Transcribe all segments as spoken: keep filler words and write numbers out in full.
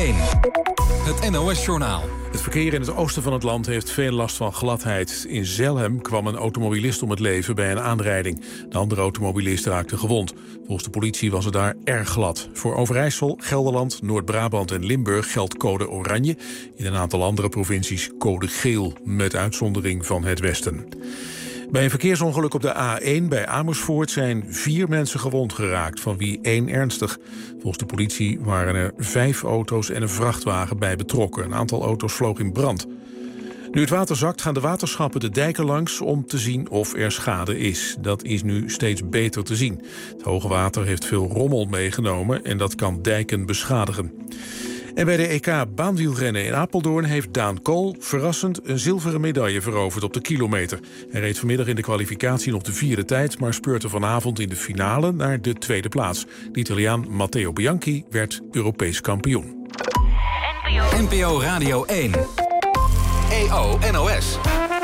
één. Het N O S-journaal. Het verkeer in het oosten van het land heeft veel last van gladheid. In Zelhem kwam een automobilist om het leven bij een aanrijding. De andere automobilist raakte gewond. Volgens de politie was het daar erg glad. Voor Overijssel, Gelderland, Noord-Brabant en Limburg geldt code oranje. In een aantal andere provincies code geel, met uitzondering van het westen. Bij een verkeersongeluk op de A één bij Amersfoort zijn vier mensen gewond geraakt, van wie één ernstig. Volgens de politie waren er vijf auto's en een vrachtwagen bij betrokken. Een aantal auto's vloog in brand. Nu het water zakt, gaan de waterschappen de dijken langs om te zien of er schade is. Dat is nu steeds beter te zien. Het hoge water heeft veel rommel meegenomen en dat kan dijken beschadigen. En bij de E K baanwielrennen in Apeldoorn heeft Daan Kool verrassend een zilveren medaille veroverd op de kilometer. Hij reed vanmiddag in de kwalificatie nog de vierde tijd, maar speurde vanavond in de finale naar de tweede plaats. De Italiaan Matteo Bianchi werd Europees kampioen. N P O Radio één. E O N O S.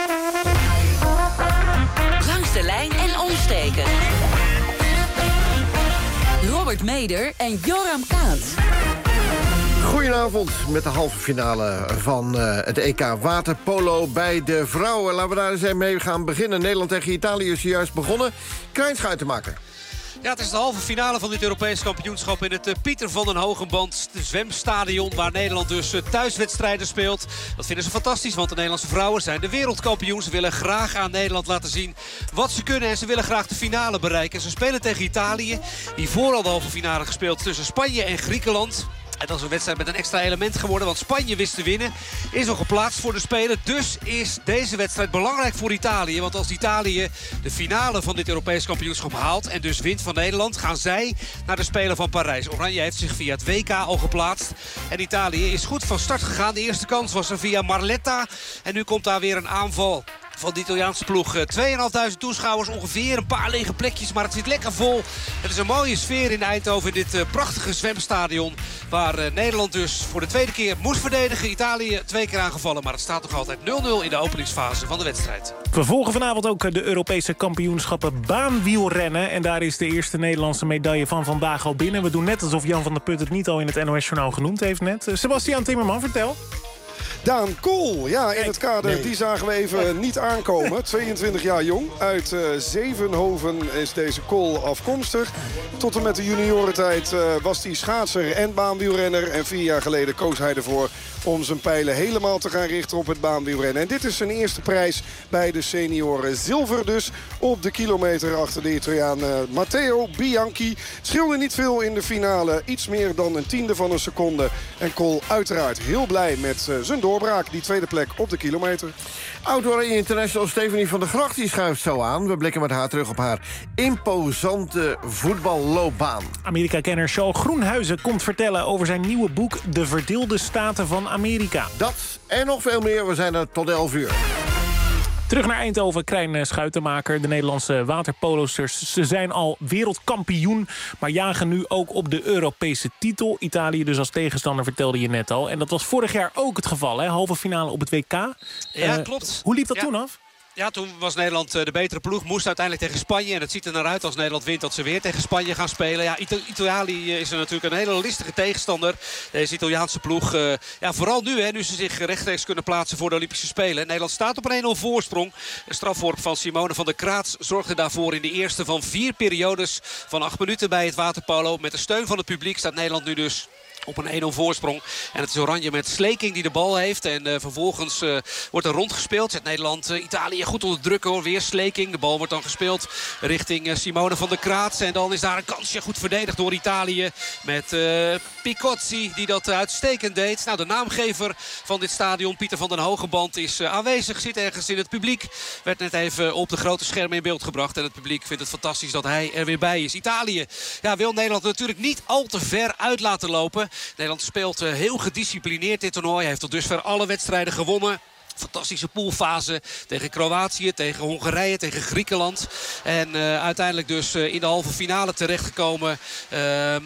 Langs de lijn en omsteken. Robert Meder en Joram Kaat. Goedenavond met de halve finale van uh, het E K waterpolo bij de vrouwen. Laten we daar eens mee gaan beginnen. Nederland tegen Italië is juist begonnen. Kruinschuitenmaker. Ja, het is de halve finale van dit Europees kampioenschap in het uh, Pieter van den Hogenband zwemstadion, waar Nederland dus uh, thuiswedstrijden speelt. Dat vinden ze fantastisch, want de Nederlandse vrouwen zijn de wereldkampioen. Ze willen graag aan Nederland laten zien wat ze kunnen en ze willen graag de finale bereiken. Ze spelen tegen Italië, die vooral de halve finale gespeeld tussen Spanje en Griekenland. En dat is een wedstrijd met een extra element geworden, want Spanje wist te winnen. Is al geplaatst voor de Spelen. Dus is deze wedstrijd belangrijk voor Italië. Want als Italië de finale van dit Europees kampioenschap haalt en dus wint van Nederland, gaan zij naar de Spelen van Parijs. Oranje heeft zich via het W K al geplaatst. En Italië is goed van start gegaan. De eerste kans was er via Marletta. En nu komt daar weer een aanval van de Italiaanse ploeg. tweeduizend toeschouwers ongeveer, een paar lege plekjes, maar het zit lekker vol. Het is een mooie sfeer in Eindhoven, in dit uh, prachtige zwemstadion, waar uh, Nederland dus voor de tweede keer moest verdedigen. Italië twee keer aangevallen, maar het staat nog altijd nul nul in de openingsfase van de wedstrijd. We volgen vanavond ook de Europese kampioenschappen baanwielrennen. En daar is de eerste Nederlandse medaille van vandaag al binnen. We doen net alsof Jan van der Put het niet al in het N O S-journaal genoemd heeft net. Uh, Sebastiaan Timmerman, vertel. Daan Kool, ja, in het kader, nee. Die zagen we even niet aankomen. tweeëntwintig jaar jong. Uit uh, Zevenhoven is deze Kool afkomstig. Tot en met de juniorentijd uh, was hij schaatser en baanwielrenner. En vier jaar geleden koos hij ervoor om zijn pijlen helemaal te gaan richten op het baanwielrennen. En dit is zijn eerste prijs bij de senioren. Zilver dus op de kilometer achter de Italiaan uh, Matteo Bianchi. Scheelde niet veel in de finale. Iets meer dan een tiende van een seconde. En Kool uiteraard heel blij met uh, zijn doorbraak. Die tweede plek op de kilometer. Outdoor International Stephanie van der Gracht die schuift zo aan. We blikken met haar terug op haar imposante voetballoopbaan. Amerika-kenner Charles Groenhuizen komt vertellen over zijn nieuwe boek De Verdeelde Staten van Amerika. Dat en nog veel meer. We zijn er tot elf uur. Terug naar Eindhoven, Krijn Schuitenmaker. De Nederlandse waterpolosters, ze zijn al wereldkampioen, maar jagen nu ook op de Europese titel. Italië dus als tegenstander, vertelde je net al. En dat was vorig jaar ook het geval, hè? Halve finale op het W K. Ja, uh, klopt. Hoe liep dat ja. toen af? Ja, toen was Nederland de betere ploeg. Moest uiteindelijk tegen Spanje. En het ziet er naar uit als Nederland wint dat ze weer tegen Spanje gaan spelen. Ja, Ita- Italië is er natuurlijk een hele listige tegenstander. Deze Italiaanse ploeg. Uh, ja, vooral nu, hè, nu ze zich rechtstreeks kunnen plaatsen voor de Olympische Spelen. Nederland staat op een één nul voorsprong. Een strafworp van Simone van der Kraats zorgde daarvoor in de eerste van vier periodes van acht minuten bij het waterpolo. Met de steun van het publiek staat Nederland nu dus op een één nul voorsprong. En het is Oranje met Sleking die de bal heeft. En uh, vervolgens uh, wordt er rondgespeeld. Zet Nederland uh, Italië goed onder druk hoor. Weer Sleking. De bal wordt dan gespeeld richting uh, Simone van der Kraats. En dan is daar een kansje goed verdedigd door Italië. Met uh, Picozzi die dat uitstekend deed. Nou, de naamgever van dit stadion, Pieter van den Hogenband, is uh, aanwezig. Zit ergens in het publiek. Werd net even op de grote schermen in beeld gebracht. En het publiek vindt het fantastisch dat hij er weer bij is. Italië ja, wil Nederland natuurlijk niet al te ver uit laten lopen. Nederland speelt uh, heel gedisciplineerd dit toernooi. Hij heeft tot dusver alle wedstrijden gewonnen. Fantastische poolfase tegen Kroatië, tegen Hongarije, tegen Griekenland. En uh, uiteindelijk dus uh, in de halve finale terechtgekomen. Uh,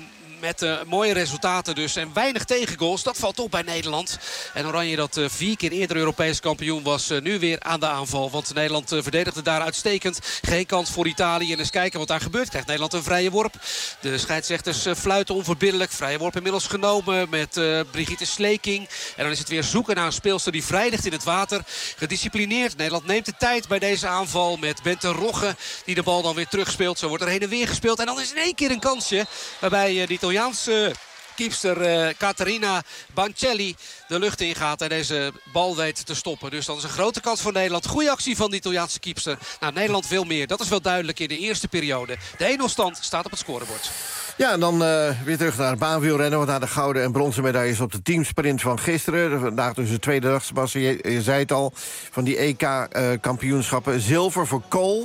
met uh, mooie resultaten dus. En weinig tegengoals. Dat valt op bij Nederland. En Oranje dat uh, vier keer eerder Europees kampioen was. Uh, nu weer aan de aanval. Want Nederland uh, verdedigde daar uitstekend. Geen kans voor Italië. En eens kijken wat daar gebeurt. Krijgt Nederland een vrije worp. De scheidsrechters uh, fluiten onverbiddelijk. Vrije worp inmiddels genomen met uh, Brigitte Sleking. En dan is het weer zoeken naar een speelster die vrij ligt in het water. Gedisciplineerd. Nederland neemt de tijd bij deze aanval met Bente Rogge. Die de bal dan weer terugspeelt. Zo wordt er heen en weer gespeeld. En dan is in één keer een kansje. Waarbij uh, de Italiaanse keepster uh, Caterina Bancelli de lucht ingaat en deze bal weet te stoppen. Dus dat is een grote kans voor Nederland. Goeie actie van de Italiaanse keepster. Nou, Nederland wil meer. Dat is wel duidelijk in de eerste periode. De één nul stand staat op het scorebord. Ja, en dan uh, weer terug naar het baanwielrennen. Want na de gouden en bronzen medailles op de teamsprint van gisteren. Vandaag dus de tweede dag, Sebastian, je, je zei het al. Van die E K-kampioenschappen. Uh, Zilver voor Kool.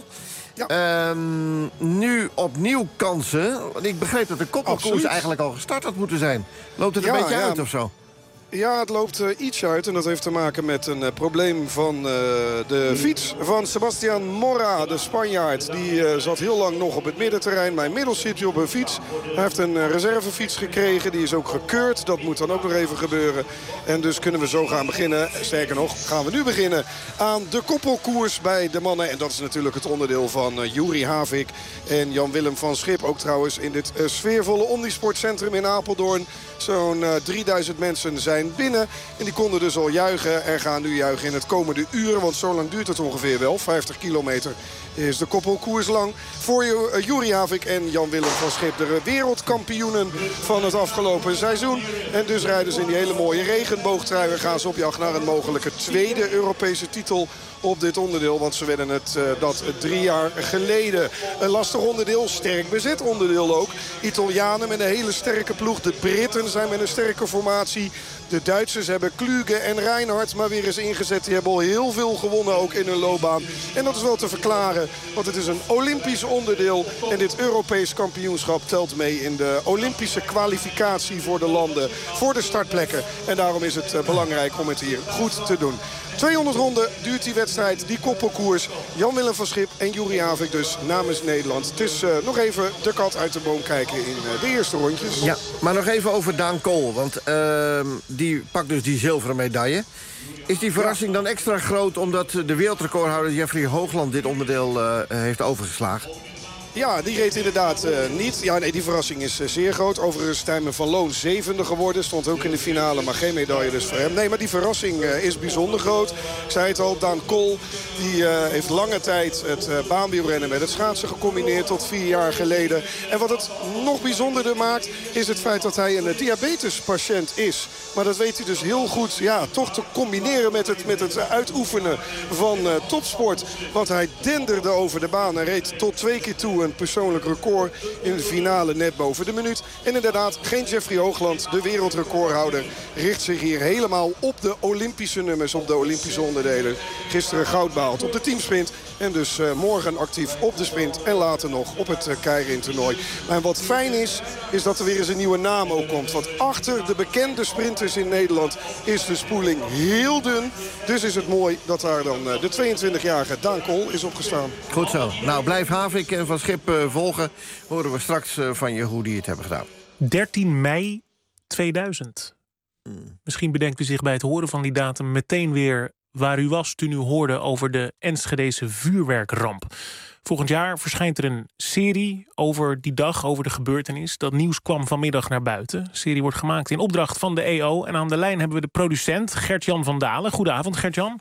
Ja. Um, nu opnieuw kansen. Want ik begreep dat de koppelkoers eigenlijk al gestart had moeten zijn. Loopt het een ja, beetje ja. uit of zo? Ja, het loopt uh, iets uit en dat heeft te maken met een uh, probleem van uh, de fiets van Sebastian Mora, de Spanjaard. Die uh, zat heel lang nog op het middenterrein, maar inmiddels zit hij op een fiets. Hij heeft een uh, reservefiets gekregen, die is ook gekeurd. Dat moet dan ook nog even gebeuren. En dus kunnen we zo gaan beginnen. Sterker nog, gaan we nu beginnen aan de koppelkoers bij de mannen. En dat is natuurlijk het onderdeel van uh, Juri Havik en Jan-Willem van Schip. Ook trouwens in dit uh, sfeervolle Omnisportcentrum in Apeldoorn. Zo'n uh, drieduizend mensen zijn binnen. En die konden dus al juichen en gaan nu juichen in het komende uur. Want zo lang duurt het ongeveer wel. vijftig kilometer is de koppelkoers lang. Voor uh, Juri Havik en Jan-Willem van Schip. De wereldkampioenen van het afgelopen seizoen. En dus rijden ze in die hele mooie regenboogtrui. En gaan ze op jacht naar een mogelijke tweede Europese titel op dit onderdeel. Want ze werden het uh, dat drie jaar geleden. Een lastig onderdeel, sterk bezet onderdeel ook. Italianen met een hele sterke ploeg. De Britten zijn met een sterke formatie. De Duitsers hebben Kluge en Reinhardt maar weer eens ingezet. Die hebben al heel veel gewonnen ook in hun loopbaan. En dat is wel te verklaren, want het is een Olympisch onderdeel. En dit Europees kampioenschap telt mee in de Olympische kwalificatie voor de landen. Voor de startplekken. En daarom is het uh, belangrijk om het hier goed te doen. tweehonderd ronden duurt die wedstrijd, die koppelkoers. Jan-Willem van Schip en Juri Havik dus namens Nederland. Het is uh, nog even de kat uit de boom kijken in uh, de eerste rondjes. Ja, maar nog even over Daan Kool. Want uh, die pakt dus die zilveren medaille. Is die verrassing dan extra groot omdat de wereldrecordhouder Jeffrey Hoogland dit onderdeel uh, heeft overgeslagen? Ja, die reed inderdaad uh, niet. Ja, nee, die verrassing is uh, zeer groot. Overigens Tijmen van Loon zevende geworden. Stond ook in de finale, maar geen medaille dus voor hem. Nee, maar die verrassing uh, is bijzonder groot. Ik zei het al, Daan Kool die, uh, heeft lange tijd het uh, baanwielrennen met het schaatsen gecombineerd tot vier jaar geleden. En wat het nog bijzonderder maakt, is het feit dat hij een uh, diabetespatiënt is. Maar dat weet hij dus heel goed, ja, toch te combineren met het, met het uitoefenen van uh, topsport. Want hij denderde over de baan en reed tot twee keer toe een persoonlijk record in de finale net boven de minuut. En inderdaad, geen Jeffrey Hoogland, de wereldrecordhouder, richt zich hier helemaal op de Olympische nummers, op de Olympische onderdelen. Gisteren goud behaald op de teamsprint. En dus uh, morgen actief op de sprint en later nog op het uh, Keirin toernooi. Maar wat fijn is, is dat er weer eens een nieuwe naam ook komt. Want achter de bekende sprinters in Nederland is de spoeling heel dun. Dus is het mooi dat daar dan uh, de tweeëntwintigjarige Daan Kool is opgestaan. Goed zo. Nou, blijf Havik en Van Schip uh, volgen. Horen we straks uh, van je hoe die het hebben gedaan. dertien mei tweeduizend. Mm. Misschien bedenkt u zich bij het horen van die datum meteen weer waar u was toen u hoorde over de Enschedese vuurwerkramp. Volgend jaar verschijnt er een serie over die dag, over de gebeurtenis. Dat nieuws kwam vanmiddag naar buiten. De serie wordt gemaakt in opdracht van de E O. En aan de lijn hebben we de producent Gert-Jan van Dalen. Goedenavond, Gert-Jan.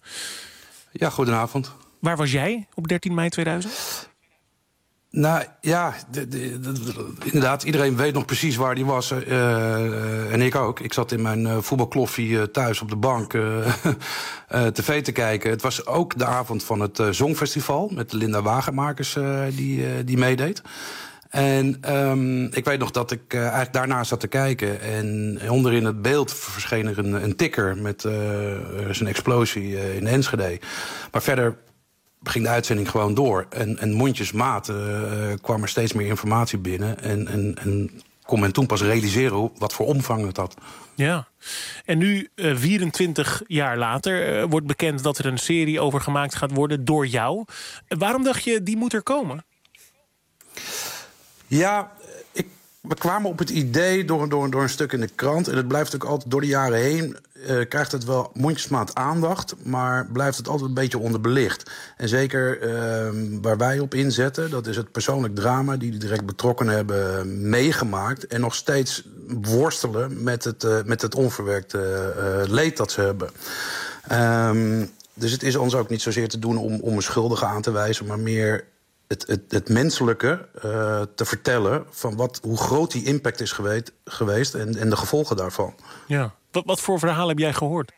Ja, goedenavond. Waar was jij op dertien mei tweeduizend? Nou ja, de, de, de, de, inderdaad, iedereen weet nog precies waar die was. Uh, uh, en ik ook. Ik zat in mijn uh, voetbalkloffie uh, thuis op de bank uh, uh, tv te kijken. Het was ook de avond van het uh, Songfestival met Linda Wagenmakers uh, die, uh, die meedeed. En um, ik weet nog dat ik uh, eigenlijk daarna zat te kijken. En onderin het beeld verscheen er een, een tikker met uh, zijn explosie uh, in Enschede. Maar verder ging de uitzending gewoon door. En, en mondjesmaat uh, kwam er steeds meer informatie binnen. En, en, en kon men toen pas realiseren hoe, wat voor omvang het had. Ja, en nu, uh, vierentwintig jaar later, uh, wordt bekend dat er een serie over gemaakt gaat worden door jou. Uh, waarom dacht je, die moet er komen? Ja, ik we kwamen op het idee door, door, door een stuk in de krant. En het blijft ook altijd door de jaren heen. Uh, krijgt het wel mondjesmaat aandacht. Maar blijft het altijd een beetje onderbelicht. En zeker uh, waar wij op inzetten. Dat is het persoonlijk drama. Die de direct betrokkenen hebben meegemaakt. En nog steeds worstelen met het, uh, met het onverwerkte uh, leed dat ze hebben. Um, dus het is ons ook niet zozeer te doen om, om een schuldige aan te wijzen. Maar meer Het, het, het menselijke uh, te vertellen van wat, hoe groot die impact is geweest, geweest en, en de gevolgen daarvan. Ja. Wat, wat voor verhalen heb jij gehoord?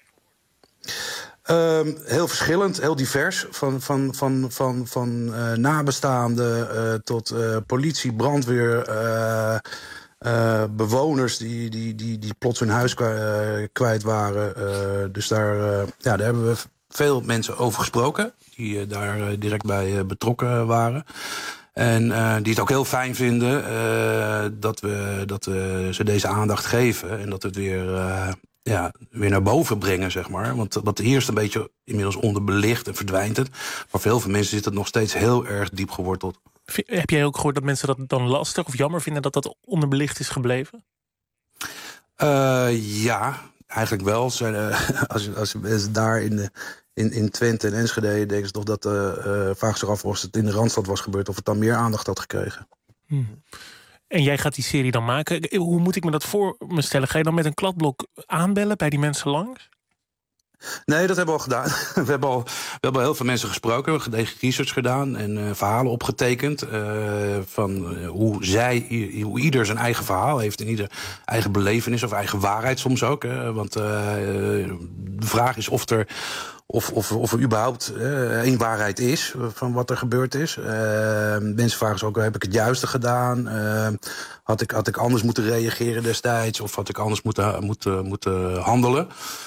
Um, heel verschillend, heel divers. Van, van, van, van, van uh, nabestaanden uh, tot uh, politie, brandweer, uh, uh, bewoners die, die, die, die plots hun huis kwijt waren. Uh, dus daar, uh, ja, daar hebben we veel mensen over gesproken die uh, daar uh, direct bij uh, betrokken waren. En uh, die het ook heel fijn vinden uh, dat, we, dat we ze deze aandacht geven. En dat we het weer, uh, ja, weer naar boven brengen, zeg maar. Want wat eerst een beetje inmiddels onderbelicht en verdwijnt het. Maar voor heel veel mensen zit het nog steeds heel erg diep geworteld. Heb jij ook gehoord dat mensen dat dan lastig of jammer vinden dat dat onderbelicht is gebleven? Uh, ja, eigenlijk wel. Als, als mensen daar in de... In, in Twente en Enschede denken ze toch dat uh, uh, vraag zich af of het in de Randstad was gebeurd of het dan meer aandacht had gekregen. Hmm. En jij gaat die serie dan maken. Hoe moet ik me dat voor me stellen? Ga je dan met een kladblok aanbellen bij die mensen langs? Nee, dat hebben we al gedaan. We hebben al, we hebben al heel veel mensen gesproken. We hebben gedegen research gedaan en uh, verhalen opgetekend. Uh, van uh, hoe zij, hoe ieder zijn eigen verhaal heeft. En ieder eigen belevenis of eigen waarheid soms ook. Hè. Want uh, de vraag is of er... Of, of, of er überhaupt uh, één waarheid is van wat er gebeurd is. Uh, mensen vragen zich ook, heb ik het juiste gedaan? Uh, had, ik, had ik anders moeten reageren destijds? Of had ik anders moeten, moeten, moeten handelen?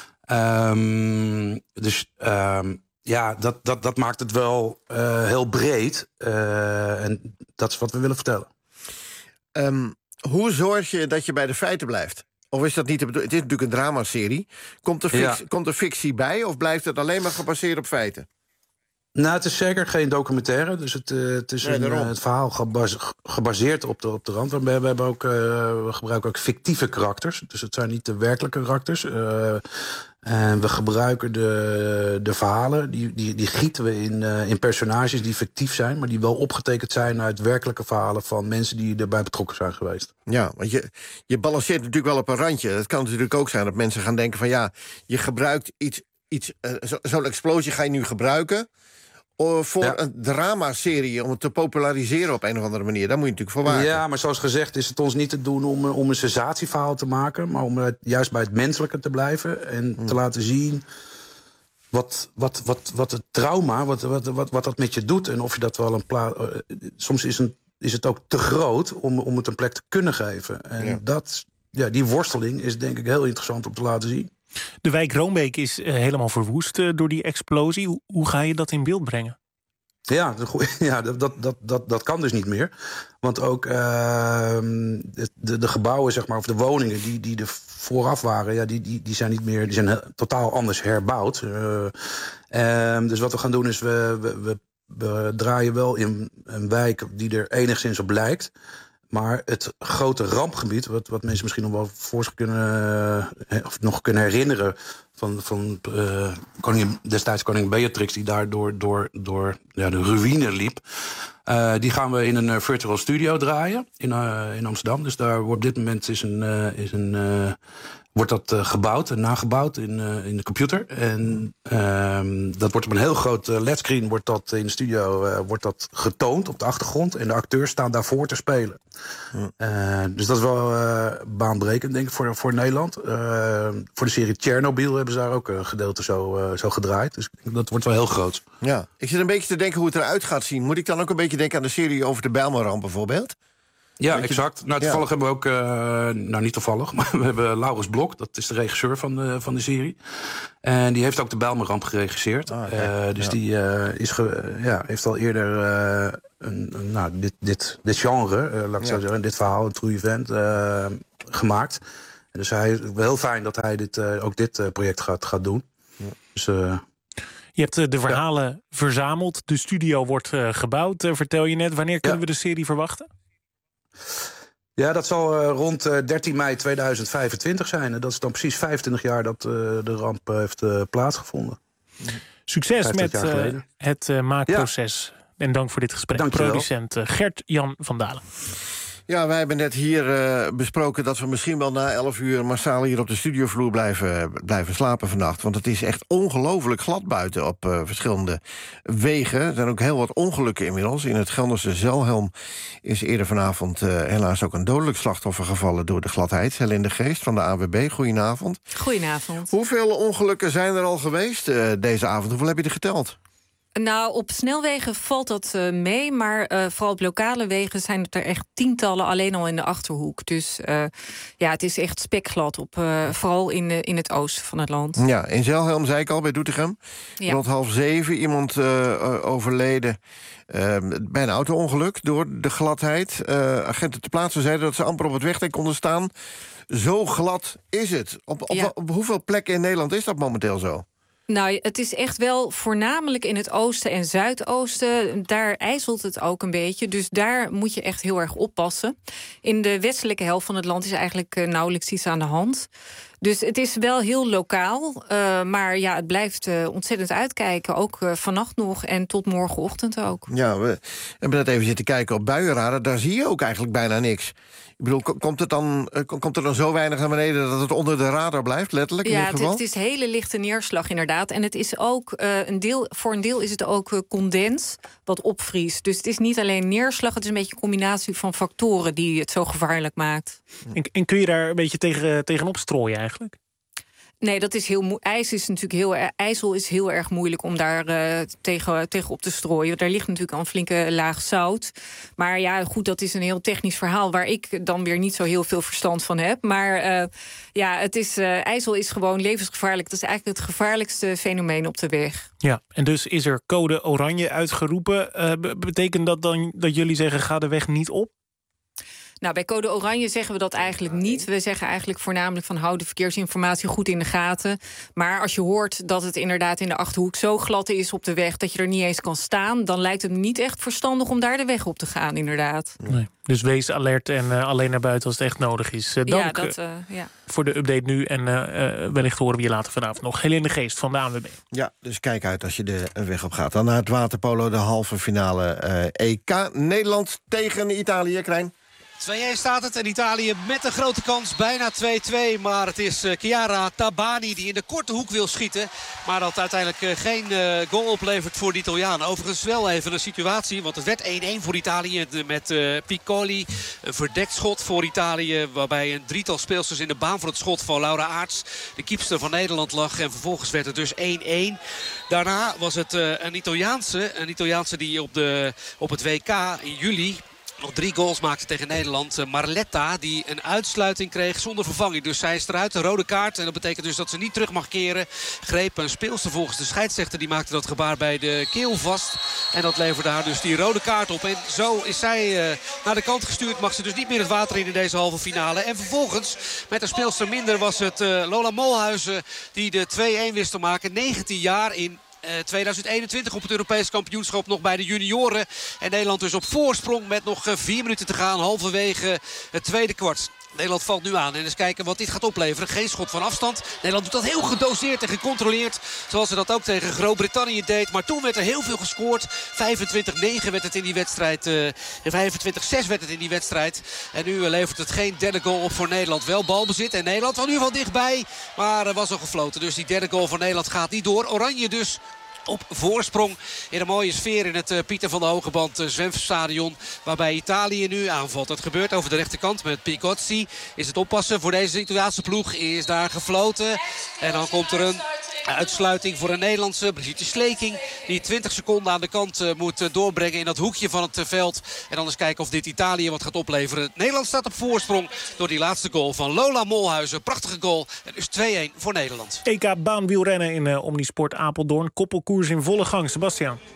Um, dus um, ja, dat, dat, dat maakt het wel uh, heel breed. Uh, en dat is wat we willen vertellen. Um, hoe zorg je dat je bij de feiten blijft? Of is dat niet de bedoeling? Het is natuurlijk een dramaserie. Komt er, fictie, ja. komt er fictie bij of blijft het alleen maar gebaseerd op feiten? Nou, het is zeker geen documentaire. Dus het, uh, het is nee, een, uh, het verhaal gebase, gebaseerd op de, op de rand. We, we, hebben ook, uh, we gebruiken ook fictieve karakters. Dus het zijn niet de werkelijke karakters. Uh, en we gebruiken de, de verhalen. Die, die, die gieten we in, uh, in personages die fictief zijn. Maar die wel opgetekend zijn uit werkelijke verhalen van mensen die erbij betrokken zijn geweest. Ja, want je, je balanceert natuurlijk wel op een randje. Het kan natuurlijk ook zijn dat mensen gaan denken van ja, je gebruikt iets. iets uh, zo, zo'n explosie ga je nu gebruiken voor ja. een dramaserie, om het te populariseren op een of andere manier. Daar moet je natuurlijk voor waken. Ja, maar zoals gezegd is het ons niet te doen om, om een sensatieverhaal te maken, maar om het juist bij het menselijke te blijven en hmm. te laten zien wat, wat, wat, wat het trauma, wat, wat, wat, wat dat met je doet en of je dat wel een plaats. Uh, soms is, een, is het ook te groot om, om het een plek te kunnen geven. En ja. Dat, ja, die worsteling is denk ik heel interessant om te laten zien. De wijk Roombeek is uh, helemaal verwoest uh, door die explosie. Hoe, hoe ga je dat in beeld brengen? Ja, ja dat, dat, dat, dat kan dus niet meer. Want ook uh, de, de gebouwen, zeg maar, of de woningen die, die er vooraf waren, ja, die, die, die zijn niet meer, die zijn he, totaal anders herbouwd. Uh, uh, dus wat we gaan doen is, we, we, we, we draaien wel in een wijk die er enigszins op lijkt. Maar het grote rampgebied, wat, wat mensen misschien nog wel voor zich kunnen, of nog kunnen herinneren van, van uh, koningin, destijds koningin Beatrix, die daar door, door, door ja, de ruïne liep. Uh, die gaan we in een uh, virtual studio draaien in, uh, in Amsterdam. Dus daar op dit moment is een, uh, is een, uh, wordt dat uh, gebouwd en nagebouwd in, uh, in de computer. En uh, dat wordt op een heel groot uh, ledscreen wordt dat in de studio uh, wordt dat getoond op de achtergrond. En de acteurs staan daarvoor te spelen. Uh, dus dat is wel uh, baanbrekend, denk ik, voor, voor Nederland. Uh, voor de serie Chernobyl hebben ze daar ook een gedeelte zo, uh, zo gedraaid. Dus dat wordt wel heel groot. Ja. Ik zit een beetje te denken hoe het eruit gaat zien. Moet ik dan ook een beetje denken aan de serie over de Bijlmerramp bijvoorbeeld? Ja, exact. Nou, toevallig ja. hebben we ook... Uh, nou, niet toevallig, maar we hebben Laurens Blok. Dat is de regisseur van de, van de serie. En die heeft ook de Bijlmerramp geregisseerd. Ah, okay. uh, dus ja. die uh, is ge, ja, heeft al eerder uh, een, een, nou, dit, dit, dit genre, uh, laat ik ja. zo zeggen, dit verhaal, een true event, uh, gemaakt. En dus hij is heel fijn dat hij dit, uh, ook dit uh, project gaat, gaat doen. Ja. Dus... Uh, Je hebt uh, de verhalen ja. verzameld. De studio wordt uh, gebouwd, uh, vertel je net. Wanneer kunnen ja. we de serie verwachten? Ja, dat zal uh, rond uh, dertien mei tweeduizend vijfentwintig zijn. En dat is dan precies vijfentwintig jaar dat uh, de ramp uh, heeft uh, plaatsgevonden. Succes met uh, het uh, maakproces. Ja. En dank voor dit gesprek. Dankjewel. Producent uh, Gert-Jan van Dalen. Ja, wij hebben net hier uh, besproken dat we misschien wel na elf uur... massaal hier op de studiovloer blijven, blijven slapen vannacht. Want het is echt ongelooflijk glad buiten op uh, verschillende wegen. Er zijn ook heel wat ongelukken inmiddels. In het Gelderse Zelhelm is eerder vanavond uh, helaas ook een dodelijk slachtoffer gevallen... door de gladheid. Helene de Geest van de A W B, goedenavond. Goedenavond. Hoeveel ongelukken zijn er al geweest uh, deze avond? Hoeveel heb je er geteld? Nou, op snelwegen valt dat uh, mee, maar uh, vooral op lokale wegen zijn het er echt tientallen alleen al in de Achterhoek. Dus uh, ja, het is echt spekglad, op, uh, vooral in, uh, in het oosten van het land. Ja, in Zelhelm, zei ik al, bij Doetinchem. Ja. Rond half zeven iemand uh, overleden uh, bij een auto-ongeluk door de gladheid. Uh, agenten ter plaatse zeiden dat ze amper op het wegdek konden staan. Zo glad is het. Op, op, ja. op, op hoeveel plekken in Nederland is dat momenteel zo? Nou, het is echt wel voornamelijk in het oosten en zuidoosten. Daar ijzelt het ook een beetje, dus daar moet je echt heel erg oppassen. In de westelijke helft van het land is eigenlijk uh, nauwelijks iets aan de hand. Dus het is wel heel lokaal, uh, maar ja, het blijft uh, ontzettend uitkijken. Ook uh, vannacht nog en tot morgenochtend ook. Ja, we hebben net even zitten kijken op buienradar. Daar zie je ook eigenlijk bijna niks. Ik bedoel, komt het dan, komt er dan zo weinig naar beneden dat het onder de radar blijft, letterlijk? Ja, in dit geval? Het, het is hele lichte neerslag inderdaad. En het is ook uh, een deel, voor een deel is het ook uh, condens wat opvriest. Dus het is niet alleen neerslag, het is een beetje een combinatie van factoren die het zo gevaarlijk maakt. En, en kun je daar een beetje tegen, tegenop strooien eigenlijk? Nee, dat is heel mo- ijs is natuurlijk heel ijzel is heel erg moeilijk om daar uh, tegen, tegen op te strooien. Daar ligt natuurlijk al een flinke laag zout. Maar ja, goed, dat is een heel technisch verhaal waar ik dan weer niet zo heel veel verstand van heb. Maar uh, ja, het is, uh, ijzel is gewoon levensgevaarlijk. Dat is eigenlijk het gevaarlijkste fenomeen op de weg. Ja, en dus is er code oranje uitgeroepen. Uh, betekent dat dan dat jullie zeggen, ga de weg niet op? Nou, bij code oranje zeggen we dat eigenlijk niet. We zeggen eigenlijk voornamelijk van hou de verkeersinformatie goed in de gaten. Maar als je hoort dat het inderdaad in de Achterhoek zo glad is op de weg dat je er niet eens kan staan, dan lijkt het niet echt verstandig om daar de weg op te gaan, inderdaad. Nee. Dus wees alert en uh, alleen naar buiten als het echt nodig is. Uh, dank ja, dat, uh, ja. voor de update nu. En uh, uh, wellicht horen we je later vanavond nog. Helene de Geest van de A N W B. Ja, dus kijk uit als je de weg op gaat. Dan naar het waterpolo, de halve finale uh, E K. Nederland tegen Italië, Krijn. twee-een staat het en Italië met een grote kans, bijna twee-twee. Maar het is uh, Chiara Tabani die in de korte hoek wil schieten. Maar dat uiteindelijk uh, geen uh, goal oplevert voor de Italianen. Overigens wel even een situatie, want het werd één-één voor Italië met uh, Piccoli. Een verdekt schot voor Italië, waarbij een drietal speelsters in de baan voor het schot van Laura Aarts, de keepster van Nederland, lag. En vervolgens werd het dus één-één. Daarna was het uh, een Italiaanse, een Italiaanse die op, de, op het W K in juli nog drie goals maakte tegen Nederland. Marletta, die een uitsluiting kreeg zonder vervanging. Dus zij is eruit, een rode kaart. En dat betekent dus dat ze niet terug mag keren. Greep een speelster volgens de scheidsrechter. Die maakte dat gebaar bij de keel vast. En dat leverde haar dus die rode kaart op. En zo is zij uh, naar de kant gestuurd. Mag ze dus niet meer het water in in deze halve finale. En vervolgens, met een speelster minder, was het uh, Lola Molhuizen die de twee-één wist te maken. negentien jaar in Uh, tweeduizend eenentwintig op het Europees kampioenschap nog bij de junioren. En Nederland dus op voorsprong met nog uh, vier minuten te gaan. Halverwege het tweede kwart. Nederland valt nu aan en eens kijken wat dit gaat opleveren. Geen schot van afstand. Nederland doet dat heel gedoseerd en gecontroleerd. Zoals ze dat ook tegen Groot-Brittannië deed. Maar toen werd er heel veel gescoord. vijfentwintig negen werd het in die wedstrijd. Uh, vijfentwintig zes werd het in die wedstrijd. En nu uh, levert het geen derde goal op voor Nederland. Wel balbezit en Nederland was nu wel dichtbij. Maar er uh, was al gefloten. Dus die derde goal voor Nederland gaat niet door. Oranje dus op voorsprong in een mooie sfeer in het uh, Pieter van de Hogeband uh, zwemstadion. Waarbij Italië nu aanvalt. Dat gebeurt over de rechterkant met Picozzi. Is het oppassen voor deze Italiaanse ploeg. Is daar gefloten. En dan komt er een uitsluiting voor een Nederlandse, Brigitte Sleeking, die twintig seconden aan de kant uh, moet uh, doorbrengen in dat hoekje van het uh, veld. En dan eens kijken of dit Italië wat gaat opleveren. Nederland staat op voorsprong door die laatste goal van Lola Molhuizen. Prachtige goal. En dus twee-één voor Nederland. E K baanwielrennen in uh, Omnisport Apeldoorn. Koppelkoers in volle gang. Sebastian.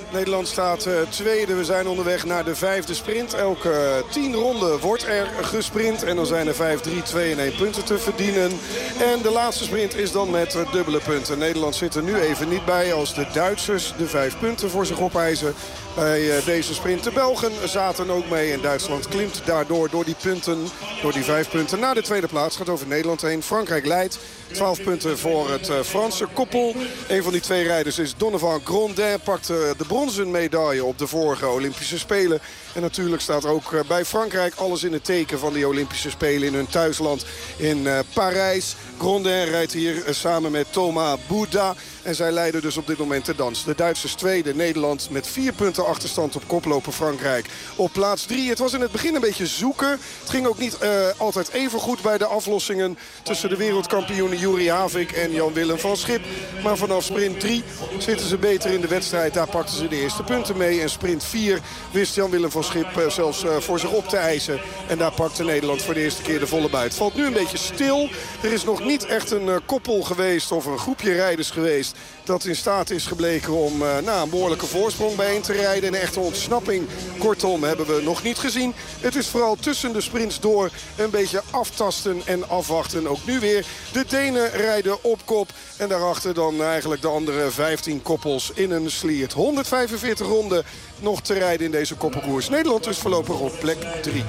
Nederland staat uh, tweede. We zijn onderweg naar de vijfde sprint. Elke uh, tien ronden wordt er gesprint. En dan zijn er vijf, drie, twee en één punten te verdienen. En de laatste sprint is dan met uh, dubbele punten. Nederland zit er nu even niet bij als de Duitsers de vijf punten voor zich opeisen. Bij uh, deze sprint. De Belgen zaten ook mee. En Duitsland klimt daardoor door die punten, door die vijf punten naar de tweede plaats. Gaat over Nederland heen. Frankrijk leidt. twaalf punten voor het uh, Franse koppel. Een van die twee rijders is Donovan Grondin. Pakt uh, de bronzen medaille op de vorige Olympische Spelen. En natuurlijk staat ook uh, bij Frankrijk alles in het teken van die Olympische Spelen in hun thuisland in uh, Parijs. Grondin rijdt hier uh, samen met Thomas Bouda. En zij leiden dus op dit moment de dans. De Duitsers tweede, Nederland met vier punten achterstand op koploper Frankrijk op plaats drie. Het was in het begin een beetje zoeken. Het ging ook niet uh, altijd even goed bij de aflossingen tussen de wereldkampioenen Juri Havik en Jan-Willem van Schip. Maar vanaf sprint drie zitten ze beter in de wedstrijd. Daar pakten ze de eerste punten mee. En sprint vier wist Jan-Willem van Schip uh, zelfs uh, voor zich op te eisen. En daar pakte Nederland voor de eerste keer de volle buit. Het valt nu een beetje stil. Er is nog niet echt een uh, koppel geweest of een groepje rijders geweest dat in staat is gebleken om uh, nou, een behoorlijke voorsprong bijeen te rijden. Een echte ontsnapping, kortom, hebben we nog niet gezien. Het is vooral tussen de sprints door een beetje aftasten en afwachten. Ook nu weer. De Denen rijden op kop. En daarachter dan eigenlijk de andere vijftien koppels in een sliert. honderdvijfenveertig ronden nog te rijden in deze koppelkoers. Nederland dus voorlopig op plek drie.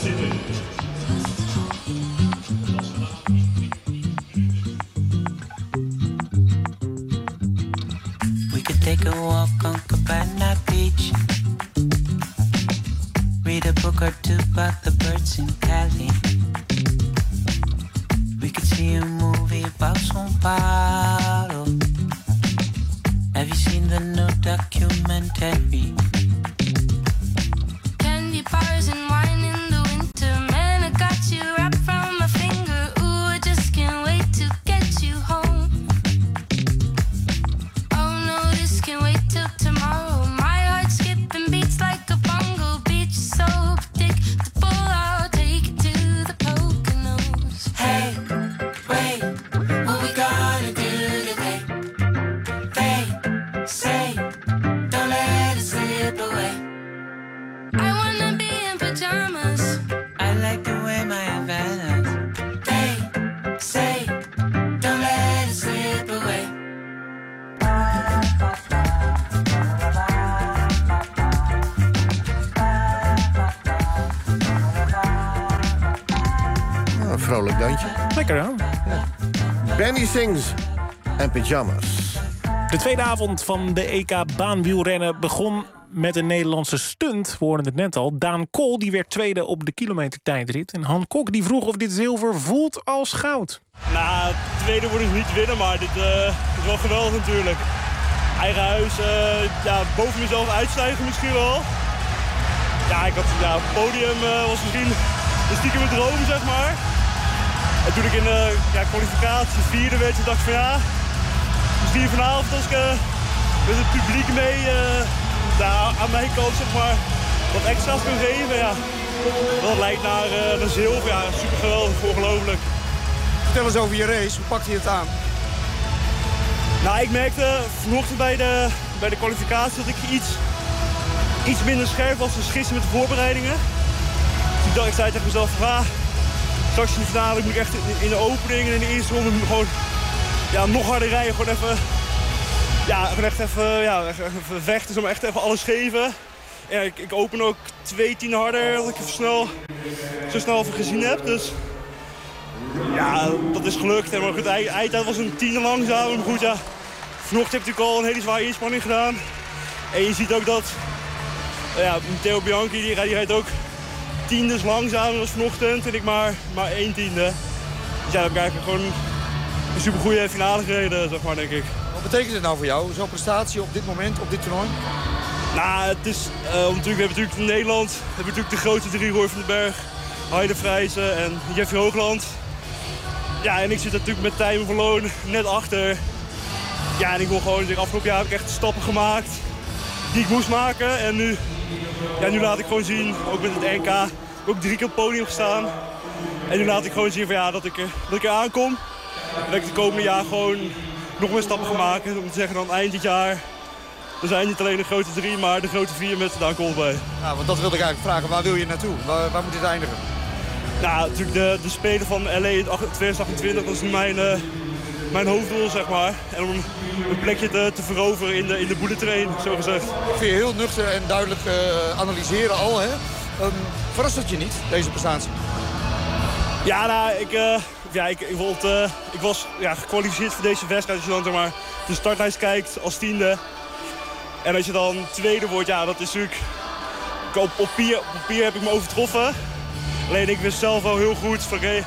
Take a walk on Cabana Beach. Read a book or two about the birds in Cali. We could see a movie about São Paulo. Have you seen the new documentary? Candy bars and wine in the winter. Man, I got you wrapped from my finger. Ooh, I just can't wait to get you home. Can't wait till tomorrow. My heart skipping beats like a bongo. Beach so predictable. I'll take it to the Poconos. Hey, wait, what we gonna do today? They say, don't let it slip away. I wanna be in pajamas. I like the way my Havana's. They say, don't let it slip away. Vrolijk dansje. Lekker dan. Ja. Benny Sings en Pyjamas. De tweede avond van de E K baanwielrennen begon met een Nederlandse stunt. We hoorden het net al. Daan Kool die werd tweede op de kilometertijdrit. En Han Kok die vroeg of dit zilver voelt als goud. Nou, tweede wordt ik niet winnen, maar dit uh, is wel geweldig natuurlijk. Eigen huis, uh, ja, boven mezelf uitstijgen misschien wel. Ja, ik had, ja, het podium uh, was misschien een stiekem mijn droom, zeg maar. En toen ik in de ja, kwalificatie vierde werd, dacht ik van ja, misschien vanavond als ik uh, met het publiek mee uh, daar aan mijn kant zeg maar wat extra's kan geven. Ja. Dat lijkt naar, uh, naar zilver, ja, super geweldig, ongelooflijk. Vertel eens over je race, hoe pakte je het aan? Nou, ik merkte vanochtend bij de, bij de kwalificatie dat ik iets, iets minder scherp was dan gisteren met de voorbereidingen. Dus ik dacht, ik zei tegen mezelf, ah, straks in de finale moet ik echt in de opening en in de eerste ronde gewoon ja, nog harder rijden. Gewoon even, ja, gewoon echt even, ja, even vechten, zo maar echt even alles geven. Ja, ik, ik open ook twee tien harder, dat ik even snel, zo snel even gezien heb. Dus ja, dat is gelukt. Maar goed, de eindtijd was een tiende langzaam. Maar goed, ja, vanochtend heb ik natuurlijk al een hele zware inspanning gedaan. En je ziet ook dat ja, Matteo Bianchi, die, die rijdt ook tiendes langzamer als vanochtend. En ik maar, maar één tiende. Dus ja, dan heb ik gewoon een supergoeie finale gereden, zeg maar, denk ik. Wat betekent het nou voor jou, zo'n prestatie op dit moment, op dit toernooi? Nou, het is uh, natuurlijk, we hebben natuurlijk in Nederland hebben we natuurlijk de grote drie, Roy van den Berg, Heide Vrijsen en Jeffrey Hoogland. Ja, en ik zit natuurlijk met Tijmen van Loon net achter. Ja, en ik wil gewoon, afgelopen jaar heb ik echt stappen gemaakt die ik moest maken. En nu, ja, nu laat ik gewoon zien, ook met het N K, ik heb ook drie keer op het podium gestaan. En nu laat ik gewoon zien van, ja, dat, ik er, dat ik er aankom. En dat ik de komende jaar gewoon nog meer stappen ga maken. Om te zeggen dan eind dit jaar er zijn niet alleen de grote drie, maar de grote vier met Daan Kool bij. Ja, want dat wilde ik eigenlijk vragen. Waar wil je naartoe? Waar, waar moet dit eindigen? Nou, natuurlijk de, de Spelen van L A in twintig achtentwintig, dat is mijn, uh, mijn hoofddoel, zeg maar. En om een plekje te, te veroveren in de, in de bullet train, zo gezegd. Ik vind je heel nuchter en duidelijk uh, analyseren al, hè? Um, verrast het je niet, deze prestatie? Ja, nou, ik, uh, ja, ik, ik, wilt, uh, ik was ja, gekwalificeerd voor deze wedstrijd. Als je dan zeg maar, de startlijst kijkt als tiende. En als je dan tweede wordt, ja, dat is natuurlijk... Op papier, op papier heb ik me overtroffen. Alleen ik wist zelf wel heel goed van, oké,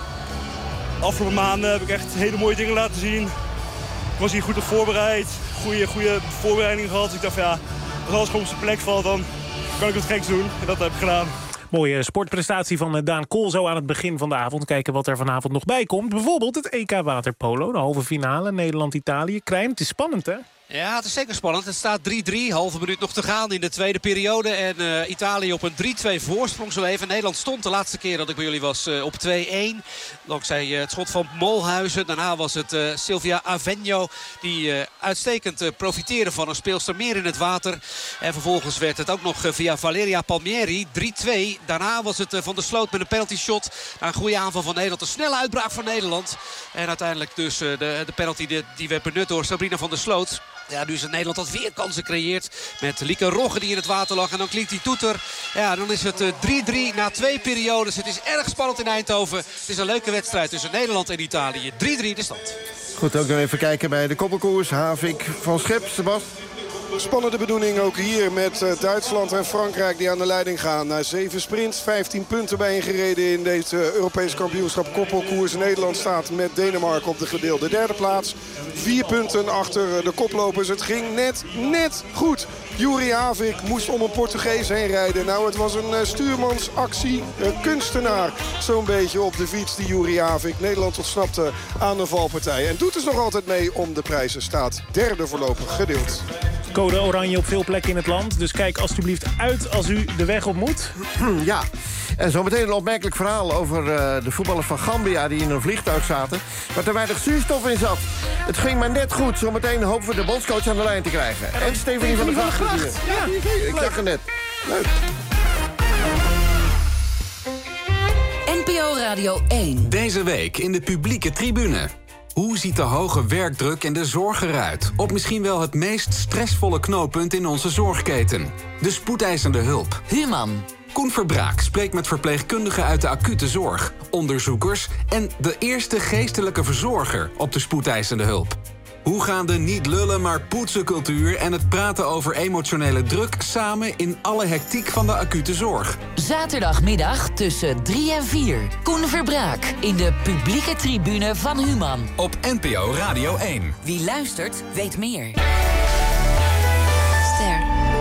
de afgelopen maanden heb ik echt hele mooie dingen laten zien. Ik was hier goed op voorbereid, goede, goede voorbereiding gehad. Dus ik dacht, ja, als alles gewoon op zijn plek valt, dan kan ik wat geks doen. En dat heb ik gedaan. Mooie sportprestatie van Daan Kool zo aan het begin van de avond. Kijken wat er vanavond nog bij komt. Bijvoorbeeld het E K waterpolo, de halve finale Nederland-Italië. Krijn, het is spannend, hè? Ja, het is zeker spannend. Het staat drie drie, halve minuut nog te gaan in de tweede periode. En uh, Italië op een drie twee voorsprong zo even. Nederland stond de laatste keer dat ik bij jullie was uh, op twee één. Dankzij uh, het schot van Molhuizen. Daarna was het uh, Silvia Avegno die uh, uitstekend uh, profiteerde van een speelster meer in het water. En vervolgens werd het ook nog uh, via Valeria Palmieri drie twee. Daarna was het uh, Van der Sloot met een penalty shot. Na een goede aanval van Nederland. Een snelle uitbraak van Nederland. En uiteindelijk dus uh, de, de penalty die, die werd benut door Sabrina van der Sloot. Ja, nu is het Nederland dat weer kansen creëert. Met Lieke Rogge die in het water lag. En dan klinkt die toeter. Ja, dan is het drie drie na twee periodes. Het is erg spannend in Eindhoven. Het is een leuke wedstrijd tussen Nederland en Italië. drie drie de stand. Goed, ook nog even kijken bij de koppelkoers. Havik van Schip, Sebas. Spannende bedoeling ook hier met uh, Duitsland en Frankrijk die aan de leiding gaan. Na zeven sprints, vijftien punten bijeengereden in deze uh, Europese kampioenschap koppelkoers. Nederland staat met Denemarken op de gedeelde derde plaats. Vier punten achter uh, de koplopers. Het ging net, net goed. Juri Havik moest om een Portugees heen rijden. Nou, het was een uh, stuurmansactie. Uh, kunstenaar zo'n beetje op de fiets, die Juri Havik. Nederland ontsnapte aan een valpartij. En doet dus nog altijd mee om de prijzen. Staat derde voorlopig gedeeld. Code oranje op veel plekken in het land. Dus kijk alstublieft uit als u de weg op moet. Ja, en zometeen een opmerkelijk verhaal over uh, de voetballers van Gambia die in een vliegtuig zaten, waar te weinig zuurstof in zat. Het ging maar net goed. Zometeen hopen we de bondscoach aan de lijn te krijgen. En Stefanie van der Gracht. Ja, ik zag het net. Leuk. N P O Radio één. Deze week in de publieke tribune. Hoe ziet de hoge werkdruk in de zorg eruit? Op misschien wel het meest stressvolle knooppunt in onze zorgketen. De spoedeisende hulp. Human. Koen Verbraak spreekt met verpleegkundigen uit de acute zorg, onderzoekers en de eerste geestelijke verzorger op de spoedeisende hulp. Hoe gaan de niet lullen maar poetsen cultuur en het praten over emotionele druk samen in alle hectiek van de acute zorg? Zaterdagmiddag tussen drie en vier. Koen Verbraak in de publieke tribune van Human. Op N P O Radio één. Wie luistert, weet meer. Ster.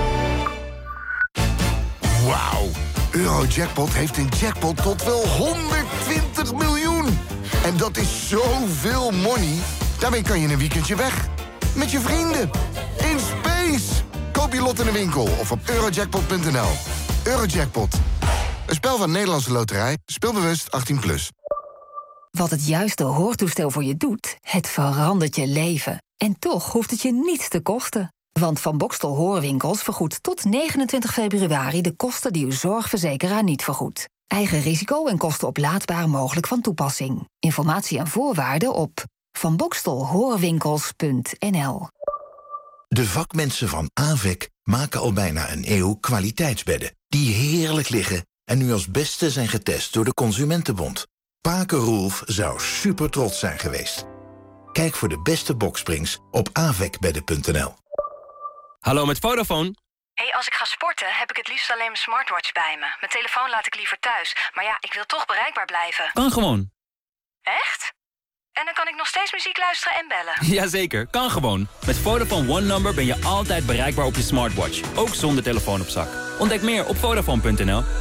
Wauw. Eurojackpot heeft een jackpot tot wel honderdtwintig miljoen. En dat is zoveel money. Daarmee kan je een weekendje weg. Met je vrienden. In space. Koop je lot in de winkel of op eurojackpot punt n l. Eurojackpot. Een spel van Nederlandse Loterij. Speelbewust achttien plus. Wat het juiste hoortoestel voor je doet, het verandert je leven. En toch hoeft het je niets te kosten. Want Van Bokstel Hoorwinkels vergoedt tot negenentwintig februari... de kosten die uw zorgverzekeraar niet vergoedt. Eigen risico en kosten oplaadbaar mogelijk van toepassing. Informatie en voorwaarden op van bokstel hoorwinkels punt n l. De vakmensen van Avec maken al bijna een eeuw kwaliteitsbedden... die heerlijk liggen en nu als beste zijn getest door de Consumentenbond. Pake Roelf zou super trots zijn geweest. Kijk voor de beste boksprings op avecbedden punt n l. Hallo, met Vodafone. Hey, als ik ga sporten heb ik het liefst alleen mijn smartwatch bij me. Mijn telefoon laat ik liever thuis. Maar ja, ik wil toch bereikbaar blijven. Kan gewoon. Echt? En dan kan ik nog steeds muziek luisteren en bellen? Jazeker, kan gewoon. Met Vodafone One Number ben je altijd bereikbaar op je smartwatch. Ook zonder telefoon op zak. Ontdek meer op vodafone punt n l.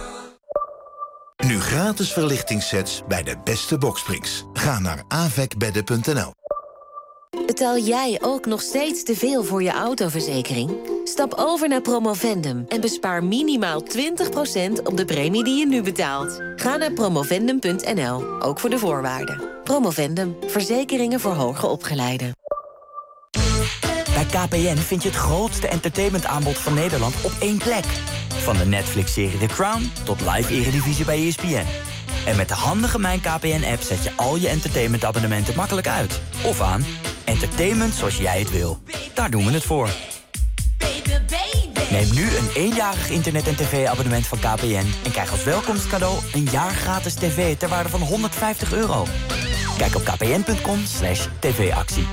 Nu gratis verlichtingssets bij de beste boksprings. Ga naar avecbedden punt n l. Betaal jij ook nog steeds te veel voor je autoverzekering? Stap over naar Promovendum en bespaar minimaal twintig procent op de premie die je nu betaalt. Ga naar promovendum punt n l, ook voor de voorwaarden. Promovendum, verzekeringen voor hoger opgeleiden. Bij K P N vind je het grootste entertainmentaanbod van Nederland op één plek. Van de Netflix-serie The Crown tot live-eredivisie bij E S P N. En met de handige Mijn K P N-app zet je al je entertainmentabonnementen makkelijk uit. Of aan. Entertainment zoals jij het wil. Daar doen we het voor. Neem nu een eenjarig internet- en tv-abonnement van K P N... en krijg als welkomstcadeau een jaar gratis tv ter waarde van honderdvijftig euro. Kijk op kpn.com slash tv-actie.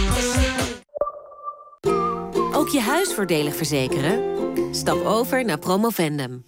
Ook je huis voordelig verzekeren? Stap over naar Promovendum.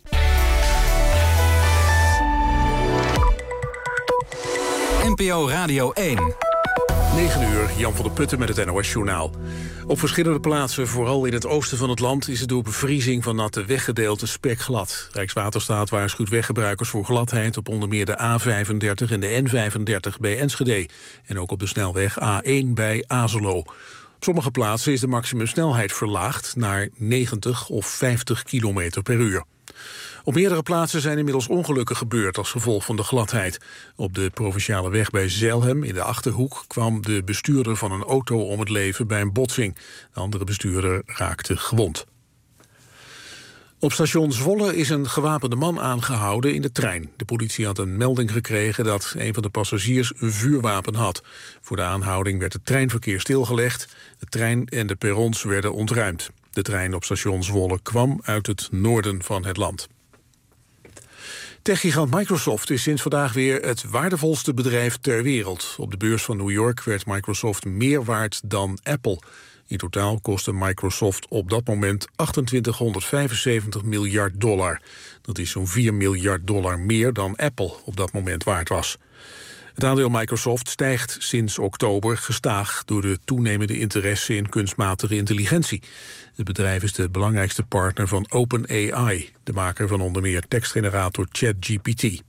N P O Radio één. negen uur, Jan van der Putten met het N O S-journaal. Op verschillende plaatsen, vooral in het oosten van het land... is het door bevriezing van natte weggedeelten spekglad. Rijkswaterstaat waarschuwt weggebruikers voor gladheid... op onder meer de A vijfendertig en de N vijfendertig bij Enschede. En ook op de snelweg A één bij Azelo. Op sommige plaatsen is de maximumsnelheid verlaagd... naar negentig of vijftig kilometer per uur. Op meerdere plaatsen zijn inmiddels ongelukken gebeurd als gevolg van de gladheid. Op de provinciale weg bij Zelhem in de Achterhoek kwam de bestuurder van een auto om het leven bij een botsing. De andere bestuurder raakte gewond. Op station Zwolle is een gewapende man aangehouden in de trein. De politie had een melding gekregen dat een van de passagiers een vuurwapen had. Voor de aanhouding werd het treinverkeer stilgelegd. De trein en de perrons werden ontruimd. De trein op station Zwolle kwam uit het noorden van het land. Techgigant Microsoft is sinds vandaag weer het waardevolste bedrijf ter wereld. Op de beurs van New York werd Microsoft meer waard dan Apple. In totaal kostte Microsoft op dat moment achtentwintighonderdvijfenzeventig miljard dollar. Dat is zo'n vier miljard dollar meer dan Apple op dat moment waard was. Het aandeel Microsoft stijgt sinds oktober gestaag door de toenemende interesse in kunstmatige intelligentie. Het bedrijf is de belangrijkste partner van OpenAI, de maker van onder meer tekstgenerator ChatGPT.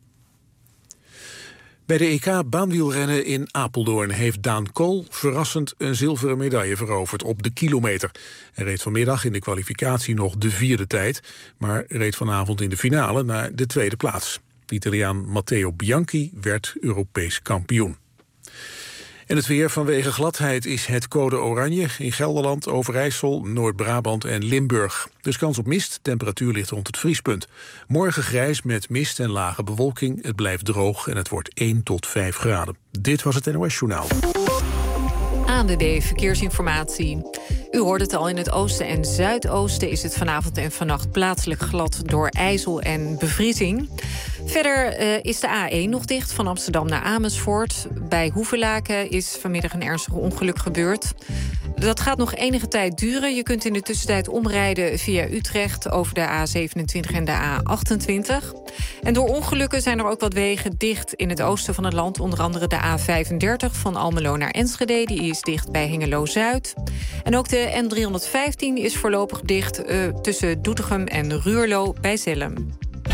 Bij de E K baanwielrennen in Apeldoorn heeft Daan Kool verrassend een zilveren medaille veroverd op de kilometer. Hij reed vanmiddag in de kwalificatie nog de vierde tijd, maar reed vanavond in de finale naar de tweede plaats. De Italiaan Matteo Bianchi werd Europees kampioen. En het weer: vanwege gladheid is het code oranje in Gelderland, Overijssel, Noord-Brabant en Limburg. Dus kans op mist, temperatuur ligt rond het vriespunt. Morgen grijs met mist en lage bewolking. Het blijft droog en het wordt één tot vijf graden. Dit was het N O S-journaal. A N W B Verkeersinformatie. U hoort het al, in het oosten en zuidoosten is het vanavond en vannacht plaatselijk glad door ijzel en bevriezing. Verder uh, is de A één nog dicht van Amsterdam naar Amersfoort. Bij Hoevelaken is vanmiddag een ernstig ongeluk gebeurd. Dat gaat nog enige tijd duren. Je kunt in de tussentijd omrijden via Utrecht over de A zevenentwintig en de A achtentwintig. En door ongelukken zijn er ook wat wegen dicht in het oosten van het land. Onder andere de A vijfendertig van Almelo naar Enschede. Die is dicht bij Hengelo-Zuid. En ook de N driehonderdvijftien is voorlopig dicht uh, tussen Doetinchem en Ruurlo bij Zelhem.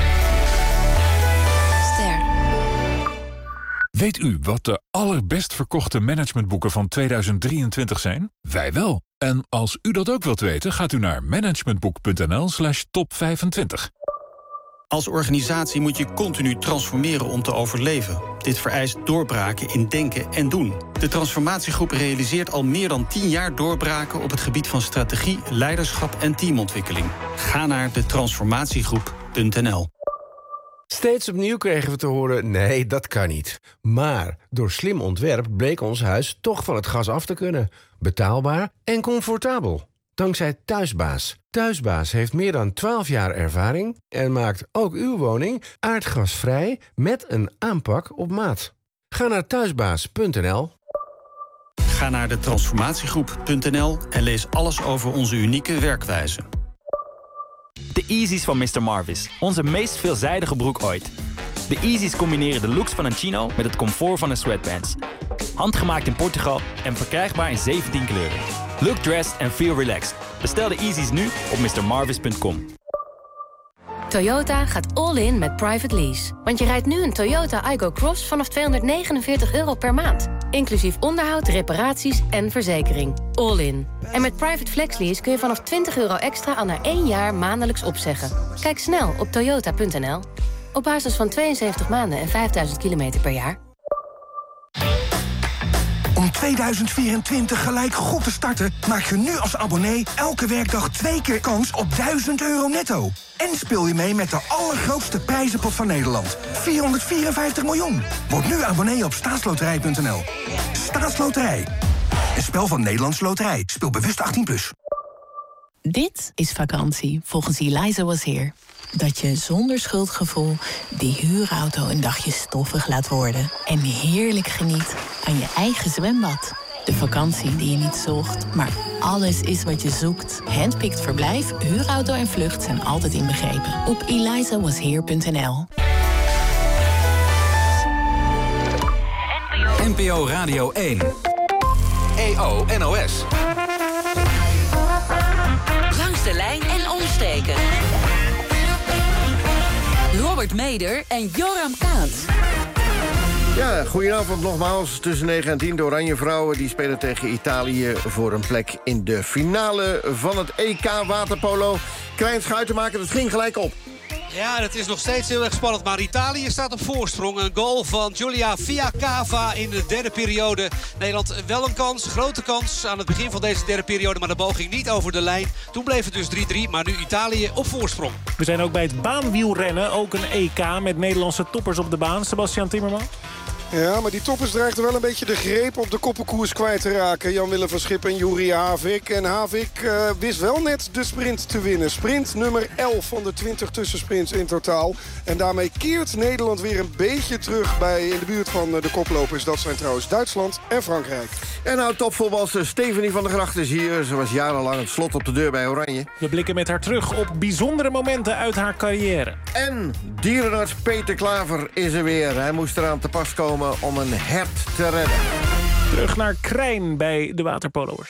Weet u wat de allerbest verkochte managementboeken van tweeduizend drieëntwintig zijn? Wij wel. En als u dat ook wilt weten, gaat u naar managementboek.nl slash top vijfentwintig. Als organisatie moet je continu transformeren om te overleven. Dit vereist doorbraken in denken en doen. De transformatiegroep realiseert al meer dan tien jaar doorbraken op het gebied van strategie, leiderschap en teamontwikkeling. Ga naar de transformatiegroep punt n l. Steeds opnieuw kregen we te horen, nee, dat kan niet. Maar door slim ontwerp bleek ons huis toch van het gas af te kunnen. Betaalbaar en comfortabel. Dankzij Thuisbaas. Thuisbaas heeft meer dan twaalf jaar ervaring en maakt ook uw woning aardgasvrij met een aanpak op maat. Ga naar thuisbaas punt n l. Ga naar de transformatiegroep punt n l en lees alles over onze unieke werkwijze. De Yeezys van mister Marvis. Onze meest veelzijdige broek ooit. De Yeezys combineren de looks van een chino met het comfort van een sweatpants. Handgemaakt in Portugal en verkrijgbaar in zeventien kleuren. Look dressed and feel relaxed. Bestel de Yeezys nu op mister marvis punt com. Toyota gaat all in met private lease. Want je rijdt nu een Toyota Aygo Cross vanaf tweehonderdnegenenveertig euro per maand. Inclusief onderhoud, reparaties en verzekering. All in. En met private flex lease kun je vanaf twintig euro extra al na één jaar maandelijks opzeggen. Kijk snel op toyota punt n l. Op basis van tweeënzeventig maanden en vijfduizend kilometer per jaar. Om tweeduizend vierentwintig gelijk goed te starten, maak je nu als abonnee elke werkdag twee keer kans op duizend euro netto. En speel je mee met de allergrootste prijzenpot van Nederland. vierhonderdvierenvijftig miljoen. Word nu abonnee op staatsloterij punt n l. Staatsloterij. Een spel van Nederlandse Loterij. Speel bewust achttien plus. Dit is vakantie volgens Eliza Was Here. Dat je zonder schuldgevoel die huurauto een dagje stoffig laat worden. En heerlijk geniet aan je eigen zwembad. De vakantie die je niet zocht, maar alles is wat je zoekt. Handpicked verblijf, huurauto en vlucht zijn altijd inbegrepen. Op eliza was here punt n l. N P O Radio één. E O N O S. Langs de lijn en omsteken. Robert Meder en Joram Kaats. Ja, goedenavond nogmaals. Tussen negen en tien de Oranje Vrouwen die spelen tegen Italië voor een plek in de finale van het E K waterpolo. Krijn Schuitenmaker, dat ging gelijk op. Ja, het is nog steeds heel erg spannend. Maar Italië staat op voorsprong. Een goal van Giulia Fiacava in de derde periode. Nederland wel een kans, grote kans aan het begin van deze derde periode. Maar de bal ging niet over de lijn. Toen bleef het dus drie drie, maar nu Italië op voorsprong. We zijn ook bij het baanwielrennen. Ook een E K met Nederlandse toppers op de baan. Sebastian Timmerman. Ja, maar die toppers dreigden wel een beetje de greep op de koppenkoers kwijt te raken. Jan-Willem van Schip en Juri Havik. En Havik uh, wist wel net de sprint te winnen. Sprint nummer elf van de twintig tussensprints in totaal. En daarmee keert Nederland weer een beetje terug bij in de buurt van de koplopers. Dat zijn trouwens Duitsland en Frankrijk. En nou topvoetbalster Stephanie van der Gracht is hier. Ze was jarenlang het slot op de deur bij Oranje. We blikken met haar terug op bijzondere momenten uit haar carrière. En dierenarts Peter Klaver is er weer. Hij moest eraan te pas komen om een hert te redden. Terug naar Krijn bij de waterpolo'ers.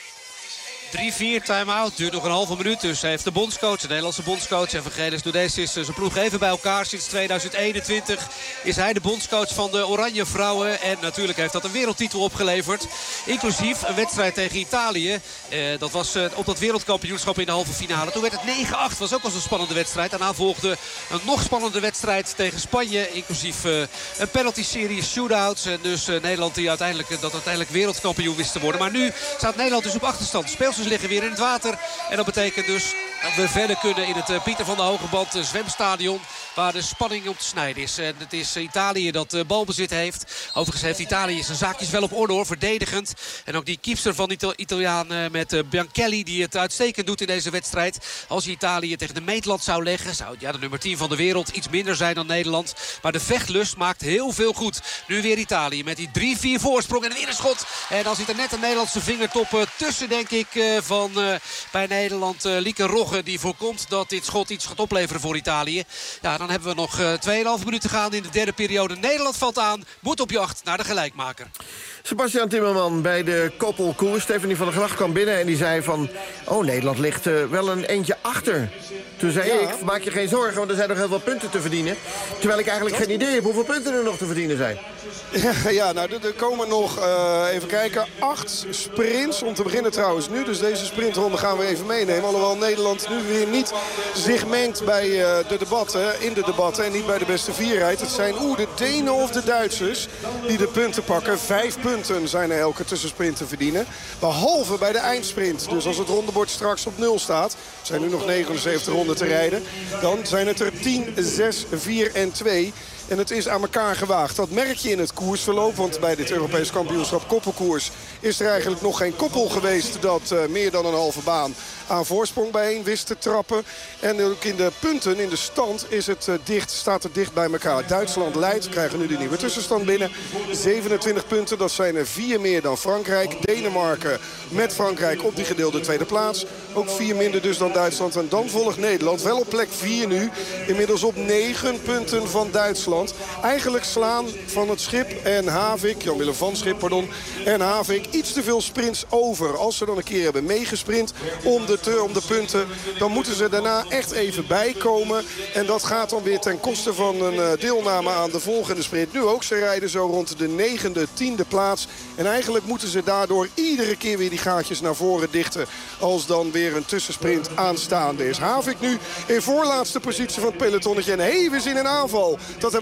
drie vier time-out, duurt nog een halve minuut. Dus heeft de bondscoach, de Nederlandse bondscoach... en Vergelis Dodes is zijn ploeg even bij elkaar. Sinds tweeduizend eenentwintig is hij de bondscoach van de Oranje Vrouwen. En natuurlijk heeft dat een wereldtitel opgeleverd. Inclusief een wedstrijd tegen Italië. Eh, dat was eh, op dat wereldkampioenschap in de halve finale. Toen werd het negen acht, was ook al een spannende wedstrijd. Daarna volgde een nog spannender wedstrijd tegen Spanje. Inclusief eh, een penalty-serie, shootouts. En dus eh, Nederland die uiteindelijk, dat uiteindelijk wereldkampioen wist te worden. Maar nu staat Nederland dus op achterstand. Speelsters liggen weer in het water. En dat betekent dus dat we verder kunnen in het uh, Pieter van der Hogeband uh, zwemstadion. Waar de spanning op te snijden is. En het is Italië dat uh, balbezit heeft. Overigens heeft Italië zijn zaakjes wel op orde hoor. Verdedigend. En ook die keepster van Ital Italiaan uh, met uh, Bianchelli. Die het uitstekend doet in deze wedstrijd. Als Italië tegen de meetlat zou leggen. Zou ja, de nummer tien van de wereld iets minder zijn dan Nederland. Maar de vechtlust maakt heel veel goed. Nu weer Italië met die drie vier voorsprong. En weer een schot. En dan zit er net een Nederlandse vingertop uh, tussen denk ik. Uh, van uh, bij Nederland uh, Lieke Rogge. Die voorkomt dat dit schot iets gaat opleveren voor Italië. Ja, dan hebben we nog uh, twee komma vijf minuten gaan in de derde periode. Nederland valt aan. Moet op jacht naar de gelijkmaker. Sebastian Timmerman bij de koppelkoers. Stephanie van der Gracht kwam binnen en die zei van... oh, Nederland ligt uh, wel een eentje achter. Toen zei ja. ik, maak je geen zorgen, want er zijn nog heel veel punten te verdienen. Terwijl ik eigenlijk geen idee heb hoeveel punten er nog te verdienen zijn. Ja, ja nou, er, er komen nog, uh, even kijken, acht sprints. Om te beginnen trouwens nu, dus deze sprintronde gaan we even meenemen. Alhoewel Nederland nu weer niet zich mengt bij uh, de debatten, in de debatten... en niet bij de beste vierheid. Het zijn oeh, de Denen of de Duitsers die de punten pakken. Vijf punten zijn er elke tussensprint te verdienen. Behalve bij de eindsprint. Dus als het rondebord straks op nul staat... er zijn nu nog negenenzeventig ronden te rijden... dan zijn het er tien, zes, vier en twee... En het is aan elkaar gewaagd. Dat merk je in het koersverloop. Want bij dit Europees kampioenschap koppelkoers is er eigenlijk nog geen koppel geweest dat uh, meer dan een halve baan aan voorsprong bijeen wist te trappen. En ook in de punten, in de stand, is het uh, dicht, staat het dicht bij elkaar. Duitsland leidt, we krijgen nu de nieuwe tussenstand binnen. zevenentwintig punten, dat zijn er vier meer dan Frankrijk. Denemarken met Frankrijk op die gedeelde tweede plaats. Ook vier minder dus dan Duitsland. En dan volgt Nederland, wel op plek vier nu. Inmiddels op negen punten van Duitsland. Eigenlijk slaan van het Schip en Havik, Jan-Willem van Schip, pardon, en Havik iets te veel sprints over. Als ze dan een keer hebben meegesprint om de, te, om de punten, dan moeten ze daarna echt even bijkomen. En dat gaat dan weer ten koste van een uh, deelname aan de volgende sprint. Nu ook, ze rijden zo rond de negende, tiende plaats. En eigenlijk moeten ze daardoor iedere keer weer die gaatjes naar voren dichten. Als dan weer een tussensprint aanstaande is. Havik nu in voorlaatste positie van het pelotonnetje. En even in een aanval. Dat hebben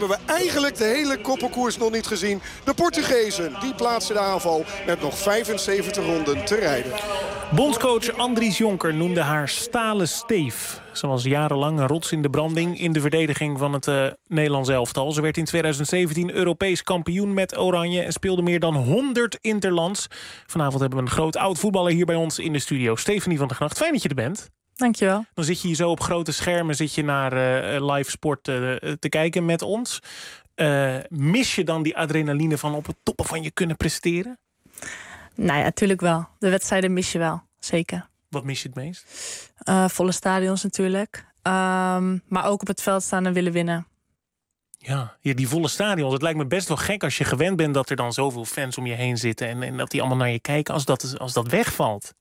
hebben we eigenlijk de hele koppelkoers nog niet gezien. De Portugezen, die plaatsen de aanval met nog vijfenzeventig ronden te rijden. Bondscoach Andries Jonker noemde haar stalen steef. Ze was jarenlang een rots in de branding in de verdediging van het uh, Nederlands elftal. Ze werd in twintig zeventien Europees kampioen met Oranje en speelde meer dan honderd interlands. Vanavond hebben we een groot oud voetballer hier bij ons in de studio. Stefanie van der Gracht, fijn dat je er bent. Dankjewel. Dan zit je hier zo op grote schermen zit je naar uh, live sport uh, te kijken met ons. Uh, mis je dan die adrenaline van op het toppen van je kunnen presteren? Nou ja, natuurlijk wel. De wedstrijden mis je wel, zeker. Wat mis je het meest? Uh, volle stadions natuurlijk. Um, maar ook op het veld staan en willen winnen. Ja, ja, die volle stadions. Het lijkt me best wel gek als je gewend bent dat er dan zoveel fans om je heen zitten. En, en dat die allemaal naar je kijken als dat, als dat wegvalt.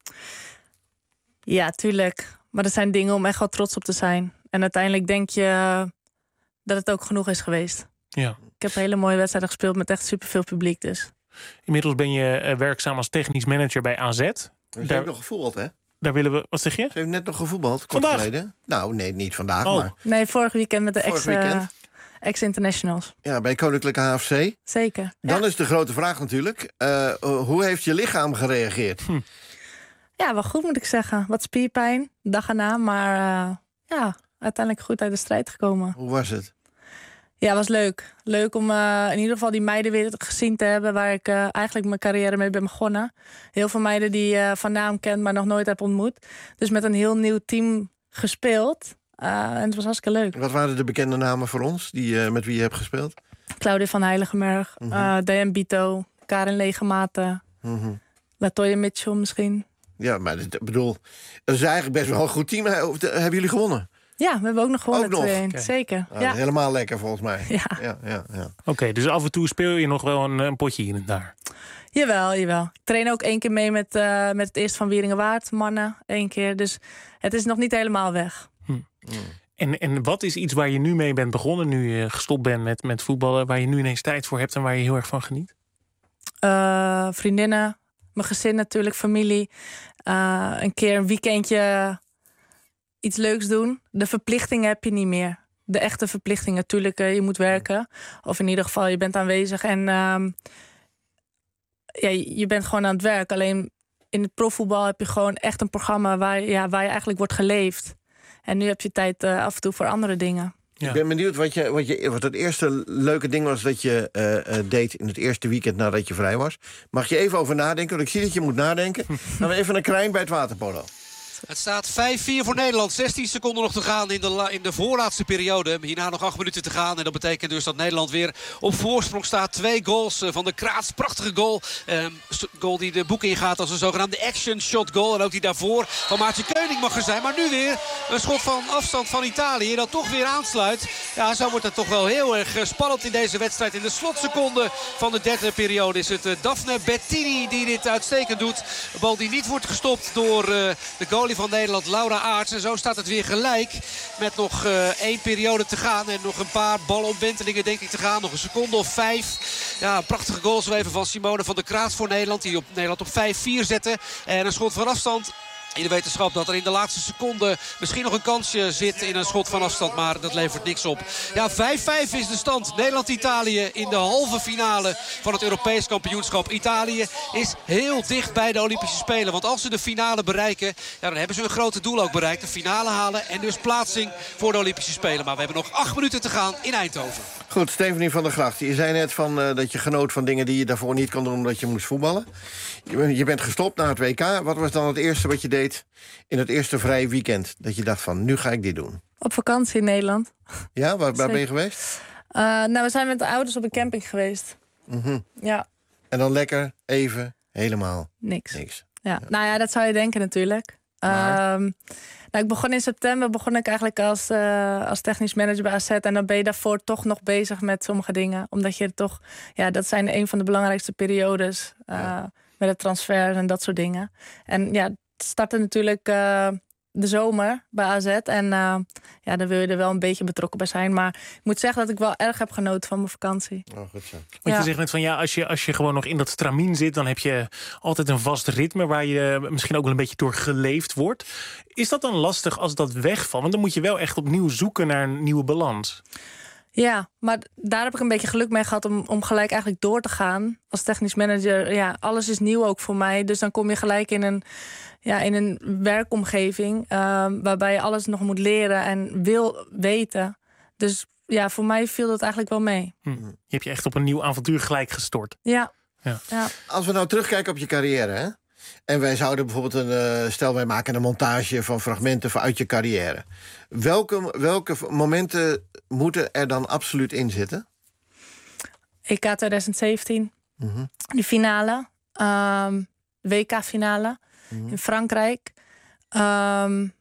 Ja, tuurlijk. Maar dat zijn dingen om echt wel trots op te zijn. En uiteindelijk denk je dat het ook genoeg is geweest. Ja. Ik heb hele mooie wedstrijden gespeeld met echt superveel publiek dus. Inmiddels ben je uh, werkzaam als technisch manager bij A Z. Ze heeft nog gevoetbald, hè? Daar willen we... Wat zeg je? Ze heeft net nog gevoetbald, kort vandaag? geleden. Nou, nee, niet vandaag, oh. maar... Nee, vorig weekend met de ex, uh, ex-internationals. Ja, bij Koninklijke H F C. Zeker. Dan ja. is de grote vraag natuurlijk... Uh, hoe heeft je lichaam gereageerd? Hm. Ja, wel goed moet ik zeggen. Wat spierpijn, dag erna. Maar uh, ja, uiteindelijk goed uit de strijd gekomen. Hoe was het? Ja, was leuk. Leuk om uh, in ieder geval die meiden weer gezien te hebben... waar ik uh, eigenlijk mijn carrière mee ben begonnen. Heel veel meiden die je uh, van naam kent, maar nog nooit heb ontmoet. Dus met een heel nieuw team gespeeld. Uh, en het was hartstikke leuk. Wat waren de bekende namen voor ons, die, uh, met wie je hebt gespeeld? Claudia van Heiligenberg, mm-hmm. uh, Diane Bito, Karin Legematen... Mm-hmm. Latoya Mitchell misschien. Ja, maar ik bedoel, dat is eigenlijk best wel een goed team. Hebben jullie gewonnen? Ja, we hebben ook nog gewonnen. Ook nog? Okay. Zeker. Ah, ja. Helemaal lekker volgens mij. Ja. ja, ja, ja. Oké, okay, dus af en toe speel je nog wel een, een potje hier en daar? Jawel, jawel. Ik train ook één keer mee met, uh, met het eerste van Wieringenwaard, mannen, één keer. Dus het is nog niet helemaal weg. Hm. Mm. En, en wat is iets waar je nu mee bent begonnen, nu je gestopt bent met, met voetballen, waar je nu ineens tijd voor hebt en waar je heel erg van geniet? Uh, vriendinnen, mijn gezin natuurlijk, familie. Uh, een keer een weekendje iets leuks doen. De verplichtingen heb je niet meer. De echte verplichtingen. Natuurlijk, uh, je moet werken. Of in ieder geval, je bent aanwezig. En uh, ja, je bent gewoon aan het werk. Alleen in het profvoetbal heb je gewoon echt een programma... waar, ja, waar je eigenlijk wordt geleefd. En nu heb je tijd uh, af en toe voor andere dingen. Ja. Ik ben benieuwd wat, je, wat, je, wat het eerste leuke ding was dat je uh, uh, deed in het eerste weekend nadat je vrij was. Mag je even over nadenken? Want ik zie dat je moet nadenken. Dan we even een krijn bij het waterpolo. Het staat vijf vier voor Nederland. zestien seconden nog te gaan in de, la, in de voorlaatste periode. Hierna nog acht minuten te gaan. En dat betekent dus dat Nederland weer op voorsprong staat. Twee goals van de Kraats. Prachtige goal. Um, goal die de boek ingaat als een zogenaamde action shot goal. En ook die daarvoor van Maartje Keuning mag er zijn. Maar nu weer een schot van afstand van Italië. Dat toch weer aansluit. Ja, zo wordt het toch wel heel erg spannend in deze wedstrijd. In de slotseconde van de derde periode is het uh, Daphne Bettini die dit uitstekend doet. Een bal die niet wordt gestopt door uh, de goal van Nederland, Laura Aarts. En zo staat het weer gelijk met nog uh, één periode te gaan. En nog een paar balomwentelingen denk ik te gaan. Nog een seconde of vijf. Ja, een prachtige goal zo even van Simone van der Kraats voor Nederland. Die op Nederland op vijf vier zette. En een schot van afstand. In de wetenschap dat er in de laatste seconde misschien nog een kansje zit in een schot van afstand. Maar dat levert niks op. Ja, vijf vijf is de stand. Nederland-Italië in de halve finale van het Europees kampioenschap. Italië is heel dicht bij de Olympische Spelen. Want als ze de finale bereiken, ja, dan hebben ze hun grote doel ook bereikt. De finale halen en dus plaatsing voor de Olympische Spelen. Maar we hebben nog acht minuten te gaan in Eindhoven. Goed, Stefanie van der Gracht. Je zei net van, uh, dat je genoot van dingen die je daarvoor niet kon doen omdat je moest voetballen. Je, je bent gestopt na het W K. Wat was dan het eerste wat je deed in het eerste vrije weekend? Dat je dacht van, nu ga ik dit doen. Op vakantie in Nederland. Ja, waar, waar ben je geweest? Uh, nou, we zijn met de ouders op een camping geweest. Mm-hmm. Ja. En dan lekker even helemaal niks. niks. Ja. Ja. Nou ja, dat zou je denken natuurlijk. Maar... Um, nou, ik begon in september begon ik eigenlijk als, uh, als technisch manager bij A Z. En dan ben je daarvoor toch nog bezig met sommige dingen. Omdat je toch, ja, dat zijn een van de belangrijkste periodes. Uh, ja. Met het transfer en dat soort dingen. En ja, het startte natuurlijk uh, de zomer bij A Z. En uh, ja, dan wil je er wel een beetje betrokken bij zijn. Maar ik moet zeggen dat ik wel erg heb genoten van mijn vakantie. Oh, goed zo. Want ja. je zegt net van ja, als je, als je gewoon nog in dat stramien zit, dan heb je altijd een vast ritme waar je misschien ook wel een beetje door geleefd wordt. Is dat dan lastig als dat wegvalt? Want dan moet je wel echt opnieuw zoeken naar een nieuwe balans. Ja, maar daar heb ik een beetje geluk mee gehad om, om gelijk eigenlijk door te gaan. Als technisch manager, ja, alles is nieuw ook voor mij. Dus dan kom je gelijk in een, ja, in een werkomgeving... Uh, waarbij je alles nog moet leren en wil weten. Dus ja, voor mij viel dat eigenlijk wel mee. Hm. Je hebt je echt op een nieuw avontuur gelijk gestort. Ja. Ja. Ja. Als we nou terugkijken op je carrière, hè? En wij zouden bijvoorbeeld een... Uh, stel, wij maken een montage van fragmenten vanuit je carrière. Welke, welke momenten moeten er dan absoluut in zitten? E K twintig zeventien. Mm-hmm. De finale. Um, W K-finale. Mm-hmm. In Frankrijk. Um,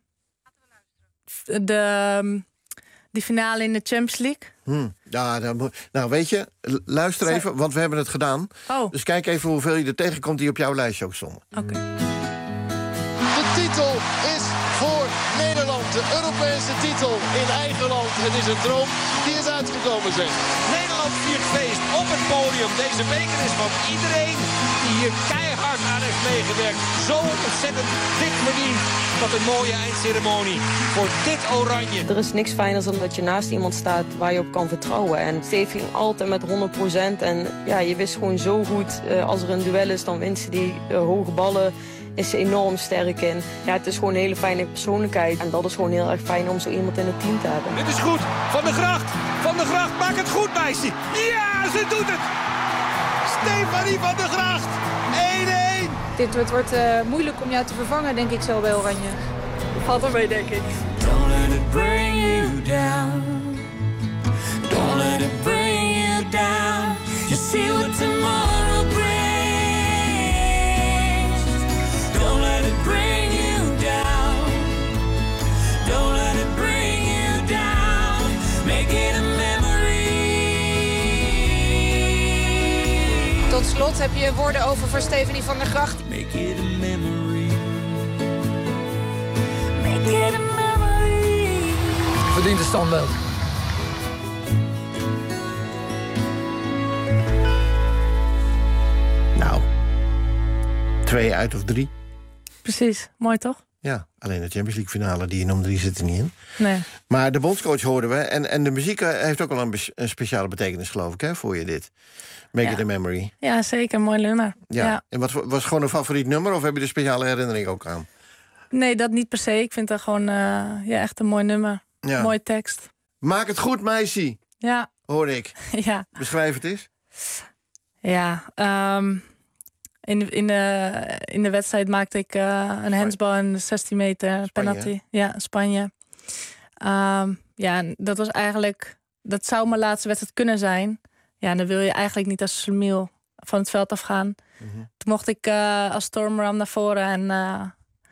de, die finale in de Champions League. Hmm. Ja, dan, nou weet je, luister Sorry. even, want we hebben het gedaan. Oh. Dus kijk even hoeveel je er tegenkomt die op jouw lijstje ook stonden. Oké. Okay. De titel is voor Nederland. De Europese titel in eigen land. Het is een droom die is uitgekomen, zeg. Nederland viert feest op het podium. Deze beker is van iedereen die hier keihard aan heeft meegewerkt. Zo ontzettend dik verdiend. Wat een mooie eindceremonie voor dit oranje. Er is niks fijners dan dat je naast iemand staat waar je op kan vertrouwen. En Steve ging altijd met honderd procent. En ja, je wist gewoon zo goed, uh, als er een duel is, dan wint ze die uh, hoge ballen. Is ze enorm sterk in. Ja, het is gewoon een hele fijne persoonlijkheid. En dat is gewoon heel erg fijn om zo iemand in het team te hebben. Dit is goed. Van der Gracht. Van der Gracht, maak het goed, meisje. Ja, ze doet het. Stefanie van der Gracht. één-één. Dit wordt, wordt uh, moeilijk om jou te vervangen, denk ik zo bij Oranje. Valt er mee, denk ik. Don't let it bring you down. Don't let it bring you down. You see what tomorrow brings. Don't let it bring you down. Don't let it bring you down. Make it a memory. Tot slot heb je woorden over voor Stefanie van der Gracht. Make it a memory. Make it a memory. Verdient de standbeeld. Nou, twee uit of drie. Precies, mooi toch? Ja, alleen de Champions League finale die je noemde, die zit er niet in. Nee. Maar de bondscoach hoorden we. En, en de muziek heeft ook wel een, be- een speciale betekenis, geloof ik, hè, voor je dit. Make ja. it a memory. Ja, zeker, mooi nummer. Ja. ja. En wat was gewoon een favoriet nummer, of heb je er speciale herinnering ook aan? Nee, dat niet per se. Ik vind dat gewoon uh, ja, echt een mooi nummer. Ja. Mooie tekst. Maak het goed, meisje. Ja. Hoor ik. Ja. Beschrijf het eens. Ja, um, in, de, in, de, in de wedstrijd maakte ik uh, een handsbal en zestien meter penalty. Ja, Spanje. Um, ja, dat was eigenlijk... Dat zou mijn laatste wedstrijd kunnen zijn. Ja, en dan wil je eigenlijk niet als Slemiel van het veld afgaan. Mm-hmm. Toen mocht ik uh, als stormram naar voren en uh,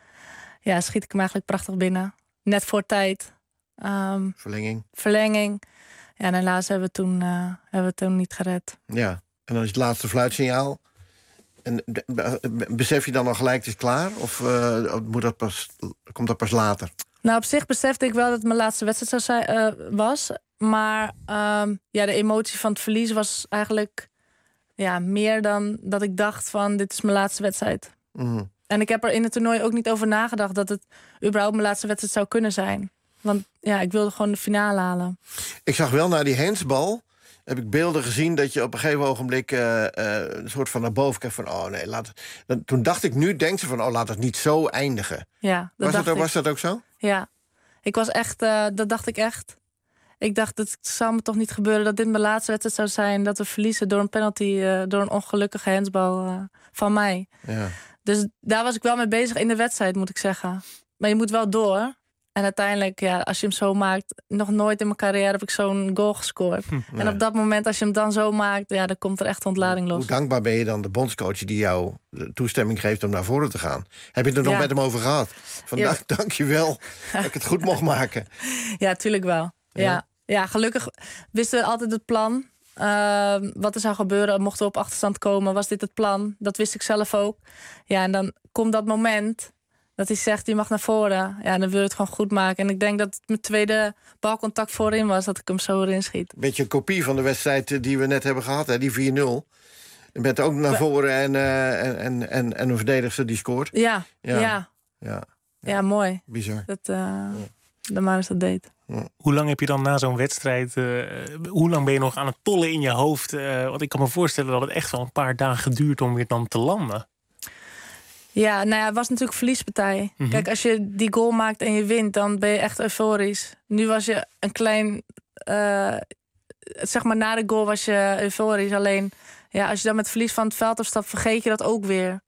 ja, schiet ik hem eigenlijk prachtig binnen. Net voor tijd. Um, verlenging. Verlenging. Ja, en helaas hebben we toen, uh, hebben we toen niet gered. Ja, en dan is het laatste fluitsignaal. En besef je dan al gelijk het is klaar? Of uh, moet dat pas, komt dat pas later? Nou, op zich besefte ik wel dat het mijn laatste wedstrijd zou zijn, uh, was. Maar um, ja, de emotie van het verlies was eigenlijk ja, meer dan dat ik dacht van dit is mijn laatste wedstrijd. Mm. En ik heb er in het toernooi ook niet over nagedacht dat het überhaupt mijn laatste wedstrijd zou kunnen zijn. Want ja, ik wilde gewoon de finale halen. Ik zag wel naar die handsbal. Heb ik beelden gezien dat je op een gegeven ogenblik uh, uh, een soort van naar boven kijkt van oh nee, laat. Dan, toen dacht ik, nu denkt ze van oh laat het niet zo eindigen. Ja, dat was, dacht dat, ik. was dat ook zo? Ja, ik was echt, uh, dat dacht ik echt. Ik dacht, het zou me toch niet gebeuren dat dit mijn laatste wedstrijd zou zijn. Dat we verliezen door een penalty, uh, door een ongelukkige handsbal uh, van mij. Ja. Dus daar was ik wel mee bezig in de wedstrijd, moet ik zeggen. Maar je moet wel door. En uiteindelijk, ja, als je hem zo maakt... nog nooit in mijn carrière heb ik zo'n goal gescoord. Nee. En op dat moment, als je hem dan zo maakt... ja, dan komt er echt ontlading los. Hoe dankbaar ben je dan de bondscoach die jou de toestemming geeft om naar voren te gaan? Heb je het er nog ja. met hem over gehad? Van, ja. dank je wel dat ik het goed mocht maken. Ja, tuurlijk wel. Ja, ja. ja gelukkig wisten we altijd het plan. Uh, wat er zou gebeuren, mochten we op achterstand komen... was dit het plan. Dat wist ik zelf ook. Ja, en dan komt dat moment... dat hij zegt, je mag naar voren. Ja, dan wil je het gewoon goed maken. En ik denk dat het mijn tweede balcontact voorin was... dat ik hem zo erin schiet. Beetje een kopie van de wedstrijd die we net hebben gehad, hè? Die vier nul. Je bent ook naar voren en, uh, en, en, en een verdedigster die scoort. Ja, ja. ja. ja. ja mooi. Bizar. Dat, uh, ja. de Maris dat deed. Hoe lang heb je dan na zo'n wedstrijd... Uh, hoe lang ben je nog aan het tollen in je hoofd? Uh, want ik kan me voorstellen dat het echt wel een paar dagen geduurd om weer dan te landen. Ja, nou ja, het was natuurlijk verliespartij. Mm-hmm. Kijk, als je die goal maakt en je wint, dan ben je echt euforisch. Nu was je een klein... Uh, zeg maar, na de goal was je euforisch. Alleen, ja, als je dan met verlies van het veld afstapt, vergeet je dat ook weer.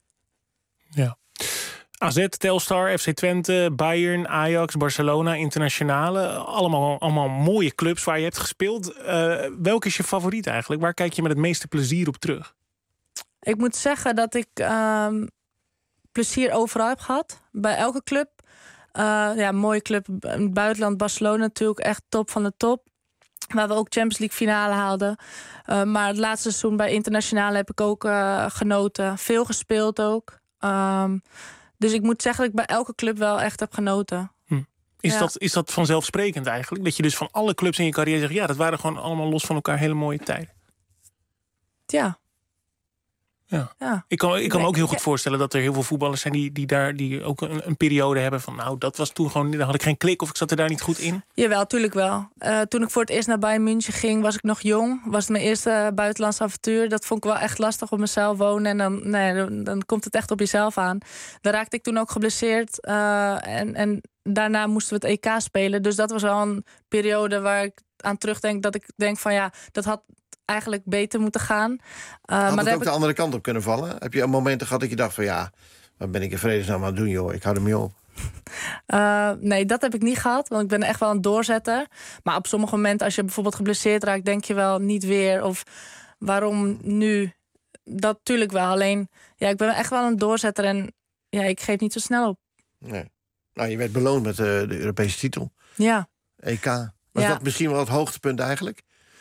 Ja. A Z, Telstar, F C Twente, Bayern, Ajax, Barcelona, Internationale. Allemaal, allemaal mooie clubs waar je hebt gespeeld. Uh, welke is je favoriet eigenlijk? Waar kijk je met het meeste plezier op terug? Ik moet zeggen dat ik uh, plezier overal heb gehad. Bij elke club. Uh, ja, mooie club in het buitenland. Barcelona natuurlijk echt top van de top. Waar we ook Champions League finale haalden. Uh, maar het laatste seizoen bij Internationale heb ik ook uh, genoten. Veel gespeeld ook. Um, dus ik moet zeggen dat ik bij elke club wel echt heb genoten. Hm. Is, ja. dat, is dat vanzelfsprekend eigenlijk? Dat je dus van alle clubs in je carrière zegt... ja, dat waren gewoon allemaal los van elkaar hele mooie tijden. Ja. Ja. ja. Ik kan, ik kan me ook heel goed ja. voorstellen dat er heel veel voetballers zijn... die, die, daar, die ook een, een periode hebben van... nou, dat was toen gewoon... dan had ik geen klik of ik zat er daar niet goed in. Jawel, tuurlijk wel. Uh, toen ik voor het eerst naar Bayern München ging... was ik nog jong. Was het mijn eerste buitenlandse avontuur. Dat vond ik wel echt lastig op mezelf wonen. En dan, nee, dan, dan komt het echt op jezelf aan. Daar raakte ik toen ook geblesseerd. Uh, en, en daarna moesten we het E K spelen. Dus dat was wel een periode waar ik aan terugdenk... dat ik denk van ja, dat had... eigenlijk beter moeten gaan. Uh, Had maar het ook ik... de andere kant op kunnen vallen? Heb je momenten gehad dat je dacht van ja, wat ben ik in vredesnaam aan het doen, joh? Ik hou er mee op. Uh, nee, dat heb ik niet gehad, want ik ben echt wel een doorzetter. Maar op sommige momenten, als je bijvoorbeeld geblesseerd raakt... denk je wel niet weer, of waarom nu? Dat natuurlijk wel, alleen ja, ik ben echt wel een doorzetter... en ja, ik geef niet zo snel op. Nee. Nou, je werd beloond met uh, de Europese titel. Ja. E K. Was ja. dat misschien wel het hoogtepunt eigenlijk?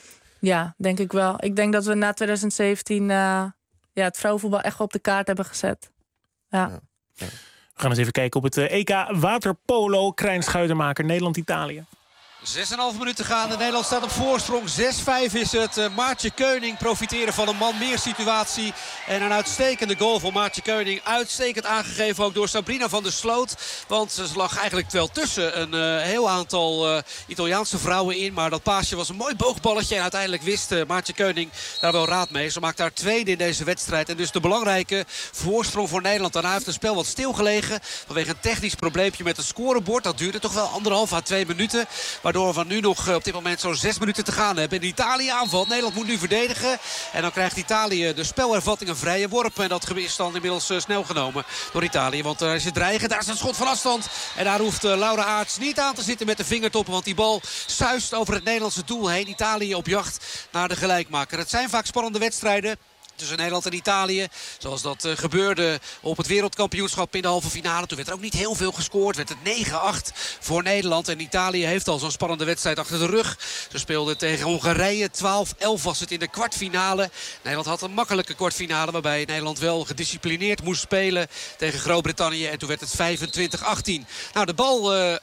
Ja, denk ik wel. Ik denk dat we na twintig zeventien uh, ja, het vrouwenvoetbal echt wel op de kaart hebben gezet. Ja. Ja. Ja. We gaan eens even kijken op het E K waterpolo. Krijn Schuitenmaker, Nederland-Italië. zes komma vijf minuten gaan. Nederland staat op voorsprong. zes vijf is het. Uh, Maartje Keuning profiteren van een man meer situatie. En een uitstekende goal van Maartje Keuning. Uitstekend aangegeven ook door Sabrina van der Sloot. Want ze lag eigenlijk wel tussen een uh, heel aantal uh, Italiaanse vrouwen in. Maar dat paasje was een mooi boogballetje. En uiteindelijk wist uh, Maartje Keuning daar wel raad mee. Ze maakt daar tweede in deze wedstrijd. En dus de belangrijke voorsprong voor Nederland. Daarna heeft het spel wat stilgelegen. Vanwege een technisch probleempje met het scorebord. Dat duurde toch wel anderhalf à twee minuten. Maar Waardoor we nu nog op dit moment zo'n zes minuten te gaan hebben. En Italië aanvalt. Nederland moet nu verdedigen. En dan krijgt Italië de spelhervatting een vrije worp. En dat is dan inmiddels uh, snel genomen door Italië. Want daar is het dreigen. Daar is een schot van afstand. En daar hoeft uh, Laura Aarts niet aan te zitten met de vingertoppen. Want die bal suist over het Nederlandse doel heen. Italië op jacht naar de gelijkmaker. Het zijn vaak spannende wedstrijden tussen Nederland en Italië. Zoals dat uh, gebeurde op het wereldkampioenschap in de halve finale. Toen werd er ook niet heel veel gescoord. Werd het negen acht voor Nederland. En Italië heeft al zo'n spannende wedstrijd achter de rug. Ze speelden tegen Hongarije. twaalf elf was het in de kwartfinale. Nederland had een makkelijke kwartfinale. Waarbij Nederland wel gedisciplineerd moest spelen tegen Groot-Brittannië. En toen werd het vijfentwintig achttien. Nou, de bal... Uh, uh,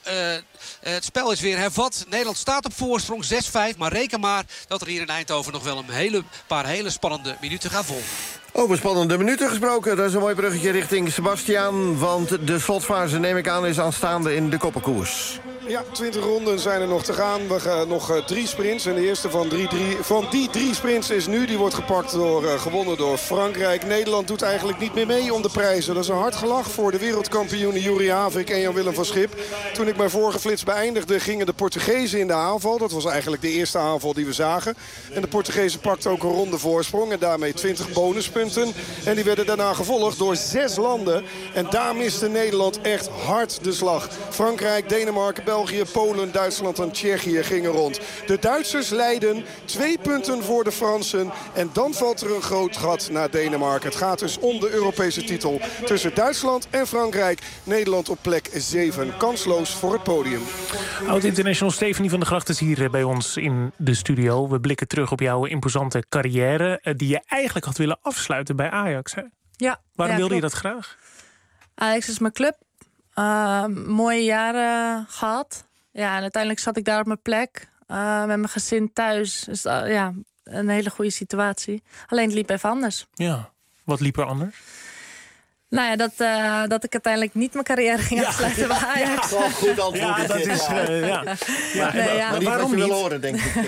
het spel is weer hervat. Nederland staat op voorsprong zes vijf. Maar reken maar dat er hier in Eindhoven nog wel een hele, paar hele spannende minuten gaan volgen. Over spannende minuten gesproken. Dat is een mooi bruggetje richting Sebastiaan. Want de slotfase, neem ik aan, is aanstaande in de koppenkoers. Ja, twintig ronden zijn er nog te gaan. We gaan nog uh, drie sprints. En de eerste van, drie, drie, van die drie sprints is nu. Die wordt gepakt door, uh, gewonnen door Frankrijk. Nederland doet eigenlijk niet meer mee om de prijzen. Dat is een hard gelach voor de wereldkampioenen Juri Havik en Jan-Willem van Schip. Toen ik mijn vorige flits beëindigde, gingen de Portugezen in de aanval. Dat was eigenlijk de eerste aanval die we zagen. En de Portugezen pakten ook een ronde voorsprong. En daarmee twintig bonuspunten. En die werden daarna gevolgd door zes landen. En daar miste Nederland echt hard de slag. Frankrijk, Denemarken, België, Polen, Duitsland en Tsjechië gingen rond. De Duitsers leiden twee punten voor de Fransen. En dan valt er een groot gat naar Denemarken. Het gaat dus om de Europese titel tussen Duitsland en Frankrijk. Nederland op plek zeven. Kansloos voor het podium. Oud-international Stephanie van der Gracht is hier bij ons in de studio. We blikken terug op jouw imposante carrière, die je eigenlijk had willen afsluiten bij Ajax. Hè? Ja. Waarom ja, wilde je klopt. dat graag? Ajax is mijn club. Uh, mooie jaren gehad. Ja, en uiteindelijk zat ik daar op mijn plek. Uh, met mijn gezin thuis. Dus uh, ja, een hele goede situatie. Alleen het liep even anders. Ja, wat liep er anders? Nou ja, dat, uh, dat ik uiteindelijk niet mijn carrière ging afsluiten bij Ajax. Ja, wel goed antwoord. Ja, dat is... Uh, ja. Ja, nee, ja. Maar niet waarom wat je niet? wil horen, denk ik.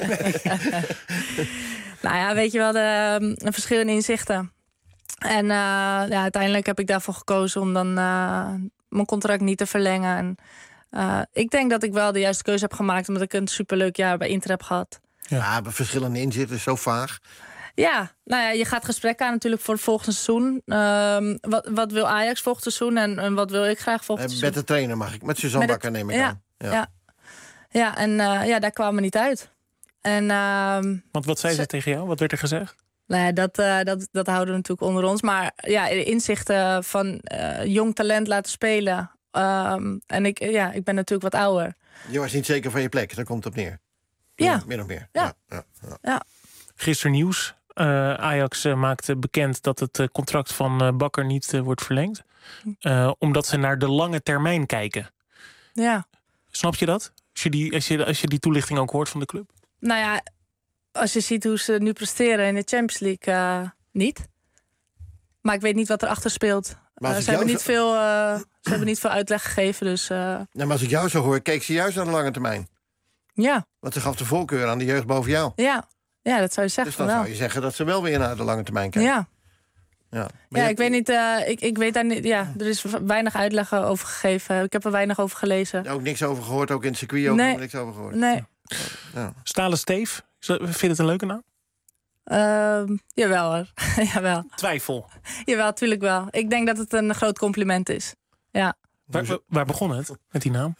Nou ja, weet je wel, de, een verschil in inzichten. En uh, ja, uiteindelijk heb ik daarvoor gekozen om dan uh, mijn contract niet te verlengen. En, uh, ik denk dat ik wel de juiste keuze heb gemaakt, omdat ik een superleuk jaar bij Inter heb gehad. Ja, ja, verschillende inzichten, zo vaag. Ja, nou ja, je gaat gesprekken aan natuurlijk voor het volgende seizoen. Um, wat, wat wil Ajax volgend seizoen en, en wat wil ik graag volgend Met seizoen? de trainer mag ik, met Suzanne Bakker neem ik ja, aan. Ja, ja. ja en uh, ja, daar kwamen we niet uit. En, uh, Want wat zei ze, ze tegen jou? Wat werd er gezegd? Nou ja, dat, uh, dat, dat houden we natuurlijk onder ons. Maar ja, de inzichten van uh, jong talent laten spelen. Um, en ik, ja, ik ben natuurlijk wat ouder. Je was niet zeker van je plek, daar komt het op neer. Ja. Min of meer. Ja. Ja, ja, ja. ja. Gisteren nieuws. Uh, Ajax uh, maakte bekend dat het uh, contract van uh, Bakker niet uh, wordt verlengd. Uh, omdat ze naar de lange termijn kijken. Ja. Snap je dat? Als je, die, als, je, als je die toelichting ook hoort van de club? Nou ja, als je ziet hoe ze nu presteren in de Champions League, uh, niet. Maar ik weet niet wat erachter speelt. Uh, ze, hebben niet zo... veel, uh, ze hebben niet veel uitleg gegeven. Dus, uh... nou, maar als ik jou zo hoor, keek ze juist naar de lange termijn. Ja. Want ze gaf de voorkeur aan de jeugd boven jou. Ja, ja dat zou je zeggen. Dus dan wel. zou je zeggen dat ze wel weer naar de lange termijn kijken. Ja. Ja, ja je... ik weet niet. Uh, ik, ik weet daar niet. Ja, er is weinig uitleg over gegeven. Ik heb er weinig over gelezen. Ook niks over gehoord, ook in het circuit ook nee. niks over gehoord. Nee. Ja. Stalen Steef, vind je het een leuke naam? Uh, jawel hoor. jawel. Twijfel. Jawel, natuurlijk wel. Ik denk dat het een groot compliment is. Ja. Waar, waar begon het met die naam?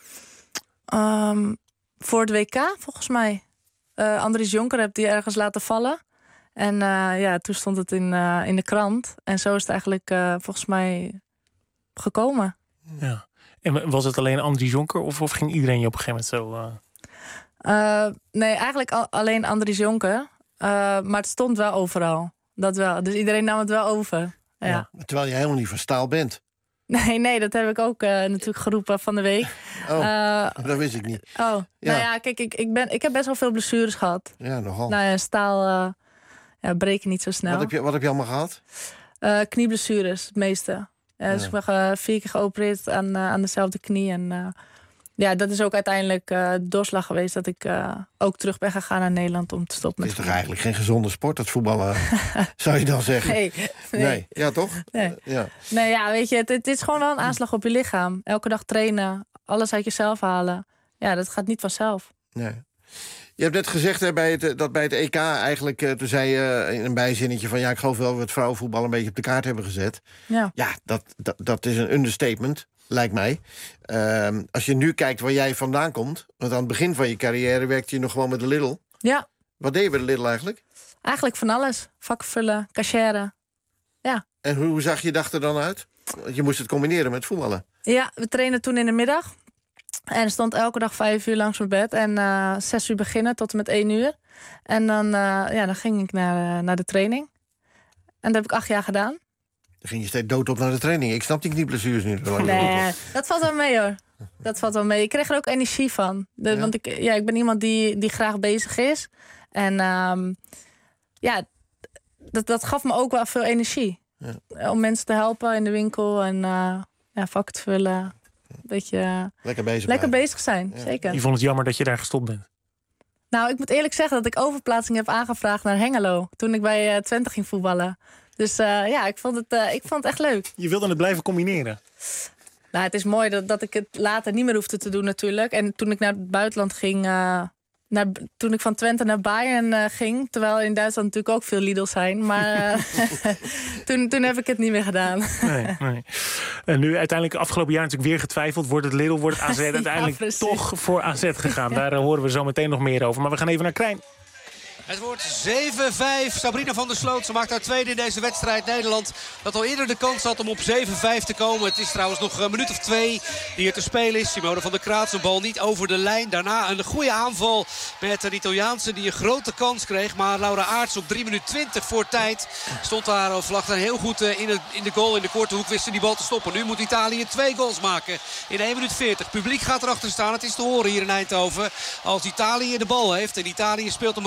Um, voor het W K, volgens mij. Uh, Andries Jonker heb die ergens laten vallen. En uh, ja, toen stond het in, uh, in de krant. En zo is het eigenlijk uh, volgens mij gekomen. Ja. En was het alleen Andries Jonker of, of ging iedereen je op een gegeven moment zo... Uh... Uh, nee, eigenlijk al, alleen Andries Jonker. Uh, maar het stond wel overal. Dat wel. Dus iedereen nam het wel over. Ja. Ja. Terwijl je helemaal niet van staal bent. Nee, nee, dat heb ik ook uh, natuurlijk geroepen van de week. Oh, uh, dat wist ik niet. Oh, ja. Nou ja, kijk, ik, ik, ben, ik heb best wel veel blessures gehad. Ja, nogal. Nou ja, staal uh, ja, breken niet zo snel. Wat heb je, wat heb je allemaal gehad? Uh, knieblessures, het meeste. Uh, ja. Dus ik ben uh, vier keer geopereerd aan, uh, aan dezelfde knie. En uh, ja, dat is ook uiteindelijk uh, de doorslag geweest dat ik uh, ook terug ben gegaan naar Nederland om te stoppen. Het is toch eigenlijk geen gezonde sport, dat voetballen, zou je dan zeggen? Nee. Nee. nee. Ja, toch? Nee. Uh, ja. Nee, ja, weet je, het, het is gewoon wel een aanslag op je lichaam. Elke dag trainen, alles uit jezelf halen. Ja, dat gaat niet vanzelf. Nee. Je hebt net gezegd hè, bij het, dat bij het E K eigenlijk, uh, toen zei je uh, in een bijzinnetje van ja, ik geloof wel dat we het vrouwenvoetbal een beetje op de kaart hebben gezet. Ja, ja dat, dat, dat is een understatement. Lijkt mij. Uh, als je nu kijkt waar jij vandaan komt... want aan het begin van je carrière werkte je nog gewoon met de Lidl. Ja. Wat deed je bij de Lidl eigenlijk? Eigenlijk van alles. Vakken vullen, cashieren. Ja. En hoe zag je dag er dan uit? Je moest het combineren met voetballen. Ja, we trainen toen in de middag. En stond elke dag vijf uur langs mijn bed. En uh, zes uur beginnen tot en met één uur. En dan, uh, ja, dan ging ik naar, uh, naar de training. En dat heb ik acht jaar gedaan. Dan ging je steeds dood op naar de training. Ik snap die knieblessures nu. Nee, dat valt wel mee hoor. Dat valt wel mee. Ik kreeg er ook energie van. De, ja. Want ik, ja, ik ben iemand die, die graag bezig is. En um, ja, dat, dat gaf me ook wel veel energie. Ja. Om mensen te helpen in de winkel en uh, ja, vakken te vullen. Een beetje uh, lekker bezig, lekker bezig zijn, ja. Zeker. Je vond het jammer dat je daar gestopt bent? Nou, ik moet eerlijk zeggen dat ik overplaatsing heb aangevraagd naar Hengelo. Toen ik bij uh, Twente ging voetballen. Dus uh, ja, ik vond, het, uh, ik vond het echt leuk. Je wilde het blijven combineren? Nou, het is mooi dat, dat ik het later niet meer hoefde te doen natuurlijk. En toen ik naar het buitenland ging... Uh, naar, toen ik van Twente naar Bayern uh, ging... terwijl in Duitsland natuurlijk ook veel Lidl zijn... maar uh, toen, toen heb ik het niet meer gedaan. Nee, nee. En nu uiteindelijk afgelopen jaar natuurlijk weer getwijfeld. Wordt het Lidl, wordt het A Z uiteindelijk ja, toch voor A Z gegaan. Ja. Daar uh, horen we zo meteen nog meer over. Maar we gaan even naar Krijn. Het wordt zeven vijf. Sabrina van der Sloot, ze maakt haar tweede in deze wedstrijd. Nederland dat al eerder de kans had om op zeven vijf te komen. Het is trouwens nog een minuut of twee die er te spelen is. Simone van der Kraat, een bal niet over de lijn. Daarna een goede aanval met een Italiaanse die een grote kans kreeg. Maar Laura Aarts op drie minuten twintig voor tijd stond daar of lag daar heel goed in de, in de goal. In de korte hoek wisten die bal te stoppen. Nu moet Italië twee goals maken in één minuut veertig. Publiek gaat erachter staan. Het is te horen hier in Eindhoven. Als Italië de bal heeft en Italië speelt hem rond op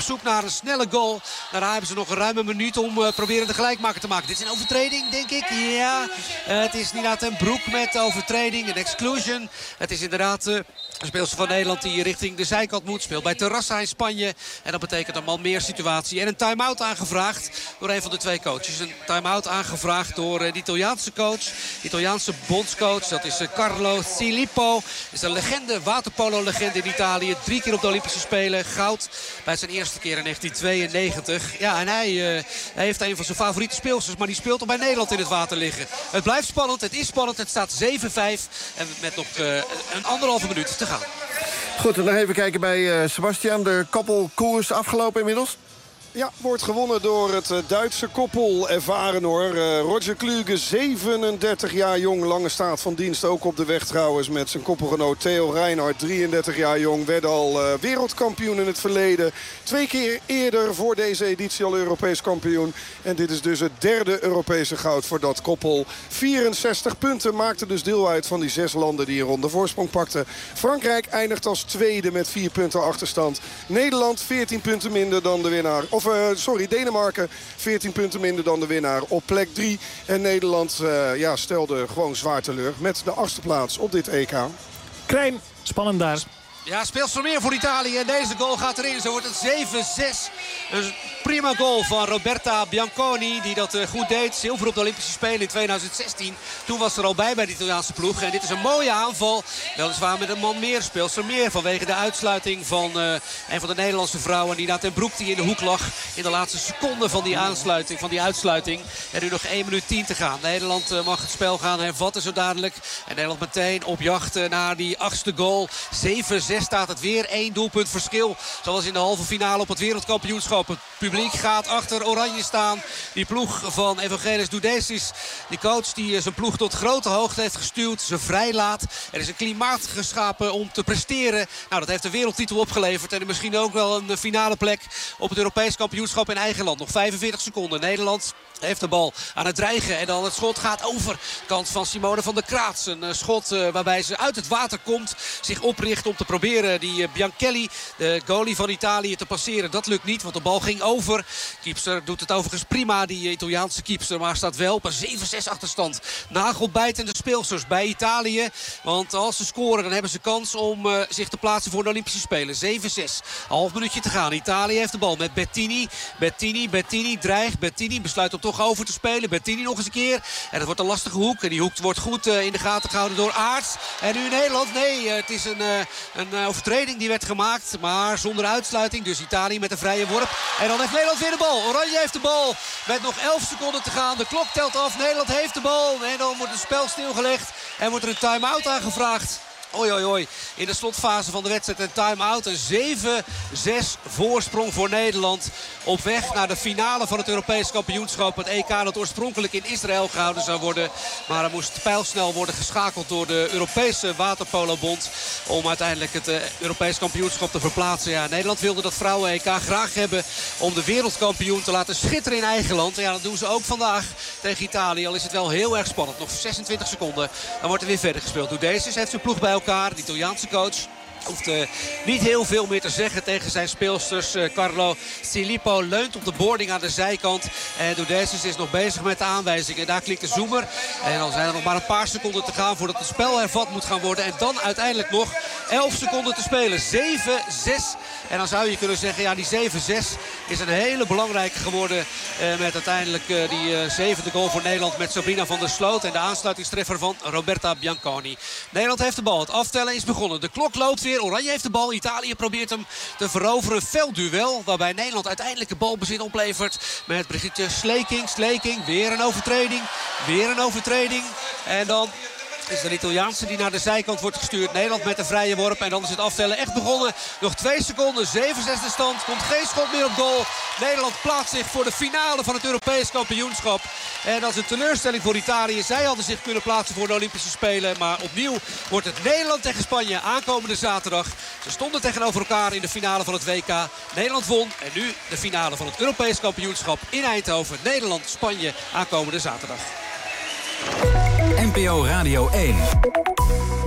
zoek naar een snelle goal. Daarna hebben ze nog een ruime minuut om uh, proberen de gelijkmaker te maken. Dit is een overtreding, denk ik. Ja, uh, het is Nina ten Broek met overtreding. Een exclusion. Het is inderdaad uh, een speelster van Nederland die richting de zijkant moet. Speelt bij Terrassa in Spanje. En dat betekent een man meer situatie. En een time-out aangevraagd door een van de twee coaches. Een time-out aangevraagd door uh, de Italiaanse coach. De Italiaanse bondscoach. Dat is uh, Carlo Filippo. Is een legende, waterpolo-legende in Italië. Drie keer op de Olympische Spelen. Goud bij zijn eerste keer in negentien tweeënnegentig. Ja, en hij, uh, hij heeft een van zijn favoriete speelsters. Maar die speelt al bij Nederland in het water liggen. Het blijft spannend. Het is spannend. Het staat zeven vijf. En met nog uh, een anderhalve minuut te gaan. Goed, en nog even kijken bij uh, Sebastian. De koppelkoers afgelopen inmiddels? Ja, wordt gewonnen door het Duitse koppel. Ervaren hoor. Uh, Roger Kluge, zevenendertig jaar jong. Lange staat van dienst. Ook op de weg trouwens met zijn koppelgenoot Theo Reinhardt. drieëndertig jaar jong. Werd al uh, wereldkampioen in het verleden. Twee keer eerder voor deze editie al Europees kampioen. En dit is dus het derde Europese goud voor dat koppel. vierenzestig punten maakte dus deel uit van die zes landen die een ronde voorsprong pakten. Frankrijk eindigt als tweede met vier punten achterstand. Nederland veertien punten minder dan de winnaar. Of uh, sorry, Denemarken veertien punten minder dan de winnaar op plek drie. En Nederland uh, ja, stelde gewoon zwaar teleur met de achtste plaats op dit E K. Krijn, spannend daar. Ja, speelt zo meer voor Italië. En deze goal gaat erin. Zo wordt het zeven zes. Een prima goal van Roberta Bianconi. Die dat uh, goed deed. Zilver op de Olympische Spelen in tweeduizend zestien. Toen was ze er al bij bij de Italiaanse ploeg. En dit is een mooie aanval. Weliswaar met een man meer. Speelt ze meer vanwege de uitsluiting van uh, een van de Nederlandse vrouwen. Nina ten Broek die in de hoek lag. In de laatste seconde van die, aansluiting, van die uitsluiting. En nu nog één minuut tien te gaan. Nederland uh, mag het spel gaan hervatten zo dadelijk. En Nederland meteen op jacht uh, naar die achtste goal. zeven zes staat het weer. één doelpunt verschil. Zoals in de halve finale op het wereldkampioenschap. Het publiek gaat achter Oranje staan. Die ploeg van Evangelis Doudesis. Die coach die zijn ploeg tot grote hoogte heeft gestuurd. Ze vrijlaat. Er is een klimaat geschapen om te presteren. Nou, dat heeft de wereldtitel opgeleverd. En misschien ook wel een finale plek op het Europees kampioenschap in eigen land. Nog vijfenveertig seconden. Nederland heeft de bal aan het dreigen. En dan het schot gaat over. Kant van Simone van der Kraats. Een schot uh, waarbij ze uit het water komt. Zich opricht om te proberen die uh, Bianchelli, de goalie van Italië, te passeren. Dat lukt niet, want de bal ging over. Kiepster doet het overigens prima, die Italiaanse kiepster. Maar staat wel op een zeven zes achterstand. Nagelbijtende speelsters bij Italië. Want als ze scoren, dan hebben ze kans om uh, zich te plaatsen voor de Olympische Spelen. zeven zes. Half minuutje te gaan. Italië heeft de bal met Bettini. Bettini, Bettini dreigt. Bettini besluit om toch over te spelen. Bettini nog eens een keer. En het wordt een lastige hoek. En die hoek wordt goed uh, in de gaten gehouden door Aarts. En nu Nederland. Nee, uh, het is een, uh, een uh, overtreding die werd gemaakt. Maar zonder uitsluiting. Dus Italië met een vrije worp. En dan heeft Nederland weer de bal. Oranje heeft de bal. Met nog elf seconden te gaan. De klok telt af. Nederland heeft de bal. En dan wordt het spel stilgelegd. En wordt er een time-out aangevraagd. Oei, oei, oei. In de slotfase van de wedstrijd een time-out. Een zeven zes voorsprong voor Nederland. Op weg naar de finale van het Europees kampioenschap. Het E K dat oorspronkelijk in Israël gehouden zou worden. Maar er moest pijlsnel worden geschakeld door de Europese Waterpolobond. Om uiteindelijk het uh, Europees kampioenschap te verplaatsen. Ja, Nederland wilde dat vrouwen-E K graag hebben. Om de wereldkampioen te laten schitteren in eigen land. En ja, dat doen ze ook vandaag tegen Italië. Al is het wel heel erg spannend. Nog zesentwintig seconden. Dan wordt er weer verder gespeeld. Doudesis heeft zijn ploeg bij elkaar. De Italiaanse coach hoeft uh, niet heel veel meer te zeggen tegen zijn speelsters. Uh, Carlo Filippo leunt op de boarding aan de zijkant. En Doudesis is nog bezig met de aanwijzingen. Daar klikt de zoomer. En dan zijn er nog maar een paar seconden te gaan voordat het spel hervat moet gaan worden. En dan uiteindelijk nog elf seconden te spelen. zeven zes. En dan zou je kunnen zeggen, ja, die zeven zes is een hele belangrijke geworden. Uh, met uiteindelijk uh, die uh, zevende goal voor Nederland met Sabrina van der Sloot. En de aansluitingstreffer van Roberta Bianconi. Nederland heeft de bal. Het aftellen is begonnen. De klok loopt weer. Oranje heeft de bal. Italië probeert hem te veroveren. Veldduel waarbij Nederland uiteindelijk de balbezit oplevert. Met Brigitte Sleking. Sleking. Weer een overtreding. Weer een overtreding. En dan is de Italiaanse die naar de zijkant wordt gestuurd. Nederland met een vrije worp. En dan is het aftellen echt begonnen. Nog twee seconden. zeven zes de stand. Komt geen schot meer op goal. Nederland plaatst zich voor de finale van het Europees kampioenschap. En dat is een teleurstelling voor Italië. Zij hadden zich kunnen plaatsen voor de Olympische Spelen. Maar opnieuw wordt het Nederland tegen Spanje aankomende zaterdag. Ze stonden tegenover elkaar in de finale van het W K. Nederland won. En nu de finale van het Europees kampioenschap in Eindhoven. Nederland-Spanje aankomende zaterdag. N P O Radio één.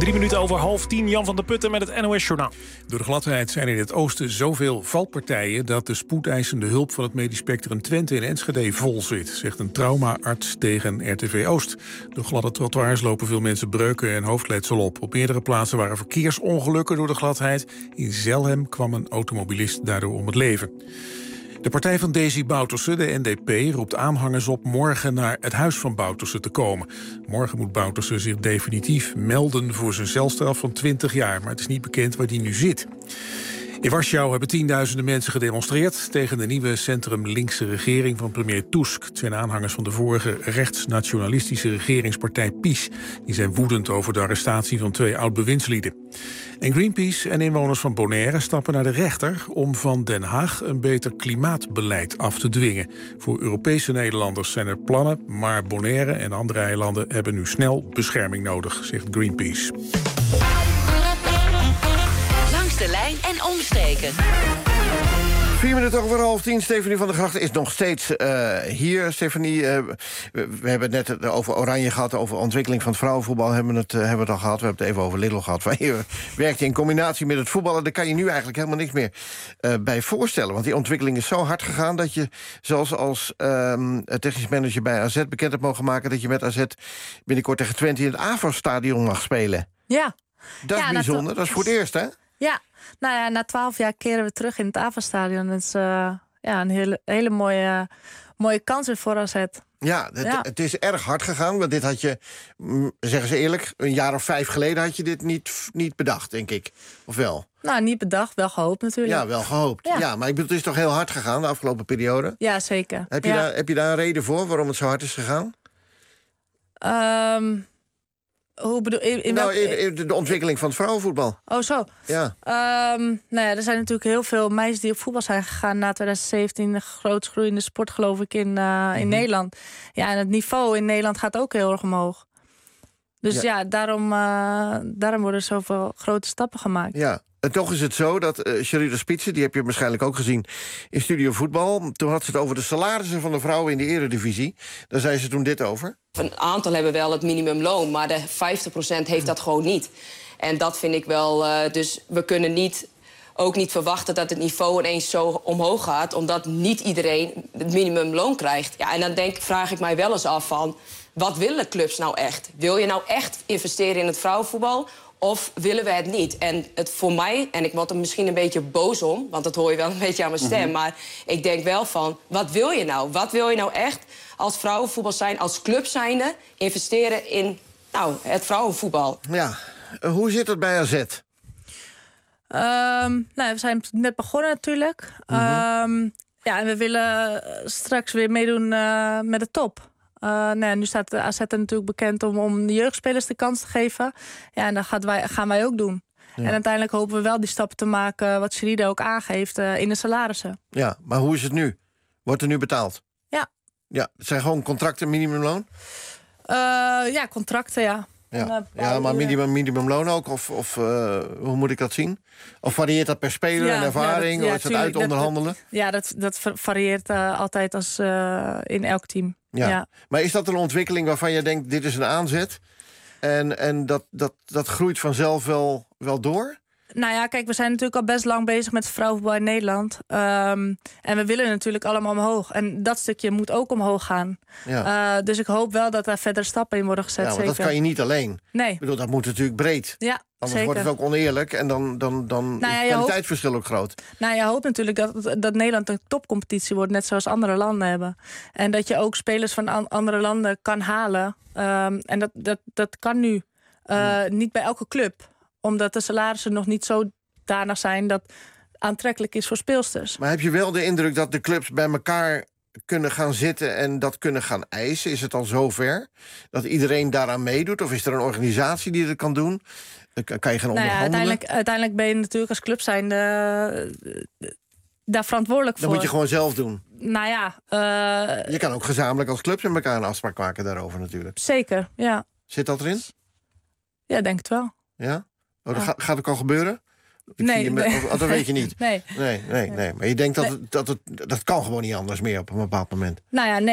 Drie minuten over half tien. Jan van der Putten met het N O S-journaal. Door de gladheid zijn in het oosten zoveel valpartijen dat de spoedeisende hulp van het Medisch Spectrum Twente in Enschede vol zit, zegt een traumaarts tegen R T V Oost. Door gladde trottoirs lopen veel mensen breuken en hoofdletsel op. Op meerdere plaatsen waren verkeersongelukken door de gladheid. In Zelhem kwam een automobilist daardoor om het leven. De partij van Desi Bouterse, de N D P, roept aanhangers op morgen naar het huis van Bouterse te komen. Morgen moet Bouterse zich definitief melden voor zijn celstraf van twintig jaar, maar het is niet bekend waar die nu zit. In Warschau hebben tienduizenden mensen gedemonstreerd tegen de nieuwe centrum-linkse regering van premier Tusk. Het zijn aanhangers van de vorige rechtsnationalistische regeringspartij PiS. Die zijn woedend over de arrestatie van twee oud-bewindslieden. En Greenpeace en inwoners van Bonaire stappen naar de rechter om van Den Haag een beter klimaatbeleid af te dwingen. Voor Europese Nederlanders zijn er plannen, maar Bonaire en andere eilanden hebben nu snel bescherming nodig, zegt Greenpeace. De lijn en omstreken. Vier minuten over half tien. Stefanie van der Grachten is nog steeds uh, hier. Stefanie, uh, we, we hebben het net over Oranje gehad, over ontwikkeling van het vrouwenvoetbal. Hebben we het, uh, hebben we het al gehad. We hebben het even over Lidl gehad. Waar je werkt in combinatie met het voetballen. Daar kan je nu eigenlijk helemaal niks meer uh, bij voorstellen. Want die ontwikkeling is zo hard gegaan dat je, zelfs als um, technisch manager bij A Z bekend hebt mogen maken dat je met A Z binnenkort tegen Twente in het AVO-stadion mag spelen. Ja. Dat is ja, bijzonder. Dat, dat is voor het eerst, hè? Ja, nou ja, na twaalf jaar keren we terug in het AVA-stadion. Dat is uh, ja, een hele, hele mooie, mooie kans weer voor A Z. Ja, het, ja, het is erg hard gegaan. Want dit had je, zeggen ze eerlijk, een jaar of vijf geleden had je dit niet, niet bedacht, denk ik. Of wel? Nou, niet bedacht, wel gehoopt natuurlijk. Ja, wel gehoopt. Ja, ja maar ik bedoel, het is toch heel hard gegaan de afgelopen periode? Ja, zeker. Heb je, ja. daar, heb je daar een reden voor waarom het zo hard is gegaan? Um, Hoe bedoel in, in nou, welk... in, in de ontwikkeling van het vrouwenvoetbal. Oh, zo. Ja. Um, nou ja, er zijn natuurlijk heel veel meisjes die op voetbal zijn gegaan na twintig zeventien. De grootst groeiende sport, geloof ik, in, uh, mm-hmm. in Nederland. Ja, en het niveau in Nederland gaat ook heel erg omhoog. Dus ja, ja daarom, uh, daarom worden er zoveel grote stappen gemaakt. Ja. En toch is het zo dat uh, Sherida Spitsen, die heb je waarschijnlijk ook gezien in Studio Voetbal. Toen had ze het over de salarissen van de vrouwen in de eredivisie. Daar zei ze toen dit over. Een aantal hebben wel het minimumloon, maar de vijftig procent heeft dat gewoon niet. En dat vind ik wel, uh, dus we kunnen niet, ook niet verwachten dat het niveau ineens zo omhoog gaat, omdat niet iedereen het minimumloon krijgt. Ja, en dan denk, vraag ik mij wel eens af van, wat willen clubs nou echt? Wil je nou echt investeren in het vrouwenvoetbal? Of willen we het niet? En het voor mij, en ik word er misschien een beetje boos om, want dat hoor je wel een beetje aan mijn stem, mm-hmm. maar ik denk wel van, wat wil je nou? Wat wil je nou echt als vrouwenvoetbal zijn, als club zijnde, investeren in nou, het vrouwenvoetbal? Ja, uh, hoe zit het bij A Z? Um, nou, we zijn net begonnen natuurlijk. Mm-hmm. Um, ja, en we willen straks weer meedoen uh, met de top. Uh, nou ja, nu staat de A Z er natuurlijk bekend om, om de jeugdspelers de kans te geven. Ja, en dat gaat wij, gaan wij ook doen. Ja. En uiteindelijk hopen we wel die stappen te maken, wat Sherida ook aangeeft, uh, in de salarissen. Ja, maar hoe is het nu? Wordt er nu betaald? Ja. Ja, het zijn gewoon contracten, minimumloon? Uh, ja, contracten, ja. Ja, en, uh, ja maar minimum, minimumloon ook? Of, of uh, hoe moet ik dat zien? Of varieert dat per speler ja, en ervaring? Ja, dat, ja, of is het uit onderhandelen? Dat, ja, dat, dat varieert uh, altijd als, uh, in elk team. Ja. Ja. Maar is dat een ontwikkeling waarvan je denkt, dit is een aanzet? En, en dat, dat, dat groeit vanzelf wel, wel door? Nou ja, kijk, we zijn natuurlijk al best lang bezig met vrouwenvoetbal in Nederland. Um, en we willen natuurlijk allemaal omhoog. En dat stukje moet ook omhoog gaan. Ja. Uh, dus ik hoop wel dat daar verder stappen in worden gezet. Ja, maar dat kan je niet alleen. Nee. Ik bedoel, dat moet natuurlijk breed. Ja, Anders zeker. wordt het ook oneerlijk en dan, dan, dan nou ja, is het kwaliteitsverschil ook groot. Nou, je hoopt natuurlijk dat, dat Nederland een topcompetitie wordt, net zoals andere landen hebben. En dat je ook spelers van an, andere landen kan halen. Um, en dat, dat, dat kan nu uh, ja. niet bij elke club. Omdat de salarissen nog niet zo danig zijn dat aantrekkelijk is voor speelsters. Maar heb je wel de indruk dat de clubs bij elkaar kunnen gaan zitten en dat kunnen gaan eisen? Is het al zover dat iedereen daaraan meedoet? Of is er een organisatie die dat kan doen? Kan je gaan nou ja, onderhandelen? Uiteindelijk, uiteindelijk ben je natuurlijk als club zijn uh, daar verantwoordelijk voor. Dat moet je gewoon zelf doen. Nou ja. Uh, je kan ook gezamenlijk als clubs met elkaar een afspraak maken daarover natuurlijk. Zeker, ja. Zit dat erin? Ja, denk het wel. Ja? Oh, dat ja. gaat, gaat ook al gebeuren? Ik nee, je, nee. Oh, dat weet je niet. Nee. Nee, nee, nee. Maar je denkt dat, nee. het, dat het dat kan gewoon niet anders meer op een bepaald moment. Nou ja, nee.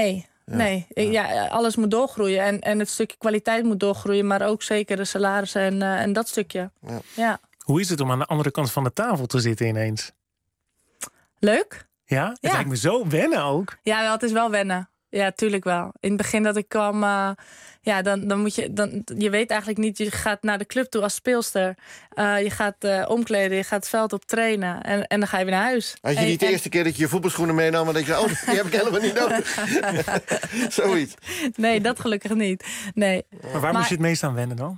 nee. Ja, alles moet doorgroeien. En, en het stukje kwaliteit moet doorgroeien. Maar ook zeker de salarissen en, uh, en dat stukje. Ja. Ja. Hoe is het om aan de andere kant van de tafel te zitten ineens? Leuk. Ja? Het Ja. lijkt me zo wennen ook. Ja, wel, het is wel wennen. Ja, tuurlijk wel. In het begin dat ik kwam, uh, ja, dan, dan moet je, dan, je weet eigenlijk niet, je gaat naar de club toe als speelster. Uh, je gaat uh, omkleden, je gaat het veld op trainen en, en dan ga je weer naar huis. Had je en, niet de en... eerste keer dat je je voetbalschoenen meenam... en dat je, oh, die heb ik helemaal niet nodig. Zoiets. Nee, dat gelukkig niet. Nee. Maar waar maar, moest je het meest aan wennen dan?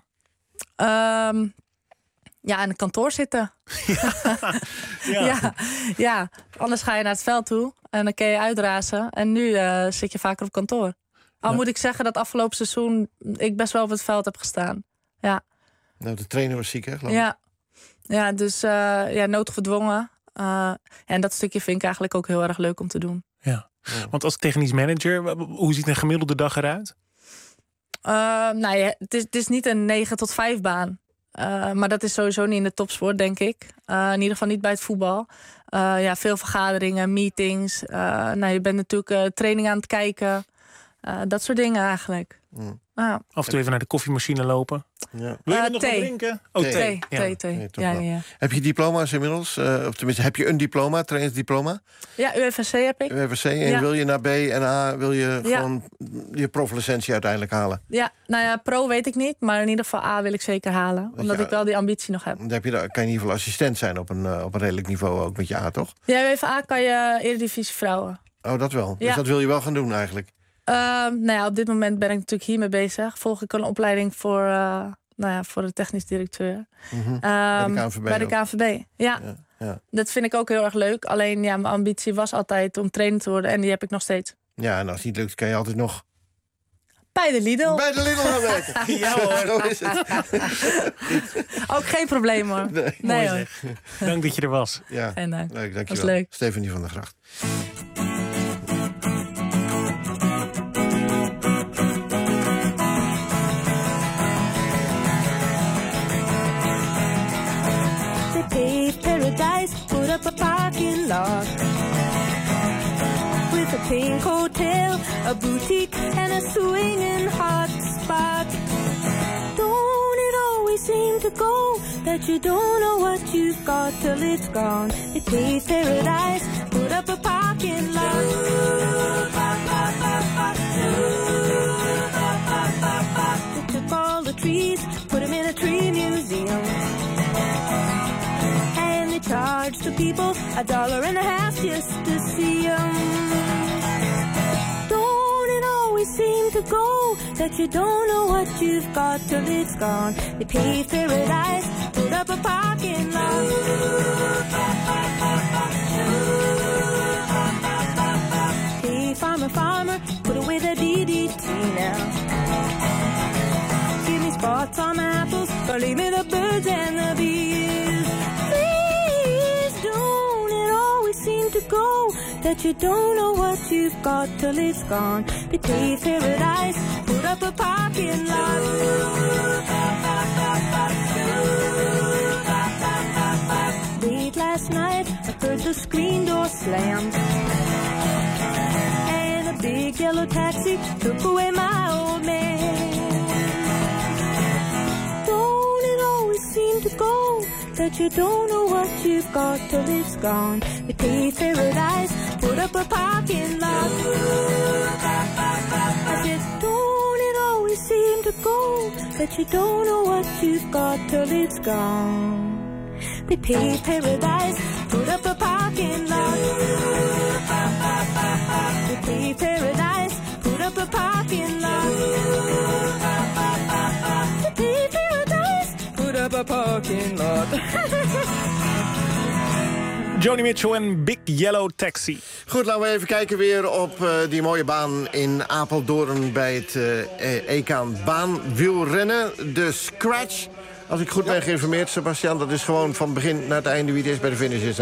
Um, ja, aan het kantoor zitten. Ja. ja. ja, ja. Anders ga je naar het veld toe en dan kun je uitrazen. En nu uh, zit je vaker op kantoor. Al ja. moet ik zeggen dat afgelopen seizoen ik best wel op het veld heb gestaan. Ja. Nou, de trainer was ziek, hè, geloof ik? Ja, ja dus uh, ja, noodgedwongen. Uh, en dat stukje vind ik eigenlijk ook heel erg leuk om te doen. Ja. Ja. Want als technisch manager, hoe ziet een gemiddelde dag eruit? Uh, nou ja, het is, het is niet een negen tot vijf baan. Uh, maar dat is sowieso niet in de topsport, denk ik. Uh, in ieder geval niet bij het voetbal. Uh, ja, veel vergaderingen, meetings. Uh, nou, je bent natuurlijk uh, training aan het kijken. Uh, dat soort dingen eigenlijk. Mm. Ah. Af en toe even naar de koffiemachine lopen. Ja. Wil je uh, nog thee. wat drinken? Oh, thee. Thee, Ja. thee, thee. Nee, ja, ja, ja. Heb je diploma's inmiddels? Uh, of tenminste, heb je een diploma, trainingsdiploma? Ja, U F C heb ik. U F C. En ja. wil je naar B en A, wil je ja. gewoon je proflicentie uiteindelijk halen? Ja, nou ja, pro weet ik niet. Maar in ieder geval A wil ik zeker halen. Omdat ja, ik wel die ambitie nog heb. Dan heb je, kan je in ieder geval assistent zijn op een, uh, op een redelijk niveau ook met je A, toch? Ja, U F A kan je Eredivisie vrouwen. Oh, dat wel. Ja. Dus dat wil je wel gaan doen eigenlijk? Uh, nou ja, op dit moment ben ik natuurlijk hiermee bezig. Volg ik een opleiding voor, uh, nou ja, voor de technisch directeur. Mm-hmm. um, bij de K N V B Bij de K N V B, ja. ja, ja. Dat vind ik ook heel erg leuk. Alleen ja, mijn ambitie was altijd om trainer te worden. En die heb ik nog steeds. Ja, en als het niet lukt, kan je altijd nog... Bij de Lidl. Bij de Lidl gaan werken. Ja hoor. Zo is het. Ook geen probleem hoor. Nee, nee hoor. Dank dat je er was. Ja, en dank. Leuk, dank je was wel. leuk. Stefanie van der Gracht. Paved paradise, put up a parking lot with a pink hotel, a boutique, and a swinging hot spot. Don't it always seem to go that you don't know what you've got till it's gone? They paved paradise, put up a parking lot. They took all the trees, put them in a tree museum. Charge the people a dollar and a half just to see them. Don't it always seem to go that you don't know what you've got till it's gone? They paved paradise, put up a parking lot. Hey, farmer, farmer, put away the D D T now. Give me spots on my apples, or leave me the birds and the bees. Seem to go that you don't know what you've got till it's gone. They paved paradise, put up a parking lot. Late last night, I heard the screen door slam, and a big yellow taxi took away my old man. Don't it always seem to go that you don't know what you've got till it's gone? They paved paradise, put up a parking lot. I said, don't it always seem to go that you don't know what you've got till it's gone? They paved paradise, put up a parking lot. They paved paradise, put up a parking lot. They paved paradise, put up a parking lot. Joni Mitchell en Big Yellow Taxi. Goed, laten we even kijken weer op uh, die mooie baan in Apeldoorn bij het uh, E K baanwielrennen. De scratch, als ik goed ben geïnformeerd, Sebastian, dat is gewoon van begin naar het einde wie het is bij de finish is, hè?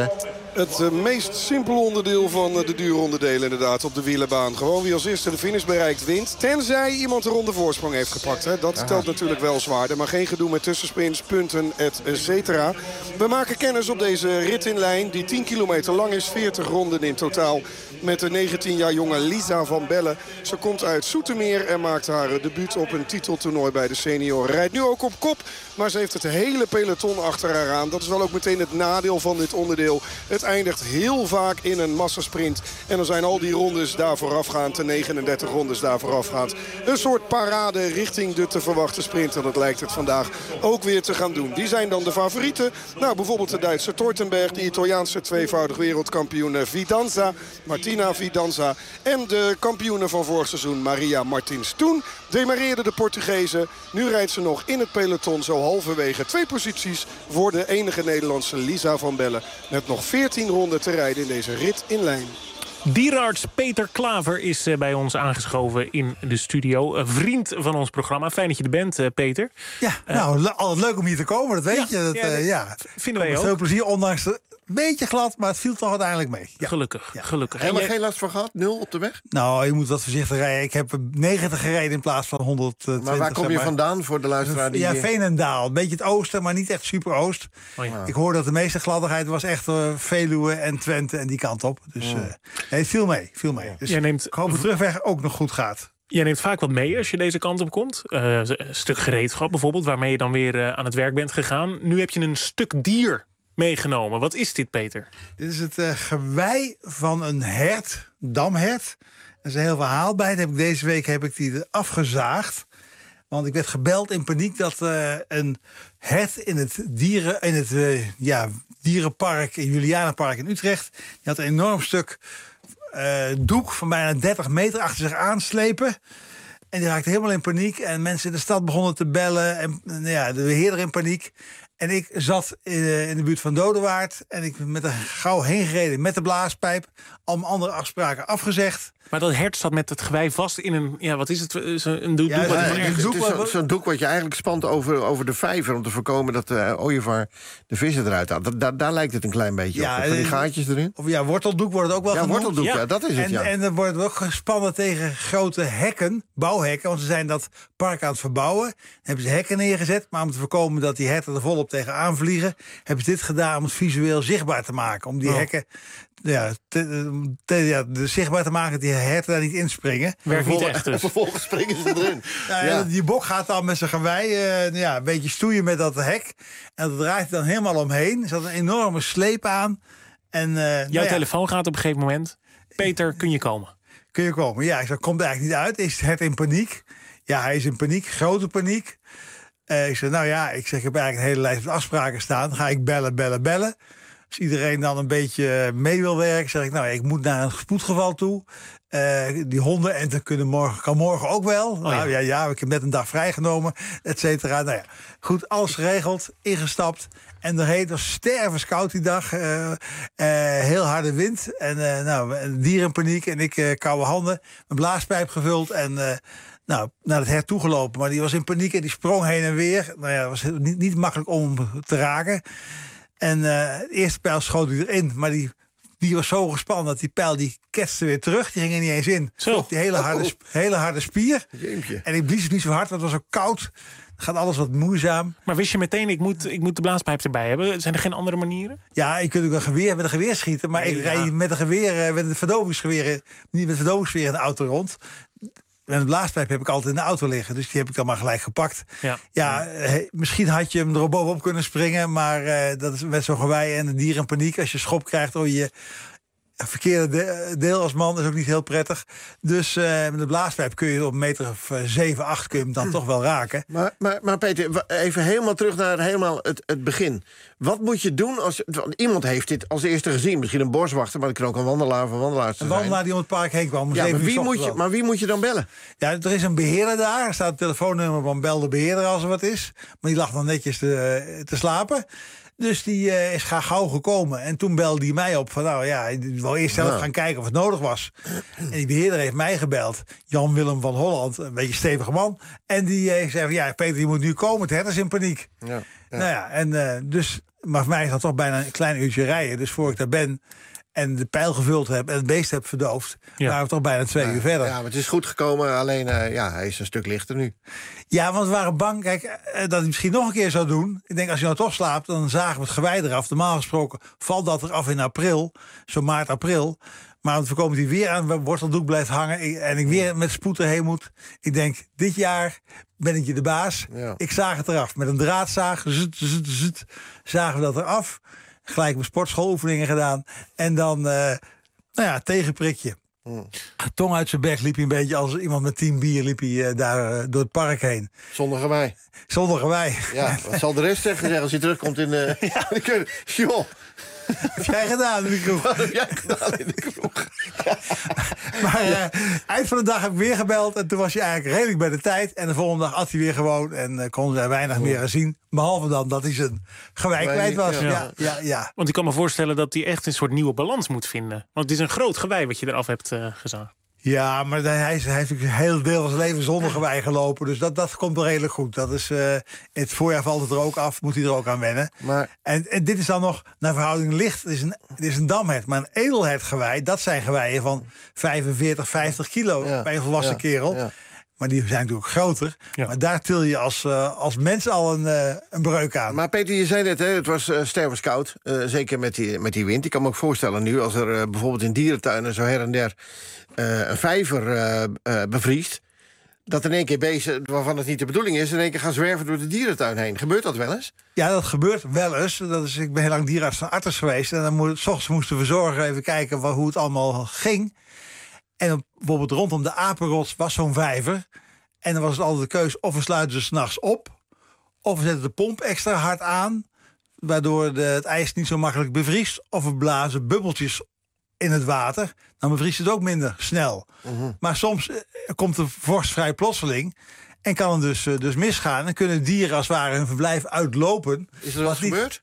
Het uh, meest simpele onderdeel van uh, de duuronderdelen inderdaad op de wielenbaan. Gewoon wie als eerste de finish bereikt wint. Tenzij iemand een ronde voorsprong heeft gepakt. Hè. Dat telt natuurlijk wel zwaarder. Maar geen gedoe met tussensprints, punten, et cetera. We maken kennis op deze rit in lijn. Die tien kilometer lang is, veertig ronden in totaal. Met de negentien jaar jonge Lisa van Bellen. Ze komt uit Zoetermeer en maakt haar debuut op een titeltoernooi bij de senioren. Rijdt nu ook op kop, maar ze heeft het hele peloton achter haar aan. Dat is wel ook meteen het nadeel van dit onderdeel. Het eindigt heel vaak in een massasprint. En dan zijn al die rondes daar voorafgaand, de negenendertig rondes daar voorafgaand, een soort parade richting de te verwachten sprint. En dat lijkt het vandaag ook weer te gaan doen. Die zijn dan de favorieten. Nou, bijvoorbeeld de Duitse Tortenberg, de Italiaanse tweevoudig wereldkampioen Fidanza, Martina Fidanza. En de kampioene van vorig seizoen, Maria Martins. Toen demareerde de Portugezen. Nu rijdt ze nog in het peloton zo halverwege. Twee posities voor de enige Nederlandse Lisa van Bellen. Met nog veertien ronden te rijden in deze rit in lijn. Dierarts Peter Klaver is uh, bij ons aangeschoven in de studio. Een vriend van ons programma. Fijn dat je er bent, uh, Peter. Ja, nou, uh, altijd leuk om hier te komen, dat weet ja, je. Dat, ja, uh, ja. Vinden wij met ook. Veel plezier, ondanks de beetje glad, maar het viel toch uiteindelijk mee. Ja. Gelukkig, ja. gelukkig. Helemaal jij... geen last van gehad? Nul op de weg? Nou, je moet wat voorzichtig rijden. Ik heb negentig gereden in plaats van honderdtwintig. Maar waar kom je zeg maar vandaan voor de luisteraar? Die ja, hier... Veenendaal. Een beetje het oosten, maar niet echt super oost. Oh, ja. Ik hoorde dat de meeste gladdigheid was echt uh, Veluwe en Twente en die kant op. Dus uh, nee, het viel mee. Viel mee. Dus jij neemt... ik hoop dat de terugweg ook nog goed gaat. Jij neemt vaak wat mee als je deze kant op komt. Uh, een stuk gereedschap bijvoorbeeld, waarmee je dan weer uh, aan het werk bent gegaan. Nu heb je een stuk dier meegenomen. Wat is dit, Peter? Dit is het uh, gewei van een hert, damhert. Er is een heel verhaal bij. Dat heb ik deze week heb ik die afgezaagd. Want ik werd gebeld in paniek dat uh, een hert in het, dieren, in het uh, ja, dierenpark, in Julianenpark in Utrecht, die had een enorm stuk uh, doek van bijna dertig meter achter zich aanslepen. En die raakte helemaal in paniek. En mensen in de stad begonnen te bellen. En nou ja, de beheerder in paniek. En ik zat in, in de buurt van Dodewaard. En ik ben met er gauw heen gereden met de blaaspijp. Al mijn andere afspraken afgezegd. Maar dat hert zat met het gewei vast in een... Ja, wat is het? Een doek, ja, doek, ja, wat ja, het is zo'n zo doek wat je eigenlijk spant over, over de vijver... om te voorkomen dat de ooievaar de vissen eruit haalt. Da, daar lijkt het een klein beetje ja, op. Van die gaatjes erin. Of ja, worteldoek wordt het ook wel ja, genoemd. Worteldoek, ja. ja, dat is het, en, ja. En dan wordt het ook gespannen tegen grote hekken, bouwhekken. Want ze zijn dat park aan het verbouwen. Dan hebben ze hekken neergezet. Maar om te voorkomen dat die herten er volop tegenaan vliegen... hebben ze dit gedaan om het visueel zichtbaar te maken. Om die oh. hekken... Ja, te, te, ja, de zichtbaar te maken dat die herten daar niet inspringen. Werkt niet echt dus. Vervolgens springen ze erin. Ja, ja. Die bok gaat dan met zijn gewei uh, ja, een beetje stoeien met dat hek. En dat draait dan helemaal omheen. Er zat een enorme sleep aan. En, uh, Jouw nou ja. telefoon gaat op een gegeven moment. Peter, kun je komen? Kun je komen, ja. Ik zeg, komt eigenlijk niet uit. Is het hert in paniek? Ja, hij is in paniek. Grote paniek. Uh, ik zeg, nou ja, ik zeg, ik heb eigenlijk een hele lijst met afspraken staan. Dan ga ik bellen, bellen, bellen. Als iedereen dan een beetje mee wil werken, zeg ik, nou, ik moet naar een spoedgeval toe. Uh, die honden en dan kunnen morgen, kan morgen ook wel. Oh, nou ja. ja, ja, ik heb net een dag vrijgenomen, et cetera. Nou ja, goed, alles geregeld, ingestapt. En erheen was stervenskoud die dag. Uh, uh, heel harde wind. En uh, nou, dier in paniek en ik uh, koude handen. Mijn blaaspijp gevuld en... Uh, Nou, naar het hert toegelopen. Maar die was in paniek en die sprong heen en weer. Nou ja, het was niet, niet makkelijk om hem te raken. En uh, de eerste pijl schoot hij erin, maar die, die was zo gespannen dat die pijl die ketste weer terug. Die ging er niet eens in. Zo. Op die hele harde, oh. hele harde spier. Jeempje. En ik blies het niet zo hard, want het was ook koud. Dan gaat alles wat moeizaam. Maar wist je meteen, ik moet, ik moet de blaaspijp erbij hebben? Zijn er geen andere manieren? Ja, je kunt ook een geweer met een geweer schieten. Maar nee, ik ja. rijd met een geweer, met een verdovingsgeweer, niet met verdovingsgeweer in de auto rond. En de blaaspijp heb ik altijd in de auto liggen. Dus die heb ik dan maar gelijk gepakt. Ja, ja he, misschien had je hem er bovenop kunnen springen. Maar uh, dat is met zo'n gewei en een dier in paniek. Als je schop krijgt door je verkeerde de, deel als man, is ook niet heel prettig. Dus uh, met de blaaspijp kun je op een meter of uh, zeven, acht kun je hem dan hm. toch wel raken. Maar, maar, maar Peter, even helemaal terug naar helemaal het, het begin. Wat moet je doen als... Iemand heeft dit als eerste gezien. Misschien een boswachter, maar dat kan ook een wandelaar van wandelaars zijn. Een wandelaar die om het park heen kwam. Ja, maar, wie moet je, maar wie moet je dan bellen? Ja, er is een beheerder daar. Er staat een telefoonnummer van bel de beheerder als er wat is. Maar die lag dan netjes te, te slapen. Dus die uh, is graag gauw gekomen. En toen belde hij mij op van nou ja, ik wil eerst zelf ja. gaan kijken of het nodig was. En die beheerder heeft mij gebeld. Jan-Willem van Holland, een beetje stevige man. En die uh, zei van ja, Peter, je moet nu komen. Het hert is in paniek. Ja, ja. Nou ja, en uh, dus, maar voor mij is dat toch bijna een klein uurtje rijden. Dus voor ik daar ben en de pijl gevuld heb en het beest heb verdoofd, ja. waren we toch bijna twee ja, uur verder. Ja, maar het is goed gekomen, alleen uh, ja, hij is een stuk lichter nu. Ja, want we waren bang, kijk, uh, dat hij misschien nog een keer zou doen. Ik denk, als je nou toch slaapt, dan zagen we het gewei eraf. Normaal gesproken valt dat eraf in april, zo maart, april. Maar om te voorkomen dat hij weer aan het worteldoek blijft hangen en ik weer met spoed erheen moet. Ik denk, dit jaar ben ik je de baas. Ja. Ik zaag het eraf. Met een draadzaag, zut, zut, zut, zagen we dat eraf. Gelijk mijn sportschooloefeningen gedaan. En dan, uh, nou ja, tegenprikje. Mm. Tong uit zijn bek liep hij een beetje als iemand met tien bier liep hij uh, daar uh, door het park heen. Zonder gewei. Zonder gewei. Ja, wat zal de rest zeggen als hij terugkomt in de... Uh, ja. Joh. Wat heb jij gedaan in de kroeg? Wat heb jij gedaan in de kroeg? Maar uh, eind van de dag heb ik weer gebeld. En toen was hij eigenlijk redelijk bij de tijd. En de volgende dag at hij weer gewoon. En uh, konden ze weinig oh. meer zien. Behalve dan dat hij zijn gewei kwijt was. Ja. Ja, ja, ja. Want ik kan me voorstellen dat hij echt een soort nieuwe balans moet vinden. Want het is een groot gewei wat je eraf hebt uh, gezaagd. Ja, maar hij, hij heeft natuurlijk een heel deel van zijn leven zonder gewei gelopen. Dus dat, dat komt wel redelijk goed. Dat is, uh, in het voorjaar valt het er ook af, moet hij er ook aan wennen. Maar... En, en dit is dan nog naar verhouding licht. Het is een, het is een damhert, maar een edelhertgewei, dat zijn geweien van vijfenveertig, vijftig kilo ja, bij een volwassen ja, kerel. Ja. Maar die zijn natuurlijk groter. Ja. Maar daar til je als, uh, als mens al een, uh, een breuk aan. Maar Peter, je zei net, hè, het was uh, stervenskoud. Uh, zeker met die, met die wind. Ik kan me ook voorstellen nu, als er uh, bijvoorbeeld in dierentuinen zo her en der uh, een vijver uh, uh, bevriest, dat in één keer beesten, waarvan het niet de bedoeling is, in één keer gaan zwerven door de dierentuin heen. Gebeurt dat wel eens? Ja, dat gebeurt wel eens. Dat is, ik ben heel lang dierenarts van Arters geweest. En dan moet, 's ochtends moesten we verzorgen, even kijken wat, hoe het allemaal ging. En op, bijvoorbeeld rondom de apenrots was zo'n vijver. En dan was het altijd de keus, of we sluiten ze 's nachts op, of we zetten de pomp extra hard aan, waardoor de, het ijs niet zo makkelijk bevriest, of we blazen bubbeltjes in het water. Dan bevriest het ook minder snel. Uh-huh. Maar soms uh, komt de vorst vrij plotseling en kan het dus, uh, dus misgaan. En kunnen dieren als het ware hun verblijf uitlopen. Is er wat gebeurd?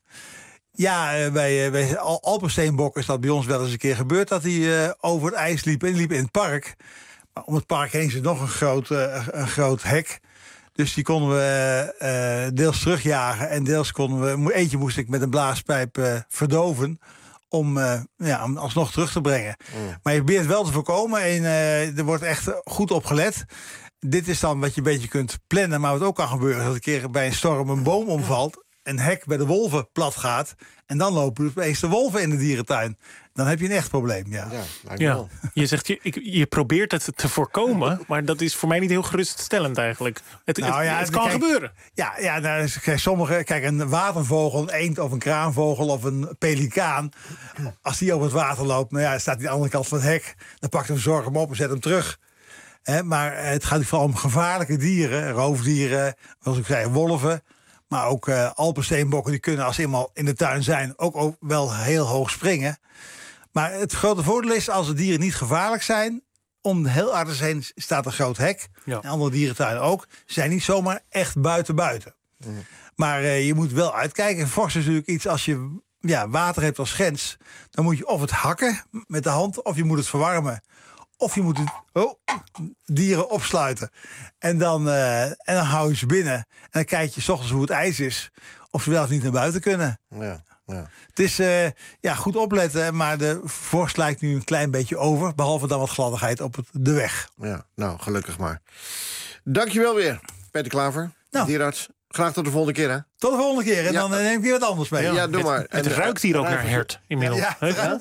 Ja, bij, bij Alpensteenbok is dat bij ons wel eens een keer gebeurd, dat hij uh, over het ijs liep en liep in het park. Maar om het park heen zit nog een groot, uh, een groot hek. Dus die konden we uh, deels terugjagen en deels konden we... Eentje moest ik met een blaaspijp uh, verdoven om uh, ja, om alsnog terug te brengen. Mm. Maar je probeert wel te voorkomen en uh, er wordt echt goed op gelet. Dit is dan wat je een beetje kunt plannen, maar wat ook kan gebeuren, dat een keer bij een storm een boom omvalt, een hek bij de wolven plat gaat en dan lopen opeens de wolven in de dierentuin. Dan heb je een echt probleem, ja. Ja, ja. Je zegt, je, ik, je probeert het te voorkomen, maar dat is voor mij niet heel geruststellend eigenlijk. Het, nou, het, ja, het kan kijk, gebeuren. Ja, ja nou, kijk, sommige, kijk, een watervogel, een eend of een kraanvogel of een pelikaan, als die op het water loopt, nou ja, staat hij aan de andere kant van het hek, dan pakt hem zorg hem op en zet hem terug. He, maar het gaat vooral om gevaarlijke dieren, roofdieren, zoals ik zei, wolven. Maar ook uh, Alpensteenbokken, die kunnen als ze eenmaal in de tuin zijn ook, ook wel heel hoog springen. Maar het grote voordeel is, als de dieren niet gevaarlijk zijn, om heel Arters heen staat een groot hek. Ja. En andere dierentuinen ook. Ze zijn niet zomaar echt buiten buiten. Mm. Maar uh, je moet wel uitkijken. Vorst is natuurlijk iets, als je ja, water hebt als grens, dan moet je of het hakken met de hand, of je moet het verwarmen. Of je moet het, oh, dieren opsluiten. En dan, uh, en dan hou je ze binnen. En dan kijk je 's ochtends hoe het ijs is. Of ze wel of niet naar buiten kunnen. Ja, ja. Het is uh, ja, goed opletten, maar de vorst lijkt nu een klein beetje over. Behalve dan wat gladdigheid op het, de weg. Ja, nou, gelukkig maar. Dankjewel weer, Peter Klaver, nou. dierarts. Graag tot de volgende keer, hè? Tot de volgende keer. En ja. dan uh, neem ik weer wat anders mee. Ja, ja doe maar. Het, het en, ruikt hier uh, ook naar hert inmiddels. Ja, ja,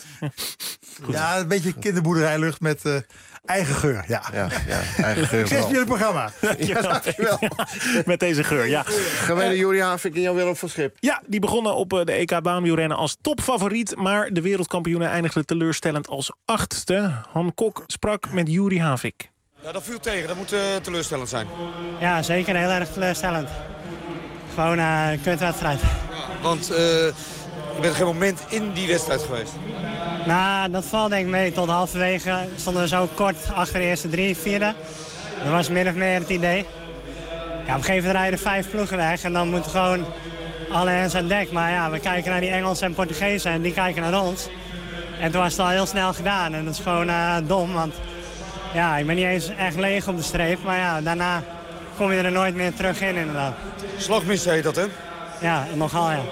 ja, een beetje kinderboerderijlucht met uh, eigen geur. Ja, ja, ja eigen geur. Succes met het programma. Ja, dankjewel. Met deze geur, ja. Gaan wij de Juri Havik en Jan-Willem van Schip? Ja, die begonnen op de E K baanwielrennen als topfavoriet, maar de wereldkampioenen eindigden teleurstellend als achtste. Han Kok sprak met Juri Havik. Ja, dat viel tegen. Dat moet uh, teleurstellend zijn. Ja, zeker. Heel erg teleurstellend. Gewoon uh, een kutwedstrijd. Ja, want uh, je bent geen moment in die wedstrijd geweest. Nou, dat valt denk ik mee. Tot halverwege stonden we zo kort achter de eerste drie, vierde. Dat was min of meer het idee. Ja, op een gegeven moment rijden vijf ploegen weg en dan moeten gewoon alle hands aan dek. Maar ja, we kijken naar die Engelsen en Portugezen en die kijken naar ons. En toen was het al heel snel gedaan en dat is gewoon uh, dom, want ja, ik ben niet eens echt leeg op de streep. Maar ja, daarna kom je er nooit meer terug in inderdaad. Slagmis heet dat, hè? Ja, nogal ja.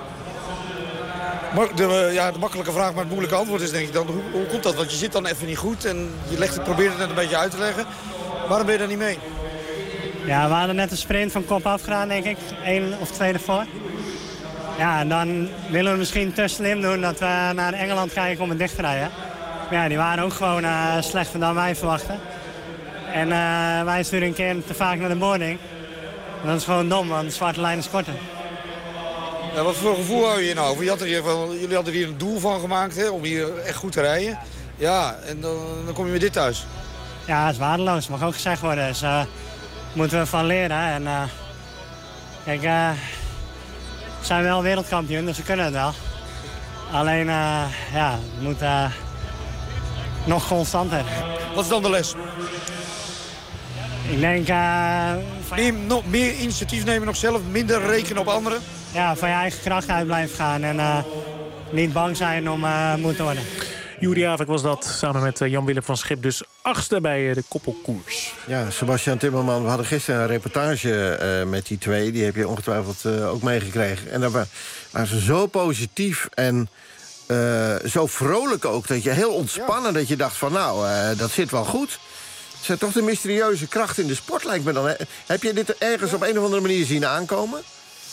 Maar de, uh, ja, de makkelijke vraag, maar het moeilijke antwoord is denk ik dan, hoe, hoe komt dat? Want je zit dan even niet goed en je legt het, probeert het net een beetje uit te leggen. Waarom ben je daar niet mee? Ja, we hadden net een sprint van kop af gedaan, denk ik. Eén of twee ervoor. Ja, en dan willen we misschien te slim doen dat we naar Engeland kijken om het dicht te rijden. Maar ja, die waren ook gewoon uh, slechter dan wij verwachten. En uh, wij sturen een keer te vaak naar de boarding. En dat is gewoon dom, want de zwarte lijn is korter. Ja, wat voor gevoel hou je hier nou? Je had er hier van, jullie hadden hier een doel van gemaakt, hè, om hier echt goed te rijden. Ja, en dan, dan kom je met dit thuis. Ja, het is waardeloos. Mag ook gezegd worden. Dus uh, moeten we van leren. En uh, kijk, uh, we zijn wel wereldkampioen, dus we kunnen het wel. Alleen, uh, ja, het moet uh, nog constanter. Wat is dan de les? Ik denk... Uh, meer, nog meer initiatief nemen nog zelf, minder rekenen op anderen? Ja, van je eigen kracht uit blijven gaan en uh, niet bang zijn om uh, moe te worden. Juri Avik was dat, samen met Jan-Willem van Schip, dus achtste bij de koppelkoers. Ja, Sebastian Timmerman, we hadden gisteren een reportage uh, met die twee. Die heb je ongetwijfeld uh, ook meegekregen. En daar waren ze zo positief en uh, zo vrolijk ook, dat je heel ontspannen, ja. Dat je dacht van nou, uh, dat zit wel goed. Het zijn toch de mysterieuze kracht in de sport, lijkt me dan. Hè? Heb je dit ergens op een of andere manier zien aankomen?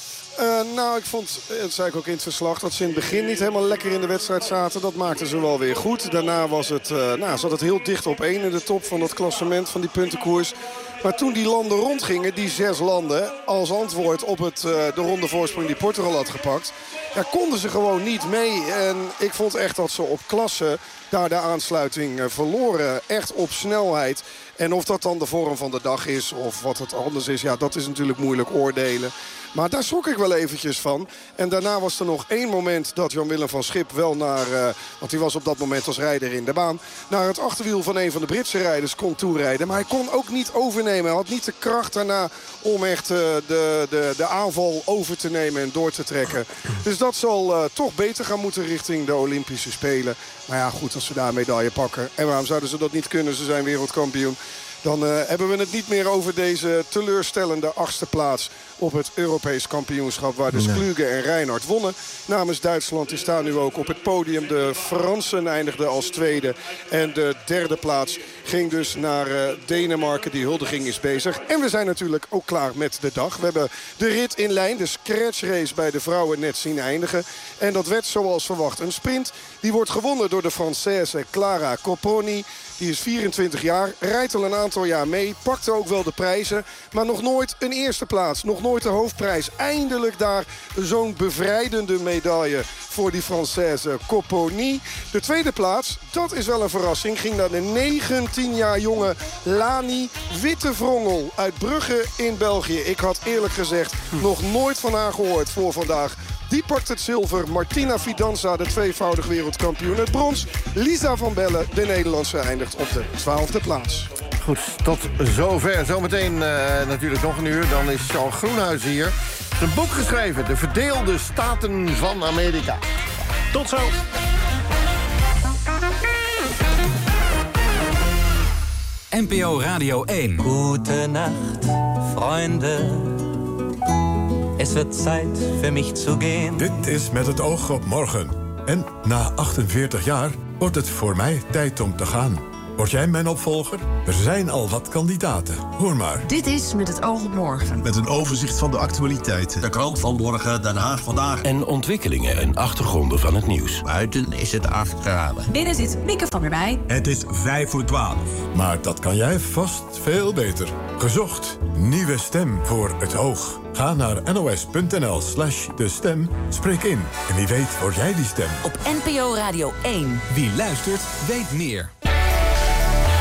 Uh, nou, ik vond, dat zei ik ook in het verslag, dat ze in het begin niet helemaal lekker in de wedstrijd zaten. Dat maakte ze wel weer goed. Daarna was het, uh, nou, zat het heel dicht op één in de top van dat klassement van die puntenkoers. Maar toen die landen rondgingen, die zes landen, als antwoord op het, uh, de ronde voorsprong die Portugal had gepakt, ja, konden ze gewoon niet mee. En ik vond echt dat ze op klasse daar de aansluiting uh, verloren. Echt op snelheid. En of dat dan de vorm van de dag is of wat het anders is, ja, dat is natuurlijk moeilijk oordelen. Maar daar schrok ik wel eventjes van. En daarna was er nog één moment dat Jan-Willem van Schip wel naar, uh, want hij was op dat moment als rijder in de baan, naar het achterwiel van een van de Britse rijders kon toerijden. Maar hij kon ook niet overnemen. Hij had niet de kracht daarna om echt uh, de, de, de aanval over te nemen en door te trekken. Dus dat zal uh, toch beter gaan moeten richting de Olympische Spelen. Maar ja, goed, als ze daar een medaille pakken. En waarom zouden ze dat niet kunnen? Ze zijn wereldkampioen. Dan uh, hebben we het niet meer over deze teleurstellende achtste plaats op het Europees kampioenschap, waar dus Kluge en Reinhard wonnen namens Duitsland. Die staan nu ook op het podium. De Fransen eindigden als tweede. En de derde plaats ging dus naar uh, Denemarken. Die huldiging is bezig. En we zijn natuurlijk ook klaar met de dag. We hebben de rit in lijn, de scratch race bij de vrouwen net zien eindigen. En dat werd zoals verwacht een sprint. Die wordt gewonnen door de Française Clara Copponi. Die is vierentwintig jaar, rijdt al een aantal jaar mee, pakte ook wel de prijzen. Maar nog nooit een eerste plaats, nog nooit de hoofdprijs. Eindelijk daar zo'n bevrijdende medaille voor die Française Copponi. De tweede plaats, dat is wel een verrassing, ging naar de negentien jaar jonge Lani Wittevrongen uit Brugge in België. Ik had eerlijk gezegd nog nooit van haar gehoord voor vandaag. Die pakt het zilver. Martina Fidanza, de tweevoudig wereldkampioen, het brons. Lisa van Bellen, de Nederlandse, eindigt op de twaalfde plaats. Goed, tot zover. Zometeen uh, natuurlijk nog een uur. Dan is Charles Groenhuizen hier. Een boek geschreven, De Verdeelde Staten van Amerika. Tot zo. N P O Radio één. Gute Nacht, Freunde. Es wird Zeit für mich zu gehen. Dit is Met het oog op morgen. En na achtenveertig jaar wordt het voor mij tijd om te gaan. Word jij mijn opvolger? Er zijn al wat kandidaten. Hoor maar. Dit is Met het oog op morgen. Met een overzicht van de actualiteiten. De krant van morgen, Den Haag vandaag. En ontwikkelingen en achtergronden van het nieuws. Buiten is het acht graden. Binnen zit Mieke van der Wij. Het is vijf voor twaalf. Maar dat kan jij vast veel beter. Gezocht. Nieuwe stem voor het oog. Ga naar nos.nl slash de stem. Spreek in. En wie weet word jij die stem. Op N P O Radio één. Wie luistert, weet meer.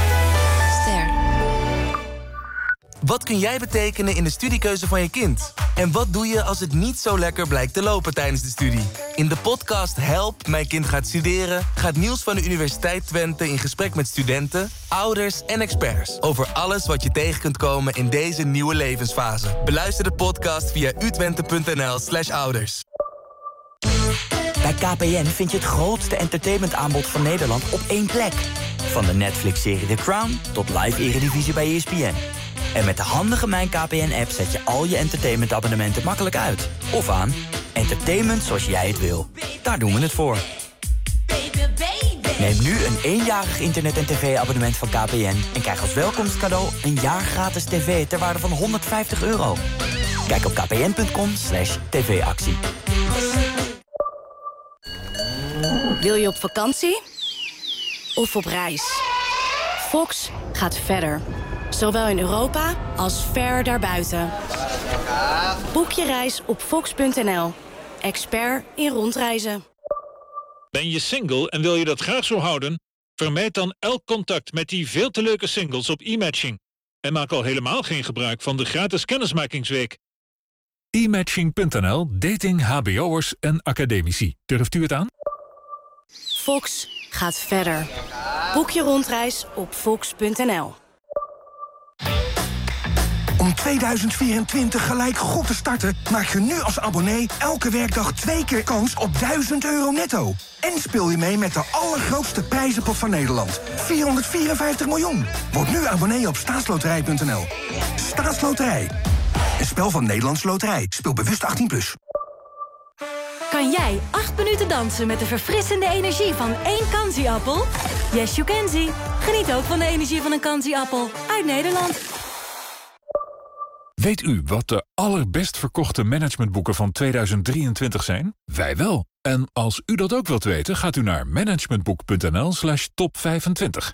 Wat kun jij betekenen in de studiekeuze van je kind? En wat doe je als het niet zo lekker blijkt te lopen tijdens de studie? In de podcast Help, mijn kind gaat studeren... gaat Niels van de Universiteit Twente in gesprek met studenten, ouders en experts... over alles wat je tegen kunt komen in deze nieuwe levensfase. Beluister de podcast via utwente punt n l slash ouders. Bij K P N vind je het grootste entertainmentaanbod van Nederland op één plek. Van de Netflix-serie The Crown tot live eredivisie bij E S P N. En met de handige Mijn K P N-app zet je al je entertainmentabonnementen makkelijk uit. Of aan. Entertainment zoals jij het wil. Daar doen we het voor. Neem nu een eenjarig internet- en tv-abonnement van K P N... en krijg als welkomstcadeau een jaar gratis tv ter waarde van honderdvijftig euro. Kijk op kpn punt com slash tv-actie. Wil je op vakantie? Of op reis? Fox gaat verder. Zowel in Europa als ver daarbuiten. Boek je reis op fox punt n l. Expert in rondreizen. Ben je single en wil je dat graag zo houden? Vermijd dan elk contact met die veel te leuke singles op e-matching. En maak al helemaal geen gebruik van de gratis kennismakingsweek. e matching punt n l, dating, hbo'ers en academici. Durft u het aan? Fox gaat verder. Boek je rondreis op fox punt n l. Om tweeduizend vierentwintig gelijk goed te starten... maak je nu als abonnee elke werkdag twee keer kans op duizend euro netto. En speel je mee met de allergrootste prijzenpot van Nederland. vierhonderdvierenvijftig miljoen. Word nu abonnee op staatsloterij punt n l. Staatsloterij. Een spel van Nederlandse Loterij. Speel bewust achttien plus. Kan jij acht minuten dansen met de verfrissende energie van één Kanzi-appel? Yes, you can see. Geniet ook van de energie van een Kanzi-appel. Uit Nederland. Weet u wat de allerbest verkochte managementboeken van tweeduizend drieëntwintig zijn? Wij wel. En als u dat ook wilt weten, gaat u naar managementboek punt n l slash top vijfentwintig.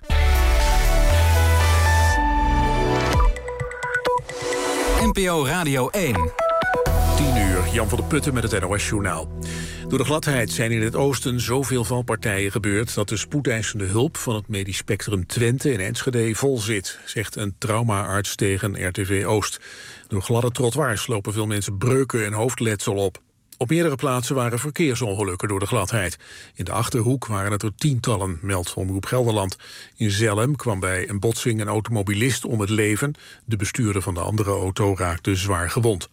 N P O Radio één. tien uur, Jan van der Putten met het N O S-journaal. Door de gladheid zijn in het oosten zoveel valpartijen gebeurd... dat de spoedeisende hulp van het Medisch Spectrum Twente in Enschede vol zit... zegt een traumaarts tegen R T V Oost. Door gladde trottoirs lopen veel mensen breuken en hoofdletsel op. Op meerdere plaatsen waren verkeersongelukken door de gladheid. In de Achterhoek waren het er tientallen, meldt Omroep Gelderland. In Zelhem kwam bij een botsing een automobilist om het leven. De bestuurder van de andere auto raakte zwaar gewond.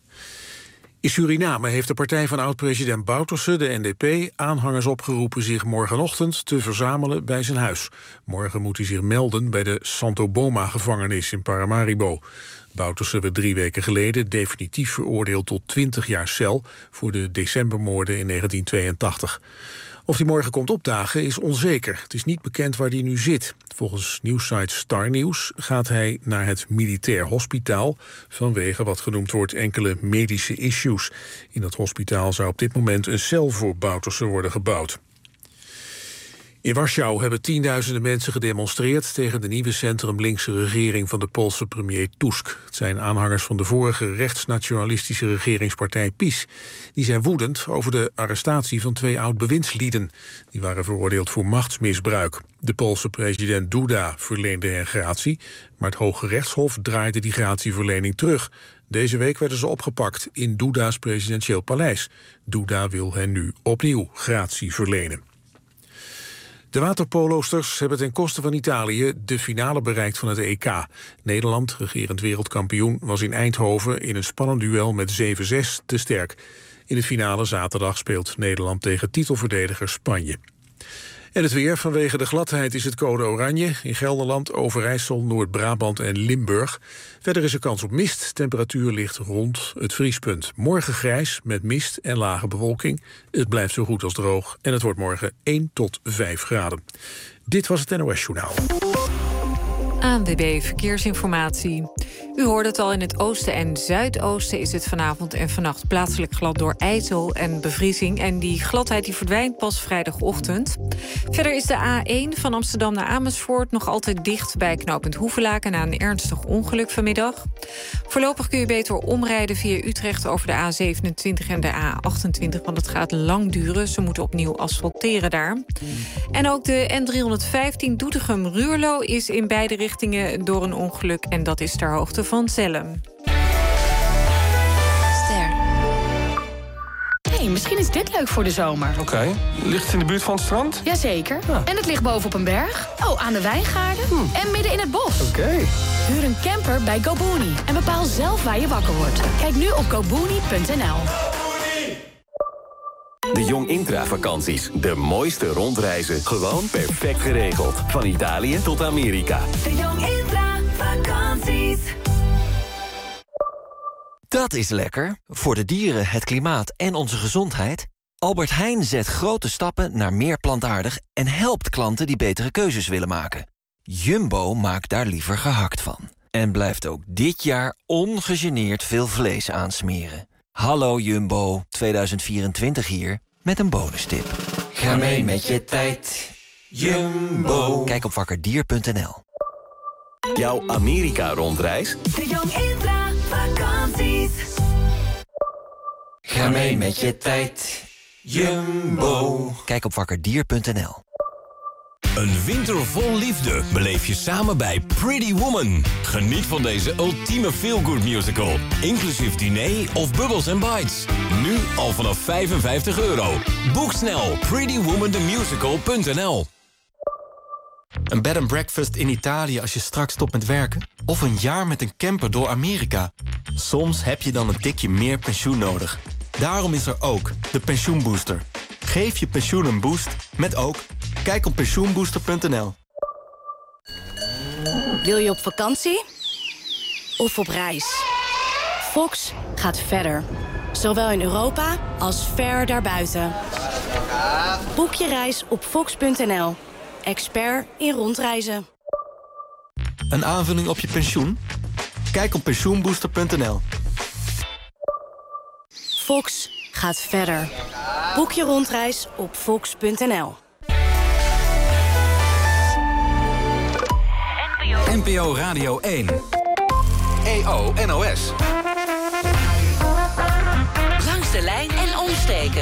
In Suriname heeft de partij van oud-president Bouterse, de N D P, aanhangers opgeroepen zich morgenochtend te verzamelen bij zijn huis. Morgen moet hij zich melden bij de Santo Boma-gevangenis in Paramaribo. Bouterse werd drie weken geleden definitief veroordeeld tot twintig jaar cel voor de decembermoorden in negentien tweeëntachtig. Of hij morgen komt opdagen is onzeker. Het is niet bekend waar hij nu zit. Volgens nieuwssite Star News gaat hij naar het militair hospitaal vanwege wat genoemd wordt enkele medische issues. In dat hospitaal zou op dit moment een cel voor Bouterse worden gebouwd. In Warschau hebben tienduizenden mensen gedemonstreerd tegen de nieuwe centrum-linkse regering van de Poolse premier Tusk. Het zijn aanhangers van de vorige rechtsnationalistische regeringspartij PiS. Die zijn woedend over de arrestatie van twee oud-bewindslieden. Die waren veroordeeld voor machtsmisbruik. De Poolse president Duda verleende hen gratie, maar het Hoge Rechtshof draaide die gratieverlening terug. Deze week werden ze opgepakt in Duda's presidentieel paleis. Duda wil hen nu opnieuw gratie verlenen. De waterpolosters hebben ten koste van Italië de finale bereikt van het E K. Nederland, regerend wereldkampioen, was in Eindhoven in een spannend duel met zeven zes te sterk. In de finale zaterdag speelt Nederland tegen titelverdediger Spanje. En het weer. Vanwege de gladheid is het code oranje. In Gelderland, Overijssel, Noord-Brabant en Limburg. Verder is er kans op mist. Temperatuur ligt rond het vriespunt. Morgen grijs met mist en lage bewolking. Het blijft zo goed als droog. En het wordt morgen één tot vijf graden. Dit was het N O S-journaal. A N W B Verkeersinformatie. U hoorde het al, in het oosten en zuidoosten is het vanavond en vannacht plaatselijk glad door ijzel en bevriezing. En die gladheid die verdwijnt pas vrijdagochtend. Verder is de A één van Amsterdam naar Amersfoort nog altijd dicht bij knooppunt Hoevelaken na een ernstig ongeluk vanmiddag. Voorlopig kun je beter omrijden via Utrecht over de A zevenentwintig en de A achtentwintig, want het gaat lang duren. Ze moeten opnieuw asfalteren daar. En ook de N driehonderdvijftien Doetinchem-Ruurlo is in beide richtingen door een ongeluk en dat is ter hoogte van Zellem. hey, misschien is dit leuk voor de zomer. Oké. Okay. Ligt het in de buurt van het strand? Jazeker. Ja. En het ligt bovenop een berg. Oh, aan de wijngaarden. Hmm. En midden in het bos. Oké. Okay. Huur een camper bij GoBooney. En bepaal zelf waar je wakker wordt. Kijk nu op go booney punt n l. De Jong Intra-vakanties. De mooiste rondreizen. Gewoon perfect geregeld. Van Italië tot Amerika. De Jong Intra-vakanties. Dat is lekker. Voor de dieren, het klimaat en onze gezondheid. Albert Heijn zet grote stappen naar meer plantaardig... en helpt klanten die betere keuzes willen maken. Jumbo maakt daar liever gehakt van. En blijft ook dit jaar ongegeneerd veel vlees aansmeren. Hallo Jumbo, tweeduizend vierentwintig hier, met een bonustip. Ga mee met je tijd, Jumbo. Kijk op wakkerdier punt n l. Jouw Amerika-rondreis? De Jong Intra-vakanties. Ga mee met je tijd, Jumbo. Kijk op wakkerdier punt n l. Een winter vol liefde beleef je samen bij Pretty Woman. Geniet van deze ultieme feel-good musical. Inclusief diner of Bubbles and Bites. Nu al vanaf vijfenvijftig euro. Boek snel pretty woman the musical punt n l. Een bed and breakfast in Italië als je straks stopt met werken? Of een jaar met een camper door Amerika? Soms heb je dan een tikje meer pensioen nodig. Daarom is er ook de Pensioenbooster. Geef je pensioen een boost met ook. Kijk op pensioenbooster punt n l. Wil je op vakantie? Of op reis? Fox gaat verder. Zowel in Europa als ver daarbuiten. Boek je reis op fox punt n l. Expert in rondreizen. Een aanvulling op je pensioen? Kijk op pensioenbooster punt n l. Fox gaat verder. Boek je rondreis op fox punt n l. N P O Radio één. E O N O S. Langs de lijn en omsteken.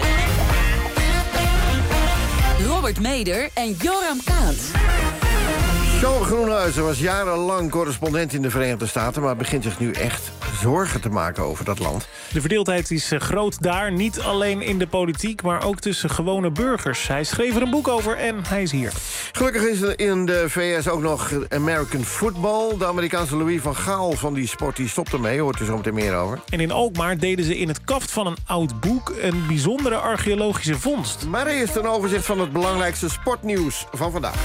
Robert Meder en Joram Kaat. Sean Groenhuizen was jarenlang correspondent in de Verenigde Staten... maar begint zich nu echt zorgen te maken over dat land. De verdeeldheid is groot daar, niet alleen in de politiek... maar ook tussen gewone burgers. Hij schreef er een boek over en hij is hier. Gelukkig is er in de V S ook nog American Football. De Amerikaanse Louis van Gaal van die sport die stopt ermee. Hoort er zo meteen meer over. En in Alkmaar deden ze in het kaft van een oud boek... een bijzondere archeologische vondst. Maar eerst een overzicht van het belangrijkste sportnieuws van vandaag.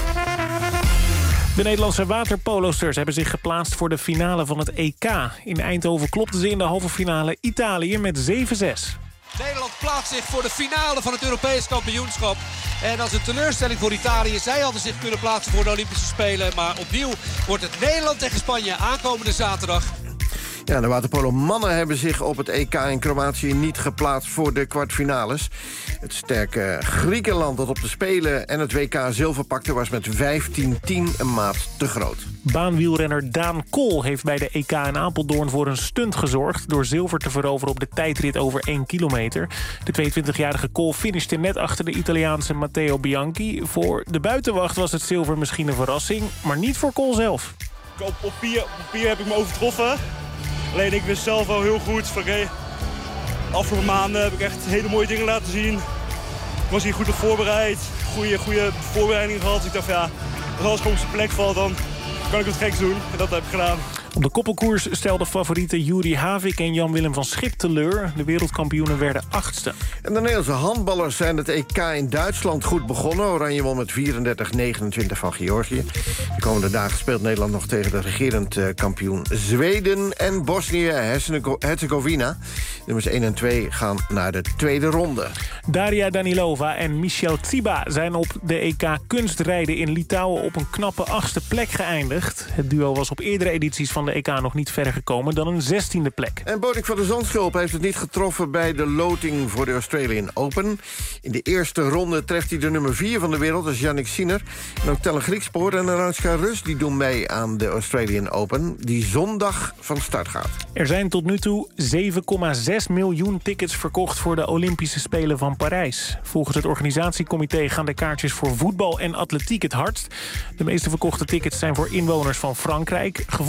De Nederlandse waterpolosters hebben zich geplaatst voor de finale van het E K. In Eindhoven klopten ze in de halve finale Italië met zeven zes. Nederland plaatst zich voor de finale van het Europees kampioenschap. En dat is een teleurstelling voor Italië. Zij hadden zich kunnen plaatsen voor de Olympische Spelen. Maar opnieuw wordt het Nederland tegen Spanje aankomende zaterdag. Ja, de waterpolo-mannen hebben zich op het E K in Kroatië niet geplaatst voor de kwartfinales. Het sterke Griekenland dat op de Spelen en het W K zilver pakte... was met vijftien tien een maat te groot. Baanwielrenner Daan Kool heeft bij de E K in Apeldoorn voor een stunt gezorgd... door zilver te veroveren op de tijdrit over één kilometer. De tweeëntwintigjarige Kool finishte net achter de Italiaanse Matteo Bianchi. Voor de buitenwacht was het zilver misschien een verrassing, maar niet voor Kool zelf. Op papier, op papier heb ik me overtroffen. Alleen ik wist zelf wel heel goed van oké, afgelopen maanden heb ik echt hele mooie dingen laten zien. Ik was hier goed op voorbereid, goede, goede voorbereiding gehad. Dus ik dacht van ja, als alles gewoon op zijn plek valt, dan kan ik wat geks doen. En dat heb ik gedaan. Op de koppelkoers stelden favorieten Juri Havik en Jan-Willem van Schip teleur. De wereldkampioenen werden achtste. En de Nederlandse handballers zijn het E K in Duitsland goed begonnen. Oranje won met vierendertig negenentwintig van Georgië. De komende dagen speelt Nederland nog tegen de regerend uh, kampioen Zweden en Bosnië-Herzegovina. Nummers één en twee gaan naar de tweede ronde. Daria Danilova en Michel Tsiba zijn op de E K kunstrijden in Litouwen op een knappe achtste plek geëindigd. Het duo was op eerdere edities van de E K nog niet verder gekomen dan een zestiende plek. En Botik van der Zandschulp heeft het niet getroffen bij de loting voor de Australian Open. In de eerste ronde treft hij de nummer vier van de wereld, dat is Yannick Sinner. En ook Tellen Griekspoor en Arantxa Rus die doen mee aan de Australian Open, die zondag van start gaat. Er zijn tot nu toe zeven komma zes miljoen tickets verkocht voor de Olympische Spelen van Parijs. Volgens het organisatiecomité gaan de kaartjes voor voetbal en atletiek het hardst. De meeste verkochte tickets zijn voor inwoners van Frankrijk, gevolgd door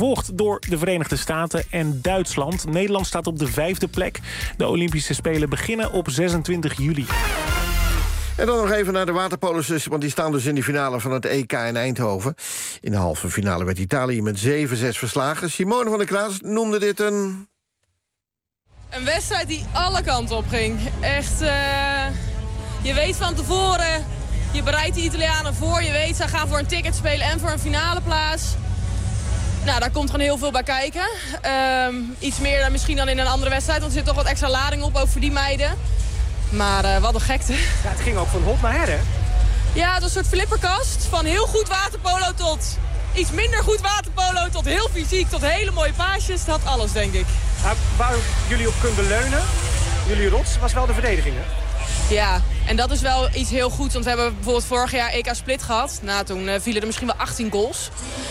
door de Verenigde Staten en Duitsland. Nederland staat op de vijfde plek. De Olympische Spelen beginnen op zesentwintig juli. En dan nog even naar de waterpolosters, want die staan dus in de finale van het E K in Eindhoven. In de halve finale werd Italië met zeven zes verslagen. Simone van der Kraats noemde dit een... Een wedstrijd die alle kanten op ging. Echt, uh, je weet van tevoren, je bereidt de Italianen voor. Je weet, ze gaan voor een ticket spelen en voor een finale plaats. Nou, daar komt gewoon heel veel bij kijken. Um, iets meer dan misschien dan in een andere wedstrijd, want er zit toch wat extra lading op, ook voor die meiden. Maar uh, wat een gekte. Ja, het ging ook van hot naar her, hè? Ja, het was een soort flipperkast. Van heel goed waterpolo tot iets minder goed waterpolo, tot heel fysiek, tot hele mooie paasjes. Dat had alles, denk ik. Nou, waar jullie op konden leunen, jullie rots, was wel de verdediging, hè? Ja, en dat is wel iets heel goeds. Want we hebben bijvoorbeeld vorig jaar E K Split gehad. Nou, toen uh, vielen er misschien wel achttien goals.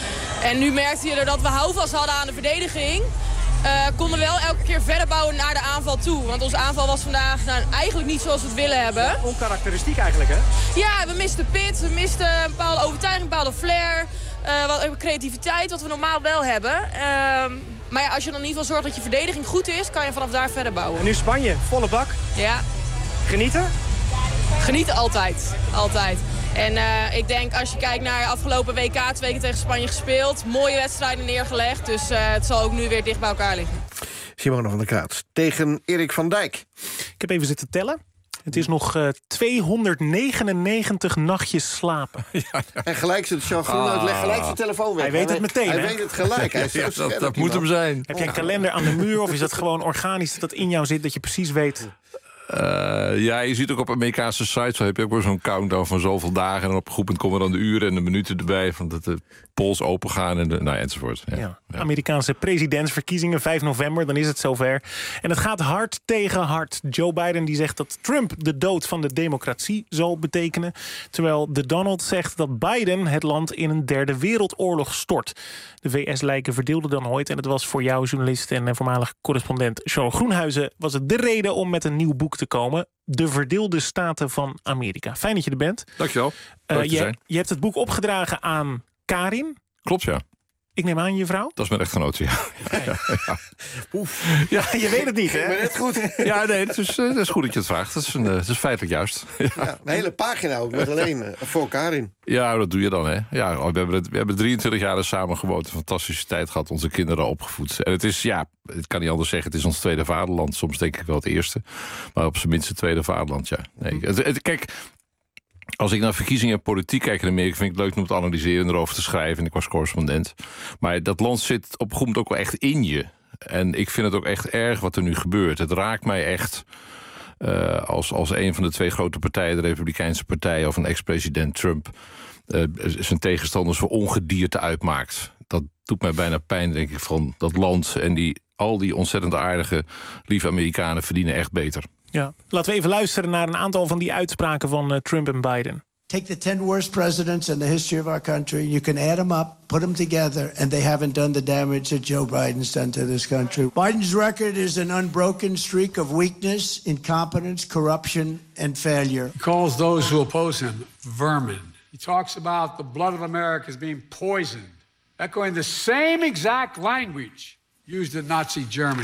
En nu merkte je er dat we houvast hadden aan de verdediging. Uh, konden we wel elke keer verder bouwen naar de aanval toe. Want onze aanval was vandaag nou, eigenlijk niet zoals we het willen hebben. Ja, onkarakteristiek eigenlijk, hè? Ja, we misten pit, we misten een bepaalde overtuiging, een bepaalde flair. Uh, wat, creativiteit, wat we normaal wel hebben. Uh, maar ja, als je dan in ieder geval zorgt dat je verdediging goed is, kan je vanaf daar verder bouwen. En nu Spanje, volle bak. Ja. Genieten? Genieten altijd, altijd. En uh, ik denk, als je kijkt naar de afgelopen W K, twee keer tegen Spanje gespeeld. Mooie wedstrijden neergelegd, dus uh, het zal ook nu weer dicht bij elkaar liggen. Simone van der Kraats tegen Erik van Dijk. Ik heb even zitten tellen. Het is nog uh, tweehonderdnegenennegentig nachtjes slapen. Ja, ja. En gelijk zit Jean Groen uit, leg gelijk zijn telefoon weg. Hij weet het meteen, Hij hè? weet het gelijk. Hij is ja, zo dat dat moet hem zijn. Heb jij een kalender aan de muur of is dat gewoon organisch dat dat in jou zit, dat je precies weet... Uh, ja, je ziet ook op Amerikaanse sites, zo heb je ook wel zo'n countdown van zoveel dagen. En op een goed moment komen dan de uren en de minuten erbij, van dat de polls open gaan en de, nou, enzovoort. Ja, ja. Ja. Amerikaanse presidentsverkiezingen, vijf november, dan is het zover. En het gaat hard tegen hard. Joe Biden die zegt dat Trump de dood van de democratie zal betekenen. Terwijl de Donald zegt dat Biden het land in een derde wereldoorlog stort. De V S lijken verdeelder dan ooit. En het was voor jou, journalist en voormalig correspondent Charles Groenhuizen, was het de reden om met een nieuw boek te komen. De Verdeelde Staten van Amerika. Fijn dat je er bent. Dankjewel. Uh, Leuk te je, zijn. je hebt het boek opgedragen aan Karin. Klopt, ja. Ik neem aan je vrouw? Dat is mijn echtgenoot, ja. Okay. ja, ja. Oef. Ja, je weet het niet, hè? Maar net goed. Ja, nee, het is, het is goed dat je het vraagt. Het is, een, het is feitelijk juist. Ja. Ja, een hele pagina ook, met alleen uh, voor Karin. Ja, dat doe je dan, hè. Ja, we hebben, het, we hebben drieëntwintig jaar samen gewoond. Een fantastische tijd gehad, onze kinderen opgevoed. En het is, ja, het kan niet anders zeggen, het is ons tweede vaderland. Soms denk ik wel het eerste. Maar op zijn minst het tweede vaderland, ja. Nee, het, het, kijk... Als ik naar verkiezingen en politiek kijk in Amerika, vind ik het leuk om te analyseren en erover te schrijven. En ik was correspondent. Maar dat land zit op een goed moment ook wel echt in je. En ik vind het ook echt erg wat er nu gebeurt. Het raakt mij echt uh, als, als een van de twee grote partijen, de Republikeinse partij of een ex-president Trump, uh, zijn tegenstanders voor ongedierte uitmaakt. Dat doet mij bijna pijn, denk ik, van dat land. En die, al die ontzettend aardige, lieve Amerikanen verdienen echt beter. Ja. Laten we even luisteren naar een aantal van die uitspraken van uh, Trump en Biden. Take the ten worst presidents in the history of our country. You can add them up, put them together, and they haven't done the damage that Joe Biden's done to this country. Biden's record is an unbroken streak of weakness, incompetence, corruption, and failure. He calls those who oppose him vermin. He talks about the blood of America as being poisoned, echoing the same exact language used in Nazi Germany.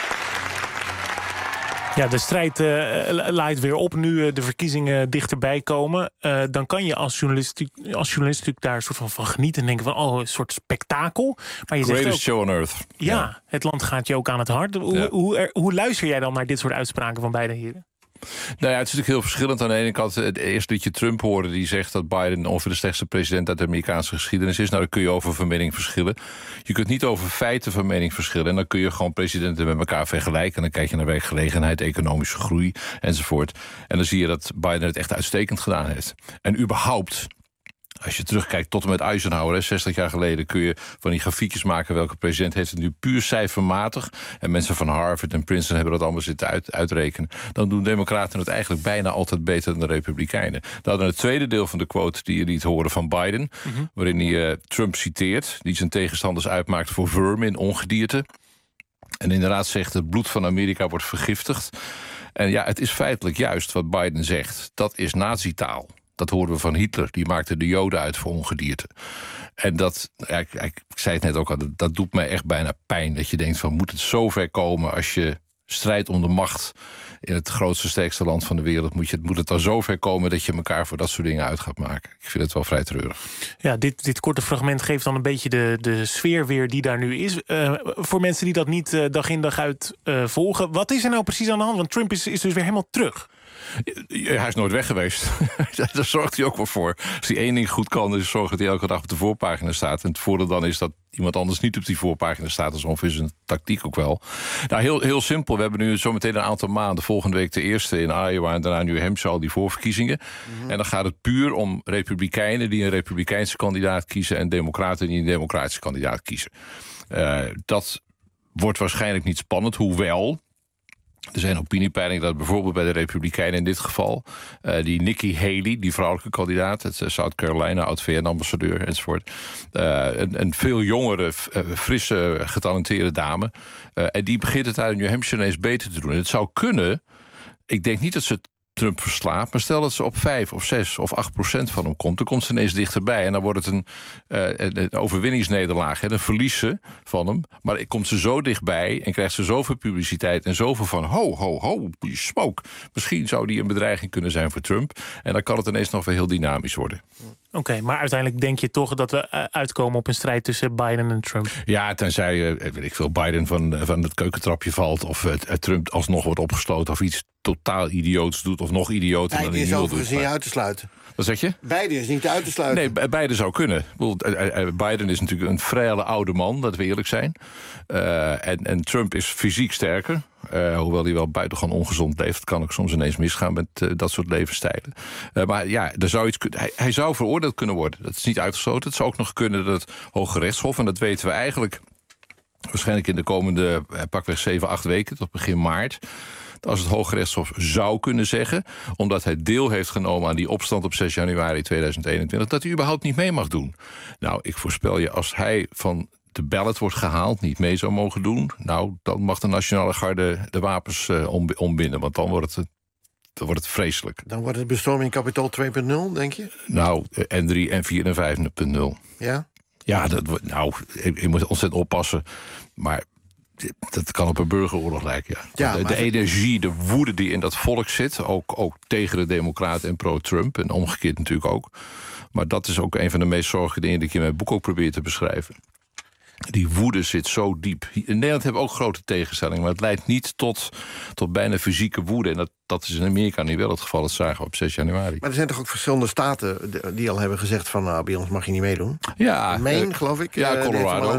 Ja, de strijd uh, laait weer op nu uh, de verkiezingen dichterbij komen. Uh, dan kan je als journalist, als journalist natuurlijk daar een soort van, van genieten en denken van, oh, een soort spektakel. Maar je Greatest zegt ook, show on earth. Ja, ja, het land gaat je ook aan het hart. Hoe, ja. hoe, er, hoe luister jij dan naar dit soort uitspraken van beide heren? Nou ja, het is natuurlijk heel verschillend. Aan de ene kant, het eerste liedje Trump hoorde, die zegt dat Biden ongeveer de slechtste president uit de Amerikaanse geschiedenis is. Nou, dan kun je over van mening verschillen. Je kunt niet over feiten van mening verschillen. En dan kun je gewoon presidenten met elkaar vergelijken. En dan kijk je naar werkgelegenheid, economische groei enzovoort. En dan zie je dat Biden het echt uitstekend gedaan heeft. En überhaupt, als je terugkijkt tot en met Eisenhower, zestig jaar geleden, kun je van die grafiekjes maken welke president heeft het nu puur cijfermatig. En mensen van Harvard en Princeton hebben dat allemaal zitten uit, uitrekenen. Dan doen democraten het eigenlijk bijna altijd beter dan de republikeinen. Dan het tweede deel van de quote die je liet horen van Biden, mm-hmm. waarin hij uh, Trump citeert, die zijn tegenstanders uitmaakt voor vermin, ongedierte. En inderdaad zegt, het bloed van Amerika wordt vergiftigd. En ja, het is feitelijk juist wat Biden zegt. Dat is nazi-taal. Dat horen we van Hitler, die maakte de Joden uit voor ongedierte. En dat, ja, ik, ik, ik zei het net ook al, dat, dat doet mij echt bijna pijn. Dat je denkt van, moet het zo ver komen als je strijdt om de macht in het grootste, sterkste land van de wereld, moet, je, moet het dan zo ver komen dat je elkaar voor dat soort dingen uit gaat maken. Ik vind het wel vrij treurig. Ja, dit, dit korte fragment geeft dan een beetje de, de sfeer weer die daar nu is. Uh, voor mensen die dat niet uh, dag in dag uit uh, volgen, wat is er nou precies aan de hand? Want Trump is, is dus weer helemaal terug. Hij is nooit weg geweest. Daar zorgt hij ook wel voor. Als hij één ding goed kan, is zorgen dat hij elke dag op de voorpagina staat. En het voordeel dan is dat iemand anders niet op die voorpagina staat. Dat is ongeveer zijn tactiek ook wel. Nou, heel, heel simpel. We hebben nu zometeen een aantal maanden. Volgende week de eerste in Iowa en daarna New Hampshire al die voorverkiezingen. Mm-hmm. En dan gaat het puur om republikeinen die een republikeinse kandidaat kiezen en democraten die een democratische kandidaat kiezen. Uh, dat wordt waarschijnlijk niet spannend, hoewel er zijn opiniepeilingen dat bijvoorbeeld bij de Republikeinen in dit geval, Uh, die Nikki Haley, die vrouwelijke kandidaat, het South Carolina, oud-V N-ambassadeur enzovoort, Uh, een, een veel jongere, uh, frisse, getalenteerde dame. Uh, en die begint het daar in New Hampshire ineens beter te doen. En het zou kunnen, ik denk niet dat ze Trump verslaat, maar stel dat ze op vijf of zes of acht procent van hem komt, dan komt ze ineens dichterbij. En dan wordt het een, uh, een overwinningsnederlaag, hè, een verliezen van hem. Maar komt ze zo dichtbij en krijgt ze zoveel publiciteit en zoveel van ho, ho, ho, smoke. Misschien zou die een bedreiging kunnen zijn voor Trump. En dan kan het ineens nog weer heel dynamisch worden. Oké, okay, maar uiteindelijk denk je toch dat we uitkomen op een strijd tussen Biden en Trump? Ja, tenzij uh, weet ik veel, Biden van, van het keukentrapje valt of uh, Trump alsnog wordt opgesloten of iets totaal idioots doet of nog idioter dan hij is overigens niet uit te sluiten. Wat zeg je? Beide is niet uit te sluiten. Nee, beide zou kunnen. Biden is natuurlijk een vrije oude man, dat we eerlijk zijn. Uh, en, en Trump is fysiek sterker. Uh, hoewel hij wel buitengewoon ongezond leeft. Het kan ook soms ineens misgaan met uh, dat soort levensstijlen. Uh, maar ja, er zou iets kun- hij, hij zou veroordeeld kunnen worden. Dat is niet uitgesloten. Het zou ook nog kunnen dat het Hoge Rechtshof, en dat weten we eigenlijk waarschijnlijk in de komende uh, pakweg zeven, acht weken, tot begin maart, als het Hoge Rechtshof zou kunnen zeggen, omdat hij deel heeft genomen aan die opstand op zes januari tweeduizend eenentwintig, dat hij überhaupt niet mee mag doen. Nou, ik voorspel je, als hij van de ballot wordt gehaald, niet mee zou mogen doen, nou, dan mag de Nationale Garde de wapens uh, ombinden, want dan wordt het, dan wordt het vreselijk. Dan wordt het bestorming Capitool twee punt nul, denk je? Nou, N drie, N vier en vijf punt nul. Ja? Ja, dat wordt, nou, je moet ontzettend oppassen, maar dat kan op een burgeroorlog lijken, ja. ja de, de energie, de woede die in dat volk zit, ook, ook tegen de Democraten en pro-Trump, en omgekeerd natuurlijk ook. Maar dat is ook een van de meest zorgelijke dingen die ik in mijn boek ook probeer te beschrijven. Die woede zit zo diep. In Nederland hebben we ook grote tegenstellingen, maar het leidt niet tot, tot bijna fysieke woede. En dat, dat is in Amerika nu wel het geval, dat zagen we op zes januari. Maar er zijn toch ook verschillende staten die al hebben gezegd van, nou, bij ons mag je niet meedoen? Ja. Maine, uh, geloof ik. Ja, uh, Colorado.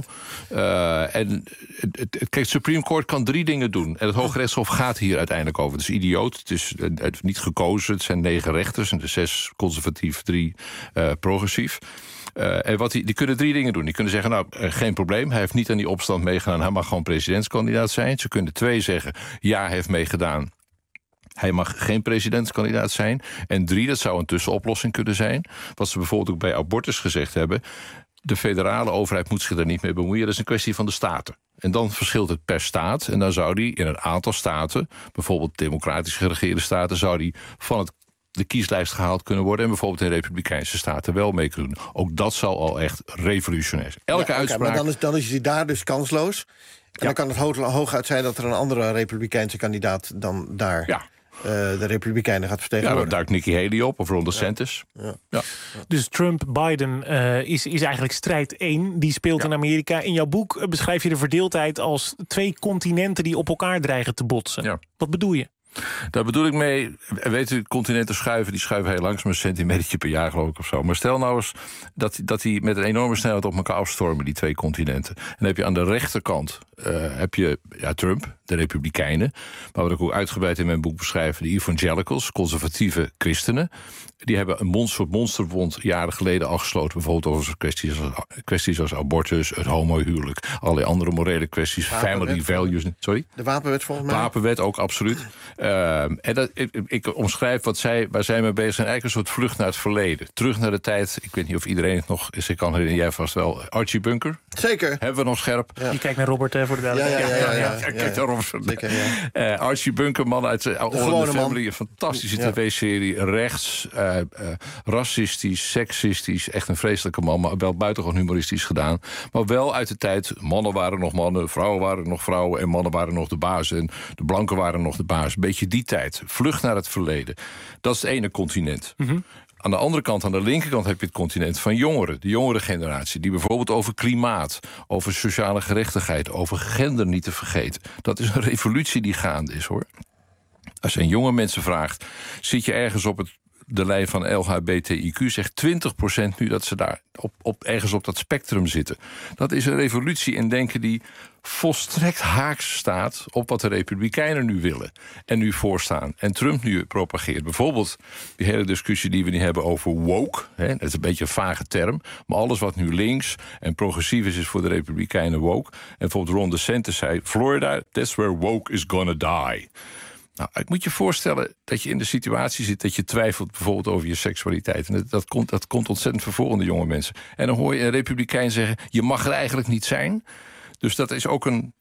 Uh, en het, het, kijk, het Supreme Court kan drie dingen doen. En het Hoge Rechtshof gaat hier uiteindelijk over. Het is idioot, het is uh, het niet gekozen. Het zijn negen rechters en de zes conservatief, drie uh, progressief. Uh, en wat die, die kunnen drie dingen doen. Die kunnen zeggen, nou, uh, geen probleem. Hij heeft niet aan die opstand meegedaan. Hij mag gewoon presidentskandidaat zijn. Ze kunnen twee zeggen, ja, hij heeft meegedaan. Hij mag geen presidentskandidaat zijn. En drie, dat zou een tussenoplossing kunnen zijn. Wat ze bijvoorbeeld ook bij abortus gezegd hebben. De federale overheid moet zich daar niet mee bemoeien. Dat is een kwestie van de staten. En dan verschilt het per staat. En dan zou die in een aantal staten, bijvoorbeeld democratisch geregeerde staten, zou die van het de kieslijst gehaald kunnen worden en bijvoorbeeld in republikeinse staten wel mee kunnen doen. Ook dat zal al echt revolutionair zijn. Elke ja, uitspraak. Okay, maar dan is, dan is hij daar dus kansloos. En ja. dan kan het hoog, hooguit zijn dat er een andere republikeinse kandidaat dan daar ja. uh, de republikeinen gaat vertegenwoordigen. Ja, dan duikt Nikki Haley op of Ron DeSantis. Ja. Ja. Ja. Dus Trump-Biden uh, is, is eigenlijk strijd één. Die speelt ja. in Amerika. In jouw boek beschrijf je de verdeeldheid als twee continenten die op elkaar dreigen te botsen. Ja. Wat bedoel je? Daar bedoel ik mee, weet u, continenten schuiven, die schuiven heel langzaam een centimetertje per jaar, geloof ik, of zo. Maar stel nou eens dat, dat die met een enorme snelheid op elkaar afstormen, die twee continenten. En dan heb je aan de rechterkant uh, heb je ja, Trump, de Republikeinen, maar wat ik ook uitgebreid in mijn boek beschrijf, de evangelicals, conservatieve christenen. Die hebben een monster, soort monsterbond jaren geleden al gesloten. Bijvoorbeeld over kwesties als, kwesties als abortus, het homohuwelijk, allerlei andere morele kwesties, family values. Sorry? De wapenwet volgens mij? Wapenwet ook, absoluut. Uh, Uh, en dat, ik, ik omschrijf wat zij, waar zij mee bezig zijn, eigenlijk een soort vlucht naar het verleden. Terug naar de tijd, ik weet niet of iedereen het nog is, ik kan herinneren, jij vast wel, Archie Bunker. Zeker. Hebben we nog scherp. Ja. Je kijkt naar Robert uh, voor de duidelijkheid. Ja, ja, ja. ja, ja, ja, ja, ja, kijk ja, ja. Robert. Zeker, ja. Uh, Archie Bunker, man uit uh, All in the Family, man. Een fantastische ja. tv-serie. Rechts, uh, uh, racistisch, seksistisch, echt een vreselijke man, maar wel buitengewoon humoristisch gedaan. Maar wel uit de tijd, mannen waren nog mannen, vrouwen waren nog vrouwen en mannen waren nog de baas en de blanken waren nog de baas. Een beetje die tijd. Vlucht naar het verleden. Dat is het ene continent. Mm-hmm. Aan de andere kant, aan de linkerkant, heb je het continent van jongeren. De jongere generatie, die bijvoorbeeld over klimaat, over sociale gerechtigheid, over gender niet te vergeten. Dat is een revolutie die gaande is, hoor. Als je aan jonge mensen vraagt, zit je ergens op het de lijn van L H B T I Q, zegt twintig procent nu dat ze daar op, op, ergens op dat spectrum zitten. Dat is een revolutie in denken die volstrekt haaks staat op wat de Republikeinen nu willen en nu voorstaan. En Trump nu propageert. Bijvoorbeeld die hele discussie die we nu hebben over woke. Hè, dat is een beetje een vage term. Maar alles wat nu links en progressief is, is voor de Republikeinen woke. En bijvoorbeeld Ron DeSantis zei, Florida, that's where woke is gonna die. Nou, ik moet je voorstellen dat je in de situatie zit dat je twijfelt bijvoorbeeld over je seksualiteit. En dat, dat, komt, dat komt ontzettend vervolgende jonge mensen. En dan hoor je een republikein zeggen, je mag er eigenlijk niet zijn. Dus dat is ook een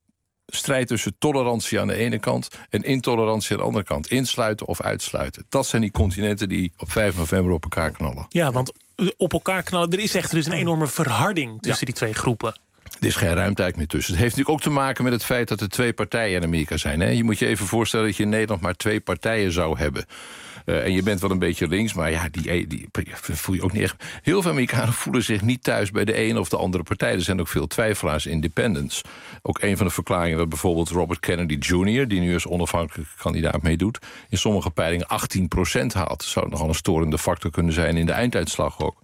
strijd tussen tolerantie aan de ene kant en intolerantie aan de andere kant. Insluiten of uitsluiten. Dat zijn die continenten die op vijf november op elkaar knallen. Ja, want op elkaar knallen, er is echt dus een enorme verharding tussen ja. die twee groepen. Er is geen ruimte eigenlijk meer tussen. Het heeft natuurlijk ook te maken met het feit dat er twee partijen in Amerika zijn. Hè? Je moet je even voorstellen dat je in Nederland maar twee partijen zou hebben. Uh, en je bent wel een beetje links, maar ja, die, die, die voel je ook niet echt. Heel veel Amerikanen voelen zich niet thuis bij de ene of de andere partij. Er zijn ook veel twijfelaars, independents. Ook een van de verklaringen dat bijvoorbeeld Robert Kennedy junior... die nu als onafhankelijke kandidaat meedoet, in sommige peilingen achttien procent haalt. Dat zou nogal een storende factor kunnen zijn in de einduitslag ook.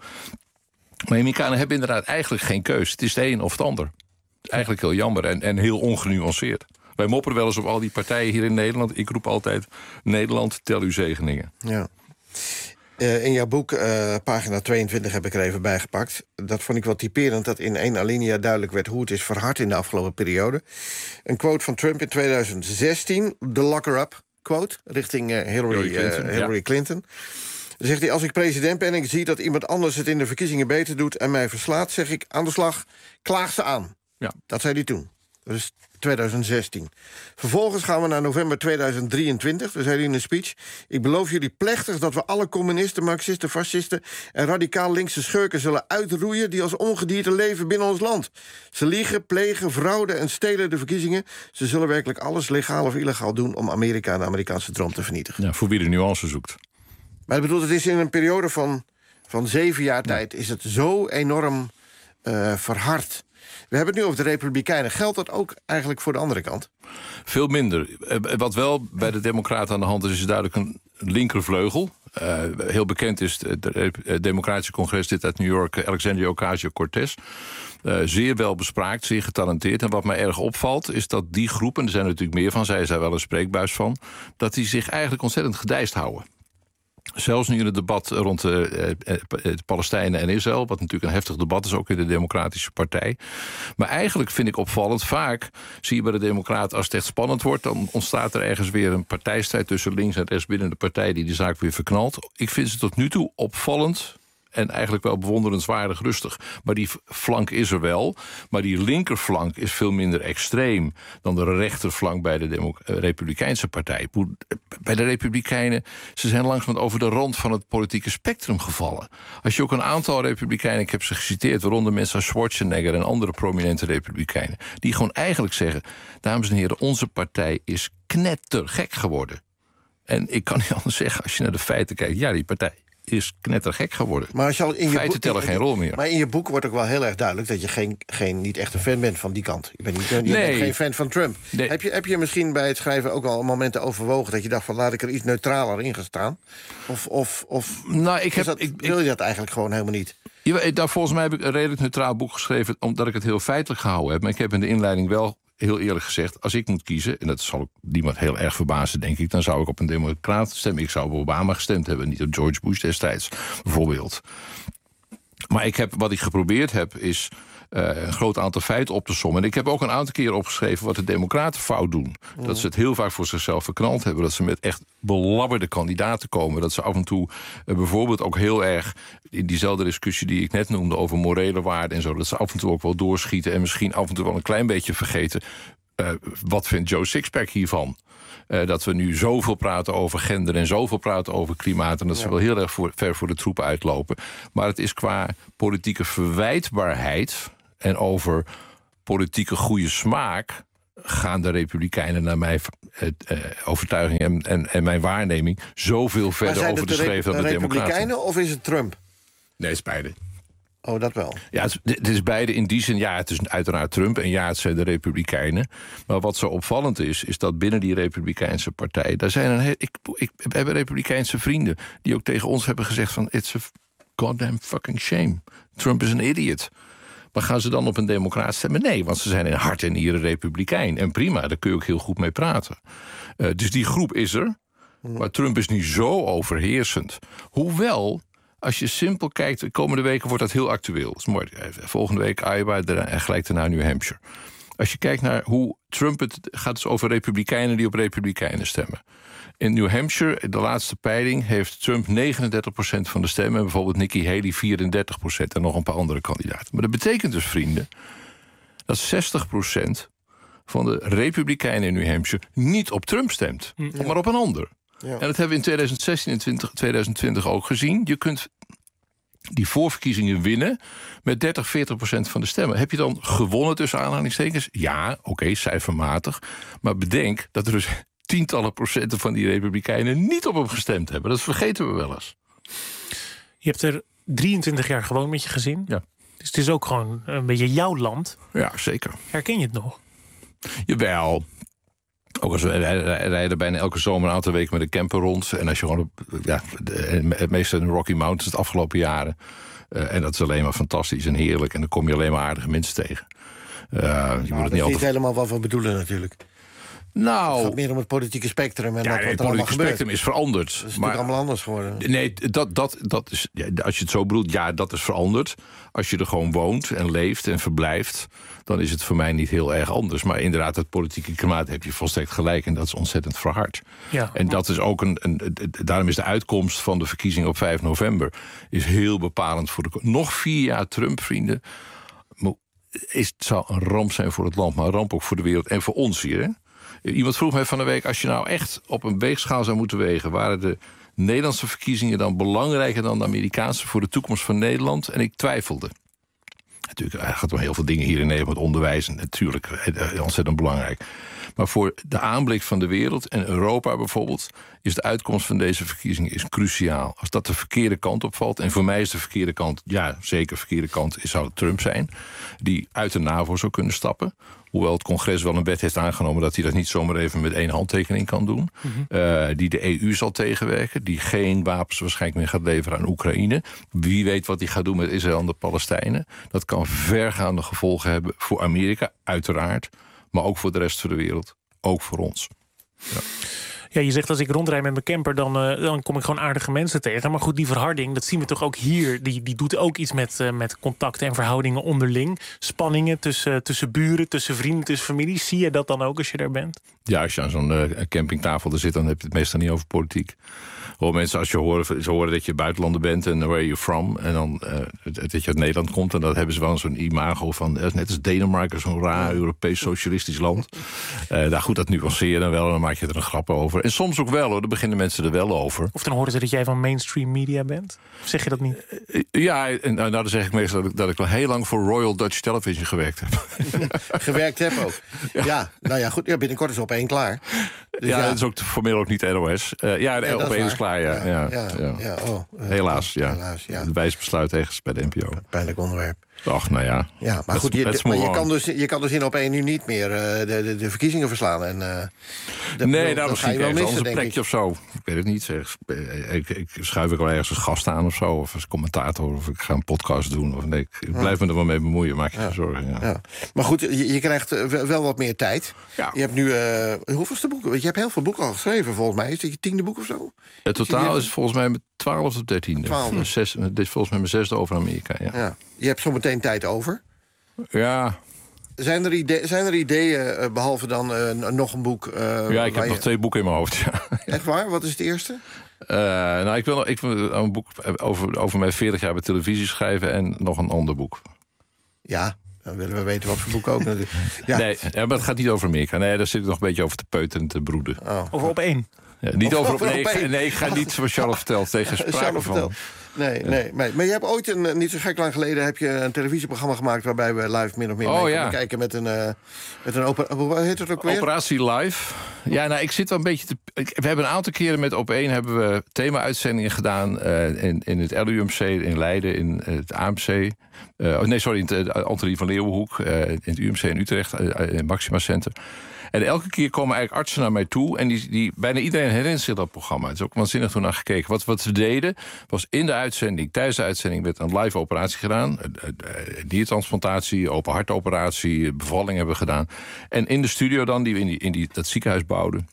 Maar Amerikanen hebben inderdaad eigenlijk geen keus. Het is de een of het ander. Eigenlijk heel jammer en, en heel ongenuanceerd. Wij mopperen wel eens op al die partijen hier in Nederland. Ik roep altijd, Nederland, tel uw zegeningen. Ja. Uh, in jouw boek, uh, pagina tweeëntwintig, heb ik er even bijgepakt. Dat vond ik wel typerend, dat in één alinea duidelijk werd hoe het is verhard in de afgelopen periode. Een quote van Trump in tweeduizend zestien, de lock-her-up quote, richting uh, Hillary, Hillary Clinton. Uh, Hillary ja. Clinton. Dan zegt hij, als ik president ben en ik zie dat iemand anders het in de verkiezingen beter doet en mij verslaat, zeg ik aan de slag, klaag ze aan. Ja. Dat zei hij toen. Dat is tweeduizend zestien. Vervolgens gaan we naar november tweeduizend drieëntwintig. Daar zei hij in een speech, ik beloof jullie plechtig dat we alle communisten, marxisten, fascisten en radicaal linkse schurken zullen uitroeien die als ongedierte leven binnen ons land. Ze liegen, plegen, fraude en stelen de verkiezingen. Ze zullen werkelijk alles legaal of illegaal doen om Amerika en de Amerikaanse droom te vernietigen. Ja, voor wie de nuance zoekt. Maar ik bedoel, het is in een periode van, van zeven jaar tijd is het zo enorm uh, verhard. We hebben het nu over de Republikeinen. Geldt dat ook eigenlijk voor de andere kant? Veel minder. Wat wel bij de Democraten aan de hand is, is duidelijk een linkervleugel. Uh, heel bekend is het Democratische Congres, dit uit New York, Alexandria Ocasio-Cortez. Uh, zeer wel bespraakt, zeer getalenteerd. En wat mij erg opvalt, is dat die groep, en er zijn er natuurlijk meer van, zij is daar wel een spreekbuis van, dat die zich eigenlijk ontzettend gedijst houden. Zelfs nu in het debat rond de, eh, de Palestijnen en Israël, wat natuurlijk een heftig debat is, ook in de Democratische Partij. Maar eigenlijk vind ik opvallend, vaak zie je bij de Democraten, als het echt spannend wordt, dan ontstaat er ergens weer een partijstrijd tussen links en rechts binnen de partij die de zaak weer verknalt. Ik vind ze tot nu toe opvallend en eigenlijk wel bewonderenswaardig rustig. Maar die flank is er wel. Maar die linkerflank is veel minder extreem dan de rechterflank bij de Demo- Republikeinse partij. Bij de Republikeinen, ze zijn langzamerhand over de rand van het politieke spectrum gevallen. Als je ook een aantal Republikeinen, ik heb ze geciteerd, waaronder mensen als Schwarzenegger en andere prominente Republikeinen, die gewoon eigenlijk zeggen, dames en heren, onze partij is knettergek geworden. En ik kan niet anders zeggen, als je naar de feiten kijkt, ja, die partij is knettergek geworden. Maar als je al in je Feiten tellen geen rol meer. Maar in je boek wordt ook wel heel erg duidelijk dat je geen, geen, niet echt een fan bent van die kant. Je bent, niet, je nee. bent geen fan van Trump. Nee. Heb, je, heb je misschien bij het schrijven ook al momenten overwogen dat je dacht van laat ik er iets neutraler in gaan staan? Of, of, of nou, ik heb, dat, ik, wil je dat eigenlijk gewoon helemaal niet? Ja, daar, volgens mij heb ik een redelijk neutraal boek geschreven omdat ik het heel feitelijk gehouden heb. Maar ik heb in de inleiding wel heel eerlijk gezegd, als ik moet kiezen, en dat zal ook niemand heel erg verbazen, denk ik, dan zou ik op een democraat stemmen. Ik zou op Obama gestemd hebben, niet op George Bush destijds, bijvoorbeeld. Maar ik heb, wat ik geprobeerd heb, is Uh, een groot aantal feiten op te sommen. En ik heb ook een aantal keer opgeschreven wat de democraten fout doen. Mm. Dat ze het heel vaak voor zichzelf verknald hebben. Dat ze met echt belabberde kandidaten komen. Dat ze af en toe uh, bijvoorbeeld ook heel erg in diezelfde discussie die ik net noemde over morele waarden en zo, dat ze af en toe ook wel doorschieten en misschien af en toe wel een klein beetje vergeten. Uh, wat vindt Joe Sixpack hiervan? Uh, dat we nu zoveel praten over gender en zoveel praten over klimaat, en dat ja. ze wel heel erg voor, ver voor de troepen uitlopen. Maar het is qua politieke verwijtbaarheid en over politieke goede smaak gaan de Republikeinen naar mijn uh, uh, overtuiging en, en, en mijn waarneming zoveel verder over de schreef dan de, de Democraten. Republikeinen of is het Trump? Nee, het is beide. Oh, dat wel. Ja, het, het is beide in die zin. Ja, het is uiteraard Trump en ja, het zijn de Republikeinen. Maar wat zo opvallend is, is dat binnen die Republikeinse partij, daar zijn een heel, ik, ik, we hebben Republikeinse vrienden die ook tegen ons hebben gezegd van it's a goddamn fucking shame. Trump is een idiot. Maar gaan ze dan op een democraat stemmen? Nee, want ze zijn in hart en nieren Republikein. En prima, daar kun je ook heel goed mee praten. Uh, dus die groep is er. Maar Trump is nu zo overheersend. Hoewel, als je simpel kijkt, de komende weken wordt dat heel actueel. Dat is mooi. Volgende week Iowa en gelijk daarna New Hampshire. Als je kijkt naar hoe Trump het gaat, het over Republikeinen die op Republikeinen stemmen. In New Hampshire, de laatste peiling, heeft Trump negenendertig procent van de stemmen, en bijvoorbeeld Nikki Haley vierendertig procent en nog een paar andere kandidaten. Maar dat betekent dus, vrienden, dat zestig procent van de Republikeinen in New Hampshire niet op Trump stemt, ja. maar op een ander. Ja. En dat hebben we in twintig zestien en twintig twintig ook gezien. Je kunt die voorverkiezingen winnen met dertig, veertig procent van de stemmen. Heb je dan gewonnen tussen aanhalingstekens? Ja, oké, okay, cijfermatig. Maar bedenk dat er dus tientallen procenten van die Republikeinen niet op hem gestemd hebben. Dat vergeten we wel eens. Je hebt er drieëntwintig jaar gewoond met je gezin. Ja. Dus het is ook gewoon een beetje jouw land. Ja, zeker. Herken je het nog? Jawel. Ook als we rijden bijna elke zomer een aantal weken met een camper rond. En als je gewoon op, ja, het meeste in de Rocky Mountains de afgelopen jaren. Uh, en dat is alleen maar fantastisch en heerlijk. En dan kom je alleen maar aardige mensen tegen. Uh, je nou, moet het dat niet is altijd... niet helemaal wat we bedoelen natuurlijk. Nou, het gaat meer om het politieke spectrum. En ja, dat nee, wat het er politieke spectrum is veranderd. Dat is maar allemaal anders geworden. Nee, dat, dat, dat is, ja, als je het zo bedoelt, ja, dat is veranderd. Als je er gewoon woont en leeft en verblijft, dan is het voor mij niet heel erg anders. Maar inderdaad, het politieke klimaat heb je volstrekt gelijk. En dat is ontzettend verhard. Ja. En dat is ook een, een, daarom is de uitkomst van de verkiezingen op vijf november is heel bepalend voor de. Nog vier jaar Trump, vrienden. Is, het zou een ramp zijn voor het land, maar een ramp ook voor de wereld en voor ons hier. Hè? Iemand vroeg mij van de week, als je nou echt op een weegschaal zou moeten wegen, waren de Nederlandse verkiezingen dan belangrijker dan de Amerikaanse voor de toekomst van Nederland? En ik twijfelde. Natuurlijk, er gaat om heel veel dingen hier in Nederland, onderwijs, en natuurlijk ontzettend belangrijk. Maar voor de aanblik van de wereld en Europa bijvoorbeeld is de uitkomst van deze verkiezingen is cruciaal. Als dat de verkeerde kant opvalt, en voor mij is de verkeerde kant, ja, zeker verkeerde kant, zou het Trump zijn, die uit de NAVO zou kunnen stappen. Hoewel het congres wel een wet heeft aangenomen dat hij dat niet zomaar even met één handtekening kan doen. Mm-hmm. Uh, die de E U zal tegenwerken. Die geen wapens waarschijnlijk meer gaat leveren aan Oekraïne. Wie weet wat hij gaat doen met Israël en de Palestijnen. Dat kan vergaande gevolgen hebben voor Amerika, uiteraard. Maar ook voor de rest van de wereld. Ook voor ons. Ja. Ja, je zegt als ik rondrijd met mijn camper, dan, uh, dan kom ik gewoon aardige mensen tegen. Maar goed, die verharding, dat zien we toch ook hier. Die, die doet ook iets met, uh, met contacten en verhoudingen onderling. Spanningen tussen, tussen buren, tussen vrienden, tussen familie. Zie je dat dan ook als je daar bent? Ja, als je aan zo'n uh, campingtafel er zit, dan heb je het meestal niet over politiek. Hoor mensen, als je hoort, ze horen dat je buitenlander bent en where are you from, en dan uh, dat je uit Nederland komt, en dat hebben ze wel zo'n imago van, net als Denemarken, zo'n raar Europees socialistisch land. Uh, nou goed, dat nuanceer je dan wel en dan maak je er een grap over. En soms ook wel hoor, dan beginnen mensen er wel over. Of dan horen ze dat jij van mainstream media bent? Of zeg je dat niet? Uh, ja, en nou, dan zeg ik meestal dat ik, dat ik wel heel lang voor Royal Dutch Television gewerkt heb. Gewerkt heb ook. Ja. ja, nou ja, goed, ja, binnenkort is op één klaar. Dus ja, ja, dat is ook formeel ook niet N O S. Uh, ja, de ja, op één is klaar, ja. ja, ja, ja, ja. ja oh, uh, helaas, ja. helaas, ja. Het wijsbesluit ergens bij de N P O. Pijnlijk onderwerp. Ach, nou ja. Ja, maar goed, je, maar je, kan dus, je kan dus in op één nu niet meer uh, de, de, de verkiezingen verslaan. En, uh, de, nee, nou, misschien ergens missen, anders een plekje of zo. Ik weet het niet. Zeg. Ik, ik schuif ik wel ergens als gast aan of zo. Of als commentator. Of ik ga een podcast doen. Of nee, ik, ik blijf ja. me er wel mee bemoeien. Maak je ja. geen zorgen. Ja. Ja. Maar goed, je, je krijgt wel wat meer tijd. Ja. Je hebt nu... Uh, hoeveelste boeken? Je hebt heel veel boeken al geschreven, volgens mij. Is het je tiende boek of zo? Het totaal is volgens mij met twaalf of dertiende. Dit is volgens mij mijn zesde over Amerika, ja. ja. Je hebt zo meteen tijd over. Ja. Zijn er, ide- zijn er ideeën, uh, behalve dan uh, nog een boek? Uh, ja, ik heb je... nog twee boeken in mijn hoofd. Ja. Echt waar? Wat is het eerste? Uh, nou, ik wil, ik wil een boek over, over mijn veertig jaar bij televisie schrijven... en nog een ander boek. Ja, dan willen we weten wat voor boek ook natuurlijk. Ja. Nee, ja, maar het gaat niet over Amerika. Nee, daar zit ik nog een beetje over te peuteren en te broeden. Oh. Over op één? Ja, niet Of, over, over nee, op ik, één. nee, ik ga niet zoals Charles vertelt tegen sprake van. Nee, ja. nee, nee. Maar je hebt ooit, een, niet zo gek lang geleden... heb je een televisieprogramma gemaakt... waarbij we live min of meer oh, mee ja. konden kijken met een... Uh, met een open, hoe heet het ook weer? Operatie Live. Ja, nou, ik zit wel een beetje te... Ik, we hebben een aantal keren met Op één... hebben we thema-uitzendingen gedaan... Uh, in, in het L U M C in Leiden, in het A M C... Uh, oh, nee, sorry, in het uh, Antonie van Leeuwenhoek... Uh, in het U M C in Utrecht, uh, in het Maxima Center... En elke keer komen eigenlijk artsen naar mij toe... en die, die, bijna iedereen herinnert zich dat programma. Het is ook waanzinnig toen naar gekeken. Wat, wat we deden, was in de uitzending... tijdens de uitzending werd een live operatie gedaan. Diertransplantatie, open hartoperatie, bevalling hebben we gedaan. En in de studio dan, die we in, die, in die, dat ziekenhuis bouwden...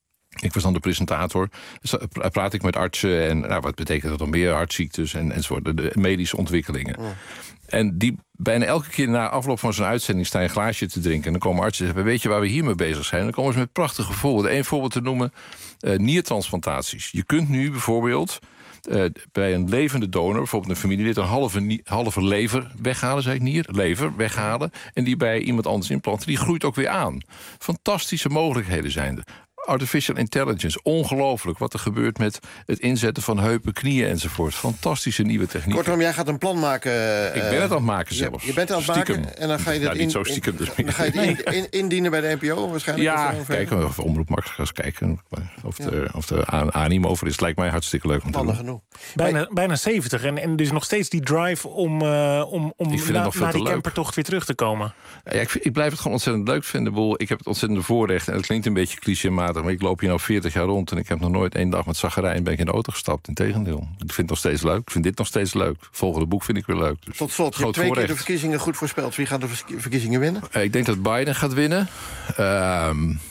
Ik was dan de presentator. Dus praat ik met artsen en nou, wat betekent dat dan meer? Hartziektes en, enzovoort, de, de medische ontwikkelingen. Oh. En die bijna elke keer na afloop van zo'n uitzending... sta je een glaasje te drinken. En dan komen artsen en zeggen... weet je waar we hiermee bezig zijn? En dan komen ze met prachtige voorbeelden. Eén voorbeeld te noemen, uh, niertransplantaties. Je kunt nu bijvoorbeeld... Uh, bij een levende donor, bijvoorbeeld een familielid... een halve, halve lever weghalen, zei ik, nier, lever weghalen... en die bij iemand anders implanten, die groeit ook weer aan. Fantastische mogelijkheden zijn er. Artificial intelligence, ongelooflijk wat er gebeurt met het inzetten van heupen, knieën enzovoort. Fantastische nieuwe technieken. Kortom, jij gaat een plan maken. Uh, ik ben het aan het maken zelf. Je, je bent het aan het stiekem. maken en dan ga je dat nou, in, niet zo stiekem dus in, dan ga je het in, in, indienen bij de N P O waarschijnlijk. Ja, kijken of Omroep Max gaat eens kijken of de, ja. of de animo over is. Het lijkt mij hartstikke leuk om te doen. Genoeg. Bijna, maar, bijna zeventig en, en dus nog steeds die drive om, uh, om, om na, naar die campertocht weer terug te komen. Ja, ik, ik blijf het gewoon ontzettend leuk vinden. Boel. Ik heb het ontzettende voorrecht en het klinkt een beetje clichématig, maar ik loop hier nou veertig jaar rond en ik heb nog nooit één dag met zagerij en ben ik in de auto gestapt. Integendeel. Ik vind het nog steeds leuk. Ik vind dit nog steeds leuk. Het volgende boek vind ik weer leuk. Dus tot slot, je hebt twee keer de verkiezingen goed voorspeld. Wie gaat de verkiezingen winnen? Uh, ik denk dat Biden gaat winnen. Uh,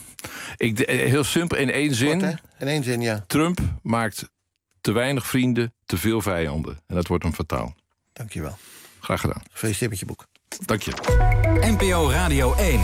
ik, heel simpel, in één zin. Kort, in één zin, ja. Trump maakt te weinig vrienden, te veel vijanden. En dat wordt hem fataal. Dank je wel. Graag gedaan. Gefeliciteerd met je boek. Dank je. N P O Radio één.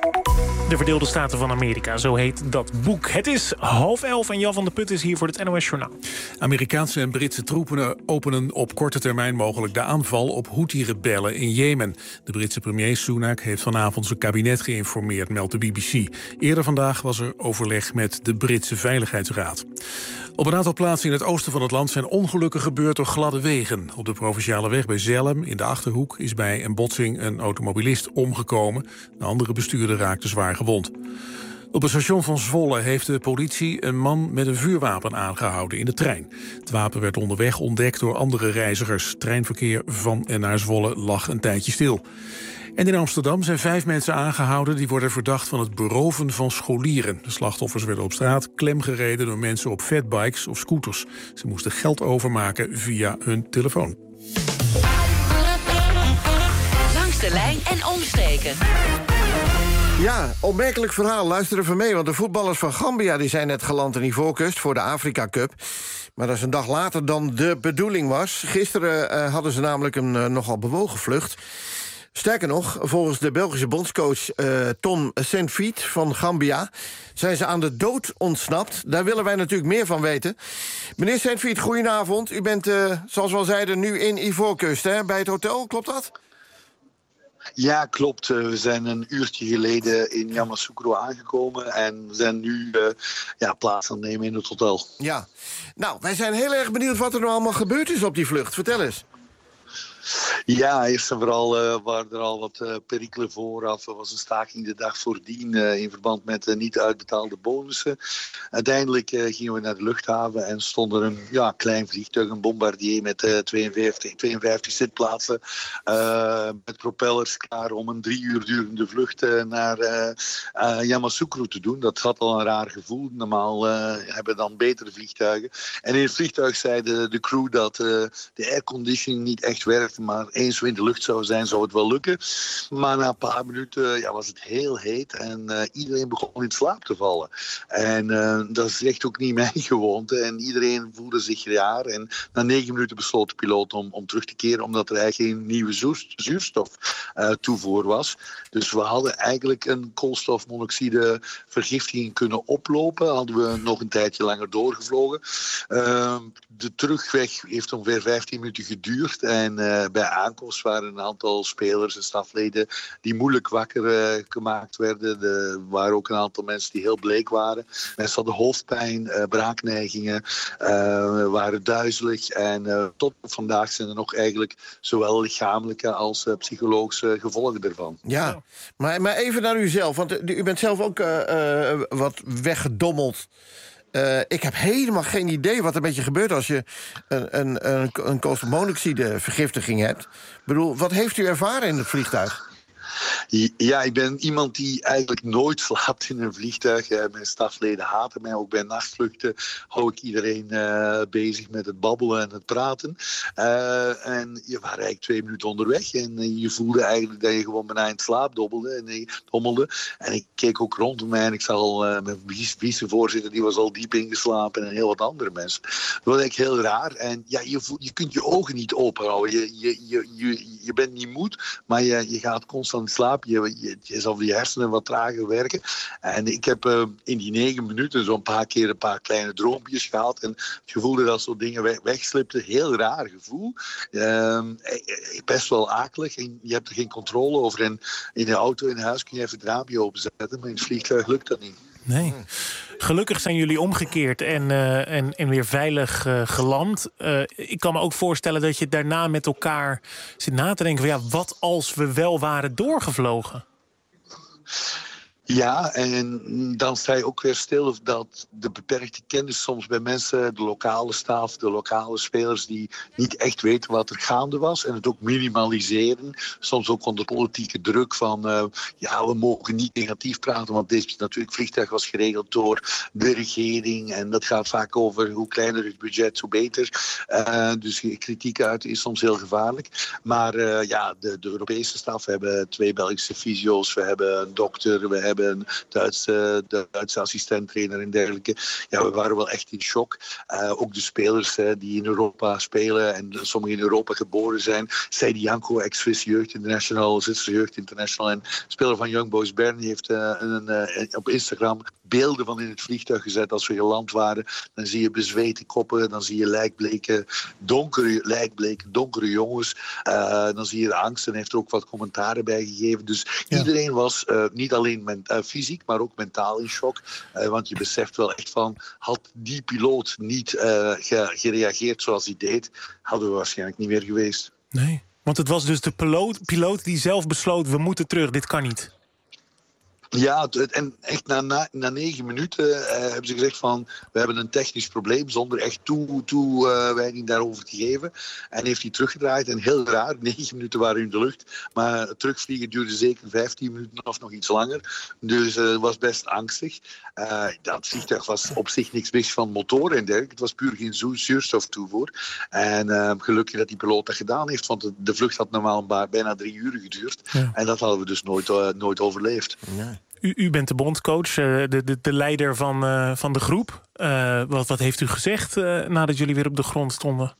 De Verdeelde Staten van Amerika, zo heet dat boek. Het is half elf en Jan van der Put is hier voor het N O S-journaal. Amerikaanse en Britse troepen openen op korte termijn mogelijk de aanval op Houthi-rebellen in Jemen. De Britse premier Sunak heeft vanavond zijn kabinet geïnformeerd, meldt de B B C. Eerder vandaag was er overleg met de Britse Veiligheidsraad. Op een aantal plaatsen in het oosten van het land zijn ongelukken gebeurd door gladde wegen. Op de provinciale weg bij Zelhem in de Achterhoek is bij een botsing een automobilist omgekomen. De andere bestuurder raakte zwaar gewond. Op het station van Zwolle heeft de politie een man met een vuurwapen aangehouden in de trein. Het wapen werd onderweg ontdekt door andere reizigers. Treinverkeer van en naar Zwolle lag een tijdje stil. En in Amsterdam zijn vijf mensen aangehouden die worden verdacht van het beroven van scholieren. De slachtoffers werden op straat klemgereden door mensen op fatbikes of scooters. Ze moesten geld overmaken via hun telefoon. Langs de lijn en omstreken. Ja, opmerkelijk verhaal. Luister even mee, want de voetballers van Gambia die zijn net geland in Ivoorkust voor de Afrika Cup. Maar dat is een dag later dan de bedoeling was. Gisteren uh, hadden ze namelijk een uh, nogal bewogen vlucht. Sterker nog, volgens de Belgische bondscoach uh, Tom Saintfiet van Gambia zijn ze aan de dood ontsnapt. Daar willen wij natuurlijk meer van weten. Meneer Saintfiet, goedenavond. U bent, uh, zoals we al zeiden, nu in Ivoorkust, hè, bij het hotel. Klopt dat? Ja, klopt. We zijn een uurtje geleden in Yamoussoukro aangekomen en we zijn nu uh, ja, plaats aan het nemen in het hotel. Ja, nou, wij zijn heel erg benieuwd wat er nou allemaal gebeurd is op die vlucht. Vertel eens. Ja, eerst en vooral uh, waren er al wat uh, perikelen vooraf. Er was een staking de dag voordien uh, in verband met uh, niet uitbetaalde bonussen. Uiteindelijk uh, gingen we naar de luchthaven en stond er een ja, klein vliegtuig, een bombardier met uh, tweeënvijftig, tweeënvijftig zitplaatsen. Uh, met propellers klaar om een drie uur durende vlucht uh, naar uh, uh, Yamoussoukro te doen. Dat had al een raar gevoel. Normaal uh, hebben dan betere vliegtuigen. En in het vliegtuig zei de, de crew dat uh, de airconditioning niet echt werkt. Maar eens we in de lucht zouden zijn, zou het wel lukken. Maar na een paar minuten ja, was het heel heet en uh, iedereen begon in slaap te vallen. En uh, dat is echt ook niet mijn gewoonte. En iedereen voelde zich raar. En na negen minuten besloot de piloot om, om terug te keren, omdat er eigenlijk geen nieuwe zuur- zuurstof uh, toevoer was. Dus we hadden eigenlijk een koolstofmonoxide vergiftiging kunnen oplopen. Hadden we nog een tijdje langer doorgevlogen. Uh, de terugweg heeft ongeveer vijftien minuten geduurd. En uh, bij aankomst waren een aantal spelers en stafleden die moeilijk wakker uh, gemaakt werden. Er waren ook een aantal mensen die heel bleek waren. Mensen hadden hoofdpijn, uh, braakneigingen, uh, waren duizelig. En uh, tot vandaag zijn er nog eigenlijk zowel lichamelijke als uh, psychologische gevolgen ervan. Ja, maar, maar even naar u zelf. Want u bent zelf ook uh, uh, wat weggedommeld. Uh, ik heb helemaal geen idee wat er met je gebeurt als je een, een, een, een koolstofmonoxide vergiftiging hebt. Ik bedoel, wat heeft u ervaren in het vliegtuig? Ja, ik ben iemand die eigenlijk nooit slaapt in een vliegtuig. Mijn stafleden haten mij. Ook bij nachtvluchten hou ik iedereen uh, bezig met het babbelen en het praten. Uh, en je was eigenlijk twee minuten onderweg. En uh, je voelde eigenlijk dat je gewoon bijna in slaap dobbelde en uh, dommelde. En ik keek ook rondom mij en ik zag al uh, mijn vicevoorzitter, die was al diep ingeslapen en heel wat andere mensen. Dat was eigenlijk heel raar. En ja, je, voel, je kunt je ogen niet open houden. Je, je, je, je, je bent niet moe, maar je, je gaat constant in slaap. Je, je, je zal je hersenen wat trager werken. En ik heb uh, in die negen minuten zo'n paar keer een paar kleine droompjes gehad. En het gevoel dat zo dingen weg, wegslipten. Heel raar gevoel. Uh, best wel akelig. En je hebt er geen controle over. En in de auto, in huis kun je even het raampje openzetten. Maar in het vliegtuig lukt dat niet. Nee. Gelukkig zijn jullie omgekeerd en, uh, en, en weer veilig uh, geland. Uh, ik kan me ook voorstellen dat je daarna met elkaar zit na te denken van ja, wat als we wel waren doorgevlogen? Ja, en dan sta je ook weer stil dat de beperkte kennis soms bij mensen, de lokale staf, de lokale spelers die niet echt weten wat er gaande was en het ook minimaliseren. Soms ook onder politieke druk van uh, ja, we mogen niet negatief praten, want dit natuurlijk vliegtuig was geregeld door de regering en dat gaat vaak over hoe kleiner het budget, hoe beter. Uh, dus kritiek uit is soms heel gevaarlijk. Maar uh, ja, de, de Europese staf, we hebben twee Belgische fysio's, we hebben een dokter, we hebben een Duitse, de Duitse assistent-trainer en dergelijke. Ja, we waren wel echt in shock. Uh, ook de spelers uh, die in Europa spelen en sommigen in Europa geboren zijn. Seidi Janko, ex-Swiss Jeugd International, Zwitserse Jeugd International en speler van Young Boys Bern, die heeft uh, een, uh, op Instagram beelden van in het vliegtuig gezet als we geland waren. Dan zie je bezweten koppen, dan zie je lijkbleke, donkere, lijkbleke, donkere jongens. Uh, dan zie je de angst en heeft er ook wat commentaren bij gegeven. Dus ja. Iedereen was uh, niet alleen ment- uh, fysiek, maar ook mentaal in shock. Uh, want je beseft wel echt van, had die piloot niet uh, ge- gereageerd zoals hij deed, hadden we waarschijnlijk niet meer geweest. Nee, want het was dus de piloot, piloot die zelf besloot, we moeten terug, dit kan niet. Ja, en echt na, na, na negen minuten uh, hebben ze gezegd van we hebben een technisch probleem zonder echt toewijding toe, uh, daarover te geven. En heeft hij teruggedraaid en heel raar, negen minuten waren in de lucht. Maar terugvliegen duurde zeker vijftien minuten of nog iets langer. Dus het uh, was best angstig. Uh, dat vliegtuig was op zich niks mis van motoren en dergelijke. Het was puur geen zu- zuurstoftoevoer. En uh, gelukkig dat die piloot dat gedaan heeft, want de, de vlucht had normaal een paar, bijna drie uur geduurd. Ja. En dat hadden we dus nooit, uh, nooit overleefd. Ja. U, u bent de bondscoach, de, de, de leider van, uh, van de groep. Uh, wat, wat heeft u gezegd uh, nadat jullie weer op de grond stonden?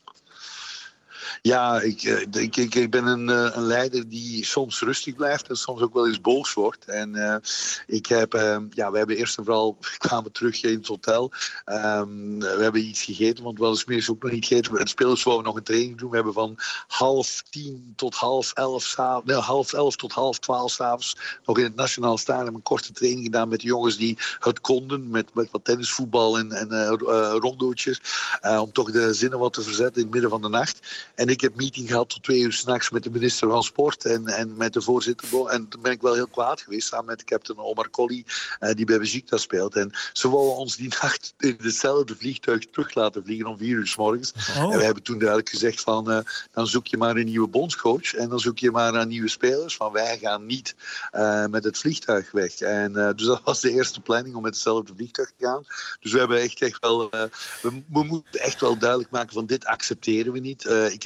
Ja, ik, ik, ik, ik ben een, een leider die soms rustig blijft en soms ook wel eens boos wordt. En uh, ik heb, uh, ja, we hebben eerst en vooral, we kwamen terug in het hotel. Um, we hebben iets gegeten, want wel eens meer ook nog niet gegeten. De spelers wouden nog een training doen. We hebben van half tien tot half elf, nee, half elf tot half twaalf 's avonds nog in het Nationaal Stadion een korte training gedaan met de jongens die het konden. Met, met wat tennisvoetbal en, en uh, uh, rondootjes. Uh, om toch de zinnen wat te verzetten in het midden van de nacht. En ik heb meeting gehad tot twee uur 's nachts met de minister van Sport en, en met de voorzitter. En toen ben ik wel heel kwaad geweest samen met captain Omar Colley, uh, die bij Besiktas speelt. En ze wouden ons die nacht in hetzelfde vliegtuig terug laten vliegen om vier uur 's morgens. Oh. En we hebben toen duidelijk gezegd van uh, dan zoek je maar een nieuwe bondscoach en dan zoek je maar naar nieuwe spelers. Van wij gaan niet uh, met het vliegtuig weg. En, uh, dus dat was de eerste planning om met hetzelfde vliegtuig te gaan. Dus we hebben echt, echt wel, uh, we, we moeten echt wel duidelijk maken van dit accepteren we niet. Uh, ik heb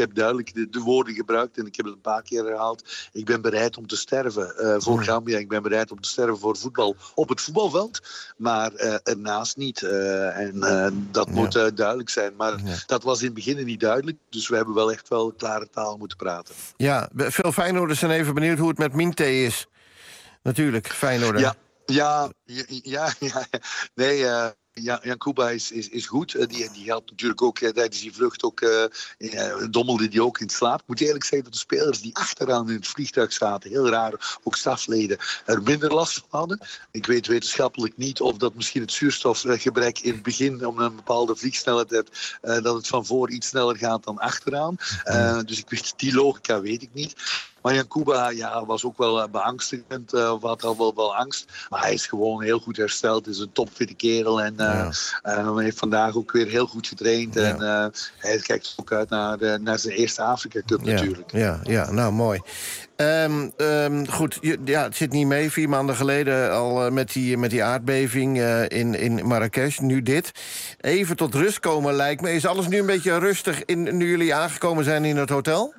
heb duidelijk de, de woorden gebruikt en ik heb het een paar keer herhaald. Ik ben bereid om te sterven uh, voor mm. Gambia. Ik ben bereid om te sterven voor voetbal op het voetbalveld. Maar uh, ernaast niet. Uh, en uh, dat ja. moet uh, duidelijk zijn. Maar ja. dat was in het begin niet duidelijk. Dus we hebben wel echt wel klare taal moeten praten. Ja, veel Feyenoorders zijn even benieuwd hoe het met Minte is. Natuurlijk, Feyenoorder. Ja, ja, ja, ja, ja. Nee, uh, Ja, Jan Kuba is, is, is goed. Uh, die, die had natuurlijk ook uh, tijdens die vlucht ook, uh, uh, dommelde die ook in slaap. Ik moet eerlijk zeggen dat de spelers die achteraan in het vliegtuig zaten, heel raar, ook stafleden, er minder last van hadden. Ik weet wetenschappelijk niet of dat misschien het zuurstofgebrek in het begin om een bepaalde vliegsnelheid hebt, uh, dat het van voor iets sneller gaat dan achteraan. Uh, dus ik weet, die logica weet ik niet. Maar Jan Kuba ja, was ook wel beangstigend, uh, had al wel, wel angst. Maar hij is gewoon heel goed hersteld, is een topfitte kerel. En uh, ja. uh, heeft vandaag ook weer heel goed getraind. Ja. En uh, hij kijkt ook uit naar, uh, naar zijn eerste Afrika Cup ja. natuurlijk. Ja, ja, nou mooi. Um, um, goed, ja, het zit niet mee. Vier maanden geleden al uh, met, die, met die aardbeving uh, in, in Marrakesh. Nu dit. Even tot rust komen lijkt me. Is alles nu een beetje rustig in, nu jullie aangekomen zijn in het hotel?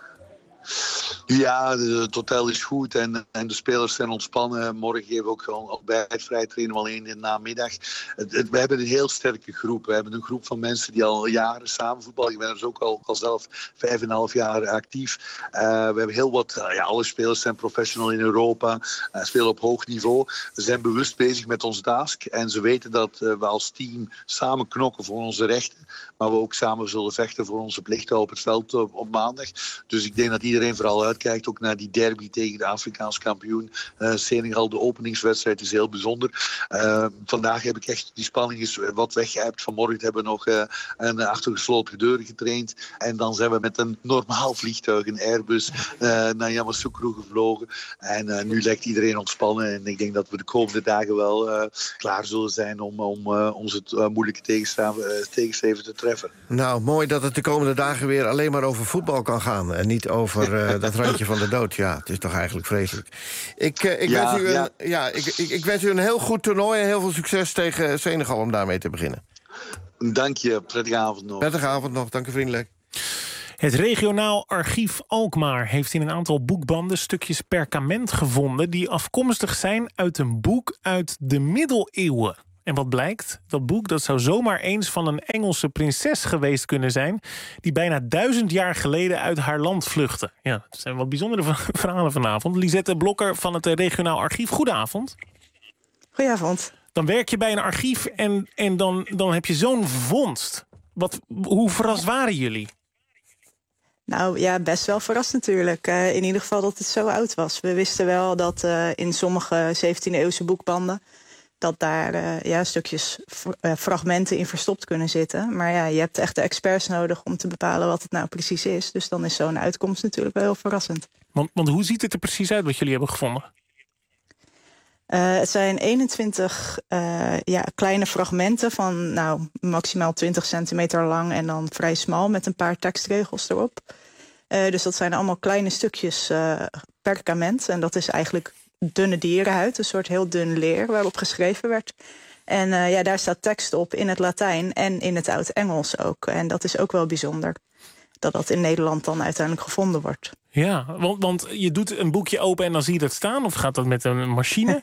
Ja, het hotel is goed en, en de spelers zijn ontspannen. Morgen geven we ook gewoon ontbijtvrij trainen we alleen in de namiddag. Het, het, we hebben een heel sterke groep. We hebben een groep van mensen die al jaren samen voetballen. Ik ben dus ook al, al zelf vijf en een half jaar actief. Uh, we hebben heel wat, uh, ja, alle spelers zijn professional in Europa. Uh, spelen op hoog niveau. We zijn bewust bezig met ons task. En ze weten dat uh, we als team samen knokken voor onze rechten. Maar we ook samen zullen vechten voor onze plichten op het veld op, op maandag. Dus ik denk dat iedereen vooral uitkijkt ook naar die derby tegen de Afrikaans kampioen. Uh, Senegal, de openingswedstrijd is heel bijzonder. Uh, vandaag heb ik echt die spanning is wat weggeëpt. Vanmorgen hebben we nog uh, een achter gesloten deuren getraind. En dan zijn we met een normaal vliegtuig, een Airbus, uh, naar Yamoussoukro gevlogen. En uh, nu lijkt iedereen ontspannen. En ik denk dat we de komende dagen wel uh, klaar zullen zijn om, om uh, onze uh, moeilijke tegenstreven te treffen. Nou, mooi dat het de komende dagen weer alleen maar over voetbal kan gaan. En niet over uh, dat randje van de dood. Ja, het is toch eigenlijk vreselijk. Ik, uh, ik, ja, wens, u ja. Een, ja, ik, ik, ik wens u een heel goed toernooi en heel veel succes tegen Senegal om daarmee te beginnen. Dank je, prettige avond nog. Prettige avond nog, dank u vriendelijk. Het regionaal archief Alkmaar heeft in een aantal boekbanden stukjes perkament gevonden die afkomstig zijn uit een boek uit de middeleeuwen. En wat blijkt? Dat boek dat zou zomaar eens van een Engelse prinses geweest kunnen zijn die bijna duizend jaar geleden uit haar land vluchtte. Ja, dat zijn wat bijzondere verhalen vanavond. Lisette Blokker van het regionaal archief. Goedenavond. Goedenavond. Dan werk je bij een archief en, en dan, dan heb je zo'n vondst. Wat, hoe verrast waren jullie? Nou ja, best wel verrast natuurlijk. Uh, in ieder geval dat het zo oud was. We wisten wel dat uh, in sommige zeventiende-eeuwse boekbanden dat daar uh, ja, stukjes uh, fragmenten in verstopt kunnen zitten. Maar ja, je hebt echt de experts nodig om te bepalen wat het nou precies is. Dus dan is zo'n uitkomst natuurlijk wel heel verrassend. Want, want hoe ziet het er precies uit wat jullie hebben gevonden? Uh, het zijn eenentwintig uh, ja, kleine fragmenten van nou, maximaal twintig centimeter lang en dan vrij smal met een paar tekstregels erop. Uh, dus dat zijn allemaal kleine stukjes uh, perkament. En dat is eigenlijk dunne dierenhuid, een soort heel dun leer waarop geschreven werd. En uh, ja, daar staat tekst op in het Latijn en in het Oud-Engels ook. En dat is ook wel bijzonder, dat dat in Nederland dan uiteindelijk gevonden wordt. Ja, want, want je doet een boekje open en dan zie je dat staan? Of gaat dat met een machine?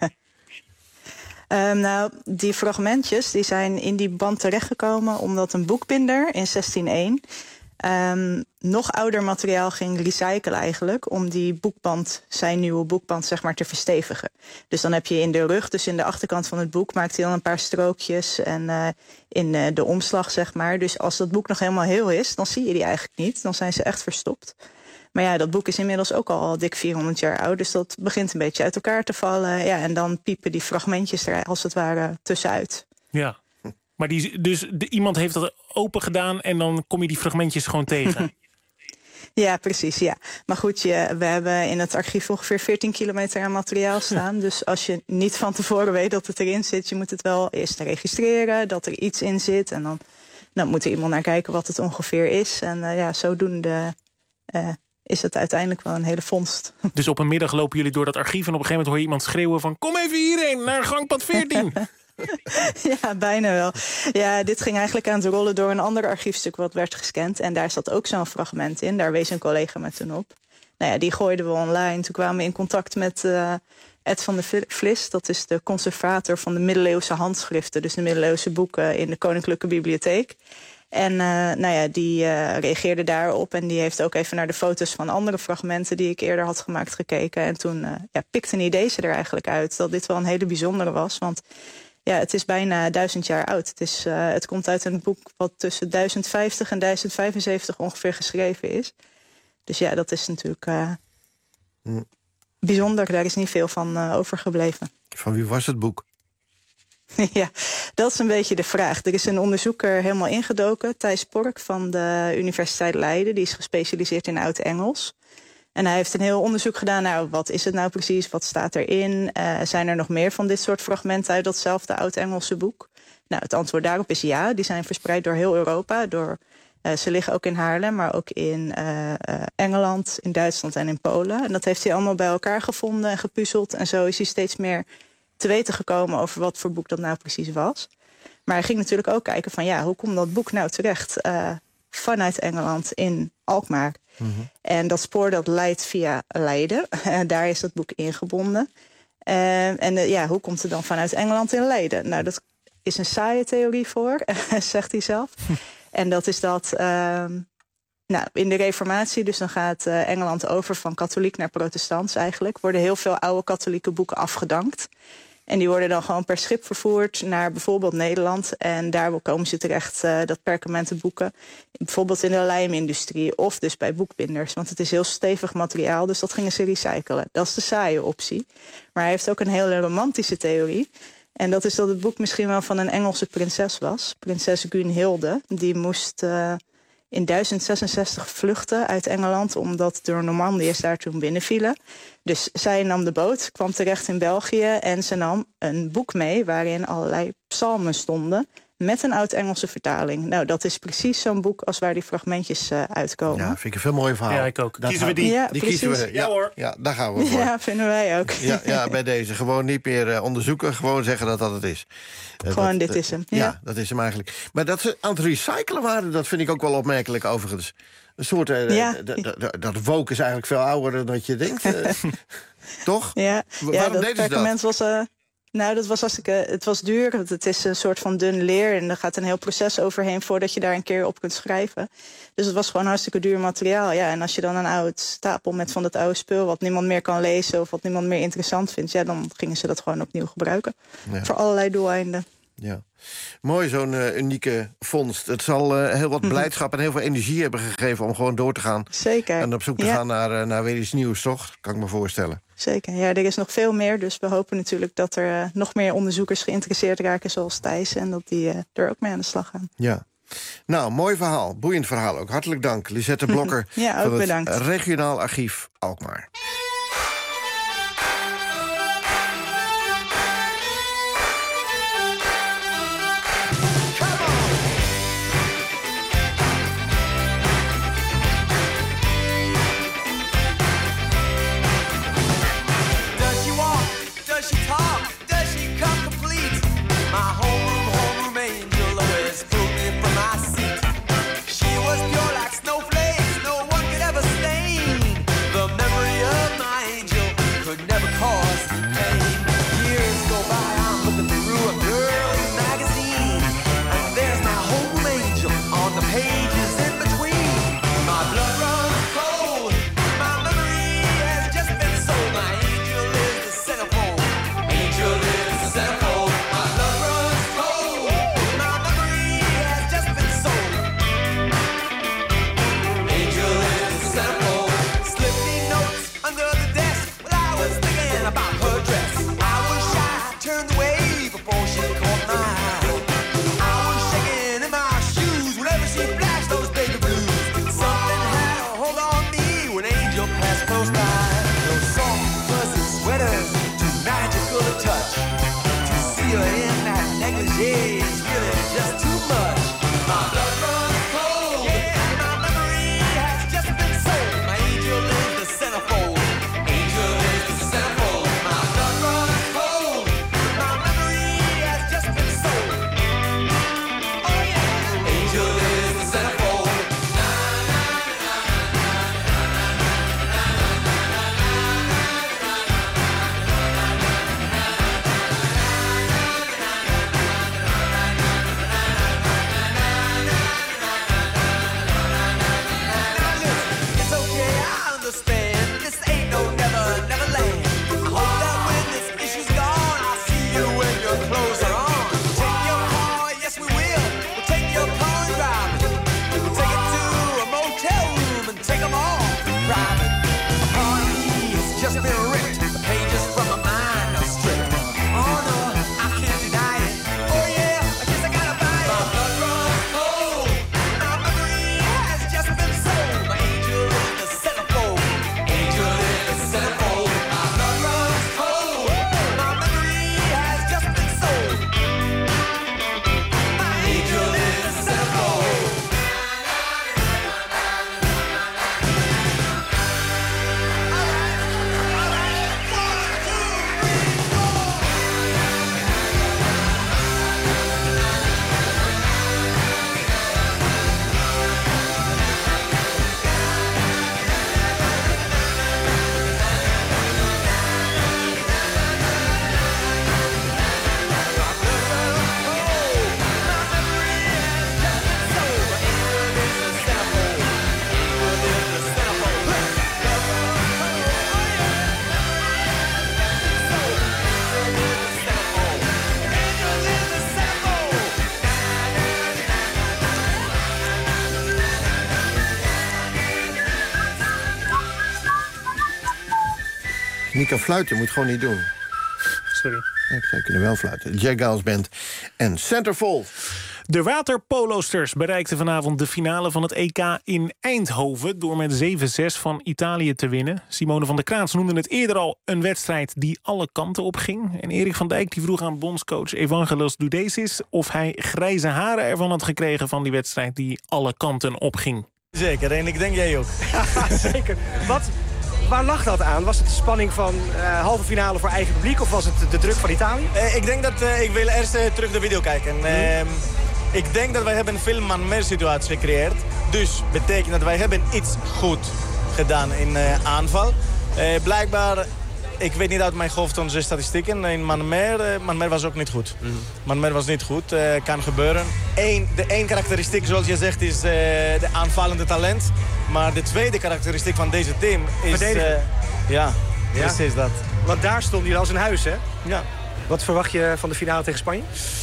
um, nou, die fragmentjes die zijn in die band terechtgekomen omdat een boekbinder in zestien één... Um, nog ouder materiaal ging recyclen eigenlijk om die boekband, zijn nieuwe boekband, zeg maar, te verstevigen. Dus dan heb je in de rug, dus in de achterkant van het boek, maakt hij dan een paar strookjes en uh, in uh, de omslag, zeg maar. Dus als dat boek nog helemaal heel is, dan zie je die eigenlijk niet. Dan zijn ze echt verstopt. Maar ja, dat boek is inmiddels ook al dik vierhonderd jaar oud, dus dat begint een beetje uit elkaar te vallen. Ja, en dan piepen die fragmentjes er als het ware tussenuit. Ja. Maar die, dus de, iemand heeft dat open gedaan en dan kom je die fragmentjes gewoon tegen? Ja, precies, ja. Maar goed, je, we hebben in het archief ongeveer veertien kilometer aan materiaal staan. Dus als je niet van tevoren weet dat het erin zit, je moet het wel eerst registreren, dat er iets in zit. En dan, dan moet er iemand naar kijken wat het ongeveer is. En uh, ja, zodoende uh, is het uiteindelijk wel een hele vondst. Dus op een middag lopen jullie door dat archief en op een gegeven moment hoor je iemand schreeuwen van kom even hierheen, naar gangpad veertien. Ja, bijna wel. Ja, dit ging eigenlijk aan het rollen door een ander archiefstuk wat werd gescand. En daar zat ook zo'n fragment in. Daar wees een collega me toen op. Nou ja, die gooiden we online. Toen kwamen we in contact met uh, Ed van der Vlis. Dat is de conservator van de middeleeuwse handschriften. Dus de middeleeuwse boeken in de Koninklijke Bibliotheek. En uh, nou ja, die uh, reageerde daarop. En die heeft ook even naar de foto's van andere fragmenten die ik eerder had gemaakt gekeken. En toen uh, ja, pikte hij deze er eigenlijk uit. Dat dit wel een hele bijzondere was. Want ja, het is bijna duizend jaar oud. Het, is, uh, het komt uit een boek wat tussen duizend vijftig en duizend vijfenzeventig ongeveer geschreven is. Dus ja, dat is natuurlijk uh, hm. bijzonder. Daar is niet veel van uh, overgebleven. Van wie was het boek? Ja, dat is een beetje de vraag. Er is een onderzoeker helemaal ingedoken, Thijs Pork van de Universiteit Leiden. Die is gespecialiseerd in Oud-Engels. En hij heeft een heel onderzoek gedaan. Nou, wat is het nou precies? Wat staat erin? Uh, zijn er nog meer van dit soort fragmenten uit datzelfde Oud-Engelse boek? Nou, het antwoord daarop is ja. Die zijn verspreid door heel Europa. Door, uh, ze liggen ook in Haarlem, maar ook in uh, uh, Engeland, in Duitsland en in Polen. En dat heeft hij allemaal bij elkaar gevonden en gepuzzeld. En zo is hij steeds meer te weten gekomen over wat voor boek dat nou precies was. Maar hij ging natuurlijk ook kijken van ja, hoe komt dat boek nou terecht uh, vanuit Engeland in Alkmaar? Mm-hmm. En dat spoor dat leidt via Leiden. Daar is dat boek ingebonden. Uh, en uh, ja, hoe komt het dan vanuit Engeland in Leiden? Nou, dat is een saaie theorie voor, zegt hij zelf. En dat is dat uh, nou, in de Reformatie, dus dan gaat uh, Engeland over van katholiek naar protestants eigenlijk, worden heel veel oude katholieke boeken afgedankt. En die worden dan gewoon per schip vervoerd naar bijvoorbeeld Nederland. En daar komen ze terecht, uh, dat perkamentenboeken. Bijvoorbeeld in de lijmindustrie of dus bij boekbinders. Want het is heel stevig materiaal, dus dat gingen ze recyclen. Dat is de saaie optie. Maar hij heeft ook een hele romantische theorie. En dat is dat het boek misschien wel van een Engelse prinses was. Prinses Gunhilde. Die moest uh, in duizend zesenzestig vluchten uit Engeland, omdat de Normandiërs daar toen binnenvielen. Dus zij nam de boot, kwam terecht in België en ze nam een boek mee waarin allerlei psalmen stonden met een oud-Engelse vertaling. Nou, dat is precies zo'n boek als waar die fragmentjes uh, uitkomen. Ja, vind ik een veel mooie verhaal. Ja, ik ook. Dat kiezen we die? Ja, die precies. kiezen we. Ja, ja hoor. Ja, daar gaan we voor. Ja, vinden wij ook. Ja, ja, bij deze. Gewoon niet meer uh, onderzoeken, gewoon zeggen dat dat het is. Uh, gewoon dat, dit is hem. Ja. Ja. ja, dat is hem eigenlijk. Maar dat ze aan het recyclen waren, dat vind ik ook wel opmerkelijk overigens. Een soort, uh, ja. dat woke is eigenlijk veel ouder dan dat je denkt. Uh, toch? Ja, Waarom ja dat deden ze perkament dat? was... Uh, nou, dat was hartstikke, het was duur. Het is een soort van dun leer en er gaat een heel proces overheen voordat je daar een keer op kunt schrijven. Dus het was gewoon hartstikke duur materiaal. Ja, en als je dan een oud stapel met van dat oude spul wat niemand meer kan lezen of wat niemand meer interessant vindt, ja, dan gingen ze dat gewoon opnieuw gebruiken. Ja. Voor allerlei doeleinden. Ja. Mooi, zo'n uh, unieke vondst. Het zal uh, heel wat blijdschap en heel veel energie hebben gegeven om gewoon door te gaan. Zeker. En op zoek te ja. gaan naar, uh, naar weer iets nieuws, toch? Kan ik me voorstellen. Zeker. Ja, er is nog veel meer. Dus we hopen natuurlijk dat er uh, nog meer onderzoekers geïnteresseerd raken zoals Thijs. En dat die uh, er ook mee aan de slag gaan. Ja. Nou, mooi verhaal. Boeiend verhaal ook. Hartelijk dank, Lisette Blokker. Ja, ook van het bedankt. Regionaal Archief Alkmaar. Pure like snowflakes, no one could ever stain the memory of my Niet kan fluiten, moet gewoon niet doen. Sorry. Ja, zij kunnen wel fluiten. Jack Giles Band en Centerfold. De waterpolosters bereikten vanavond de finale van het E K in Eindhoven door met zeven zes van Italië te winnen. Simone van der Kraats noemde het eerder al een wedstrijd die alle kanten op ging. En Erik van Dijk die vroeg aan bondscoach Evangelos Doudaisis of hij grijze haren ervan had gekregen van die wedstrijd die alle kanten opging. Zeker, en ik denk jij ook. Zeker. Wat, waar lag dat aan? Was het de spanning van uh, halve finale voor eigen publiek of was het de druk van Italië? Uh, ik denk dat uh, ik wil eerst uh, terug de video kijken. Hmm. Uh, ik denk dat wij hebben veel man-meer situatie gecreëerd. Dus betekent dat wij hebben iets goed gedaan in uh, aanval. Uh, blijkbaar, ik weet niet uit mijn hoofd onze statistieken. In man-meer, uh, man-meer was ook niet goed. Mm. Man-meer was niet goed, uh, kan gebeuren. Eén, de één karakteristiek, zoals je zegt, is uh, de aanvallende talent. Maar de tweede karakteristiek van deze team is... Uh, ja, ja, precies dat. Want daar stond hij als een huis, hè? Ja. Wat verwacht je van de finale tegen Spanje?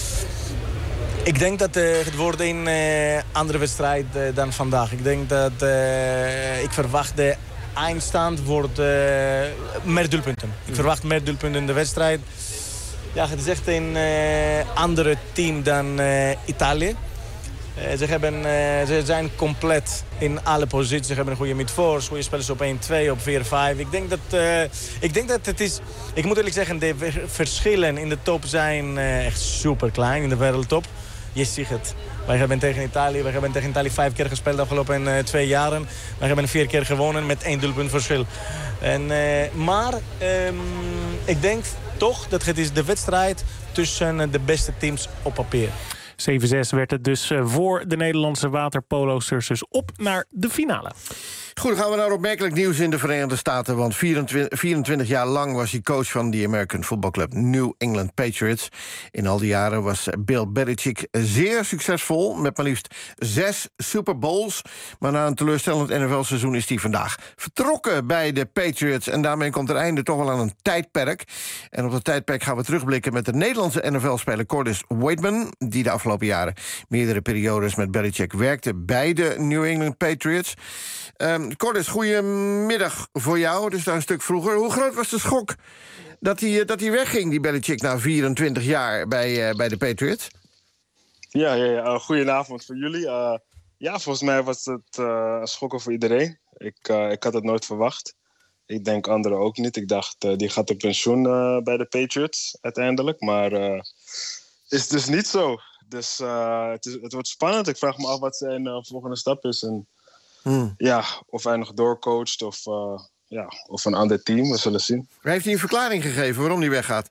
Ik denk dat uh, het wordt een uh, andere wedstrijd uh, dan vandaag. Ik denk dat uh, ik verwacht de eindstand wordt uh, meer doelpunten. Mm. Ik verwacht meer doelpunten in de wedstrijd. Ja, het is echt een uh, andere team dan uh, Italië. Uh, ze, hebben, uh, ze zijn compleet in alle posities. Ze hebben een goede midforce, goede spelers op één twee, op vier vijf. Ik denk dat, uh, ik denk dat het is... Ik moet eerlijk zeggen, de verschillen in de top zijn uh, echt super klein in de wereldtop. Je ziet het. Wij hebben tegen Italië, wij hebben tegen Italië vijf keer gespeeld de afgelopen uh, twee jaren. Wij hebben vier keer gewonnen met één doelpunt verschil. En, uh, maar um, ik denk toch dat het is de wedstrijd tussen de beste teams op papier. zeven zes werd het dus voor de Nederlandse waterpolosters, dus op naar de finale. Goed, dan gaan we naar opmerkelijk nieuws in de Verenigde Staten. Want vierentwintig, vierentwintig jaar lang was hij coach van de American Football Club New England Patriots. In al die jaren was Bill Belichick zeer succesvol met maar liefst zes Super Bowls. Maar na een teleurstellend N F L-seizoen is hij vandaag vertrokken bij de Patriots. En daarmee komt er einde toch wel aan een tijdperk. En op dat tijdperk gaan we terugblikken met de Nederlandse N F L-speler Cordis Waitman, die de afgelopen jaren meerdere periodes met Belichick werkte bij de New England Patriots. Um, Cordis, goedemiddag voor jou. Dus daar een stuk vroeger. Hoe groot was de schok dat hij, dat hij wegging, die Belichick, na vierentwintig jaar bij, uh, bij de Patriots? Ja, ja, ja. Uh, goedenavond voor jullie. Uh, ja, volgens mij was het uh, een schok voor iedereen. Ik, uh, ik had het nooit verwacht. Ik denk anderen ook niet. Ik dacht, uh, die gaat op pensioen uh, bij de Patriots uiteindelijk. Maar uh, is dus niet zo. Dus uh, het, is, het wordt spannend. Ik vraag me af wat zijn uh, volgende stap is. En Hmm. ja, of hij nog doorcoacht of, uh, ja, of een ander team, we zullen zien. Maar heeft hij een verklaring gegeven waarom hij weggaat?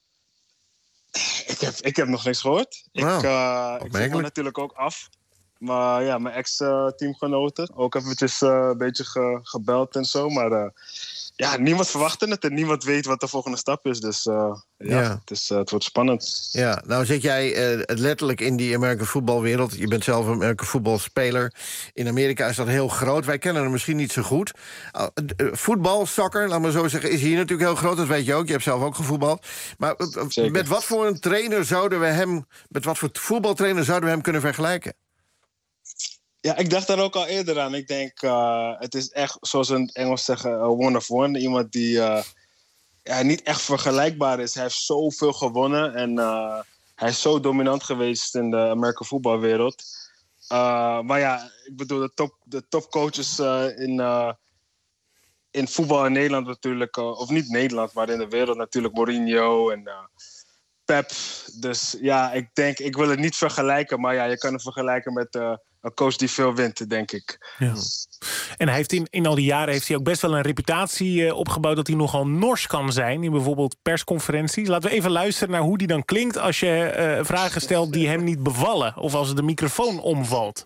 Ik heb, ik heb nog niks gehoord. Wow. Ik, uh, ik zit me natuurlijk ook af. Maar ja, mijn ex-teamgenoten ook eventjes uh, een beetje ge, gebeld en zo. Maar uh, ja, niemand verwachtte het en niemand weet wat de volgende stap is. Dus uh, ja, ja. Het, is, uh, het wordt spannend. Ja, nou zit jij uh, letterlijk in die American voetbalwereld. Je bent zelf een American voetbalspeler. In Amerika is dat heel groot. Wij kennen het misschien niet zo goed. Uh, uh, voetbal, soccer, laat maar zo zeggen, is hier natuurlijk heel groot. Dat weet je ook. Je hebt zelf ook gevoetbald. Maar uh, met wat voor een trainer zouden we hem... met wat voor voetbaltrainer zouden we hem kunnen vergelijken? Ja, ik dacht daar ook al eerder aan. Ik denk, uh, het is echt, zoals ze in het Engels zeggen, a one of one. Iemand die uh, ja, niet echt vergelijkbaar is. Hij heeft zoveel gewonnen en uh, hij is zo dominant geweest in de American voetbalwereld. Uh, maar ja, ik bedoel, de top, de topcoaches uh, in, uh, in voetbal in Nederland natuurlijk, uh, of niet Nederland, maar in de wereld natuurlijk, Mourinho en uh, Pep. Dus ja, ik denk, ik wil het niet vergelijken, maar ja, je kan het vergelijken met Uh, een coach die veel wint, denk ik. Ja. En hij heeft in, in al die jaren heeft hij ook best wel een reputatie uh, opgebouwd dat hij nogal nors kan zijn in bijvoorbeeld persconferenties. Laten we even luisteren naar hoe die dan klinkt als je uh, vragen stelt die hem niet bevallen. Of als de microfoon omvalt.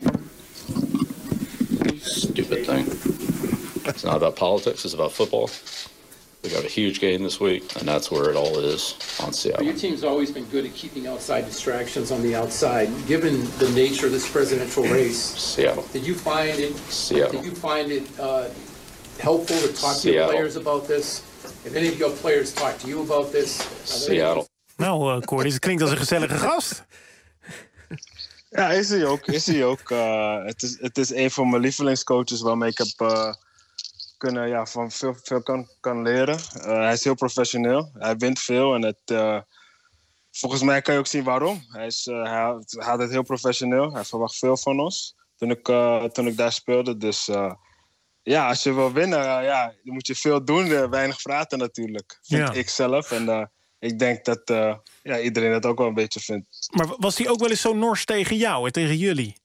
Stupid thing. It's not about politics, it's about football. We got a huge game this week, and that's where it all is on Seattle. Your team's always been good at keeping outside distractions on the outside. Given the nature of this presidential race, Seattle. Did you find it? Seattle. Did you find it uh, helpful to talk Seattle. to your players about this? If any of your players talk to you about this? Seattle. Nou, uh, Cordis, het klinkt als een gezellige gast. Ja, is hij ook. Is hij ook. Uh, het, is, het is een van mijn lievelingscoaches waarmee ik heb Uh, kunnen, ja, van veel, veel kan, kan leren. Uh, hij is heel professioneel. Hij wint veel. En het, uh, volgens mij kan je ook zien waarom. Hij, is, uh, hij, hij had het heel professioneel. Hij verwacht veel van ons toen ik, uh, toen ik daar speelde. Dus uh, ja, als je wil winnen, uh, ja, dan moet je veel doen. Uh, weinig praten natuurlijk, vind Ja. ik zelf. En uh, ik denk dat uh, ja, iedereen dat ook wel een beetje vindt. Maar was hij ook wel eens zo nors tegen jou en tegen jullie?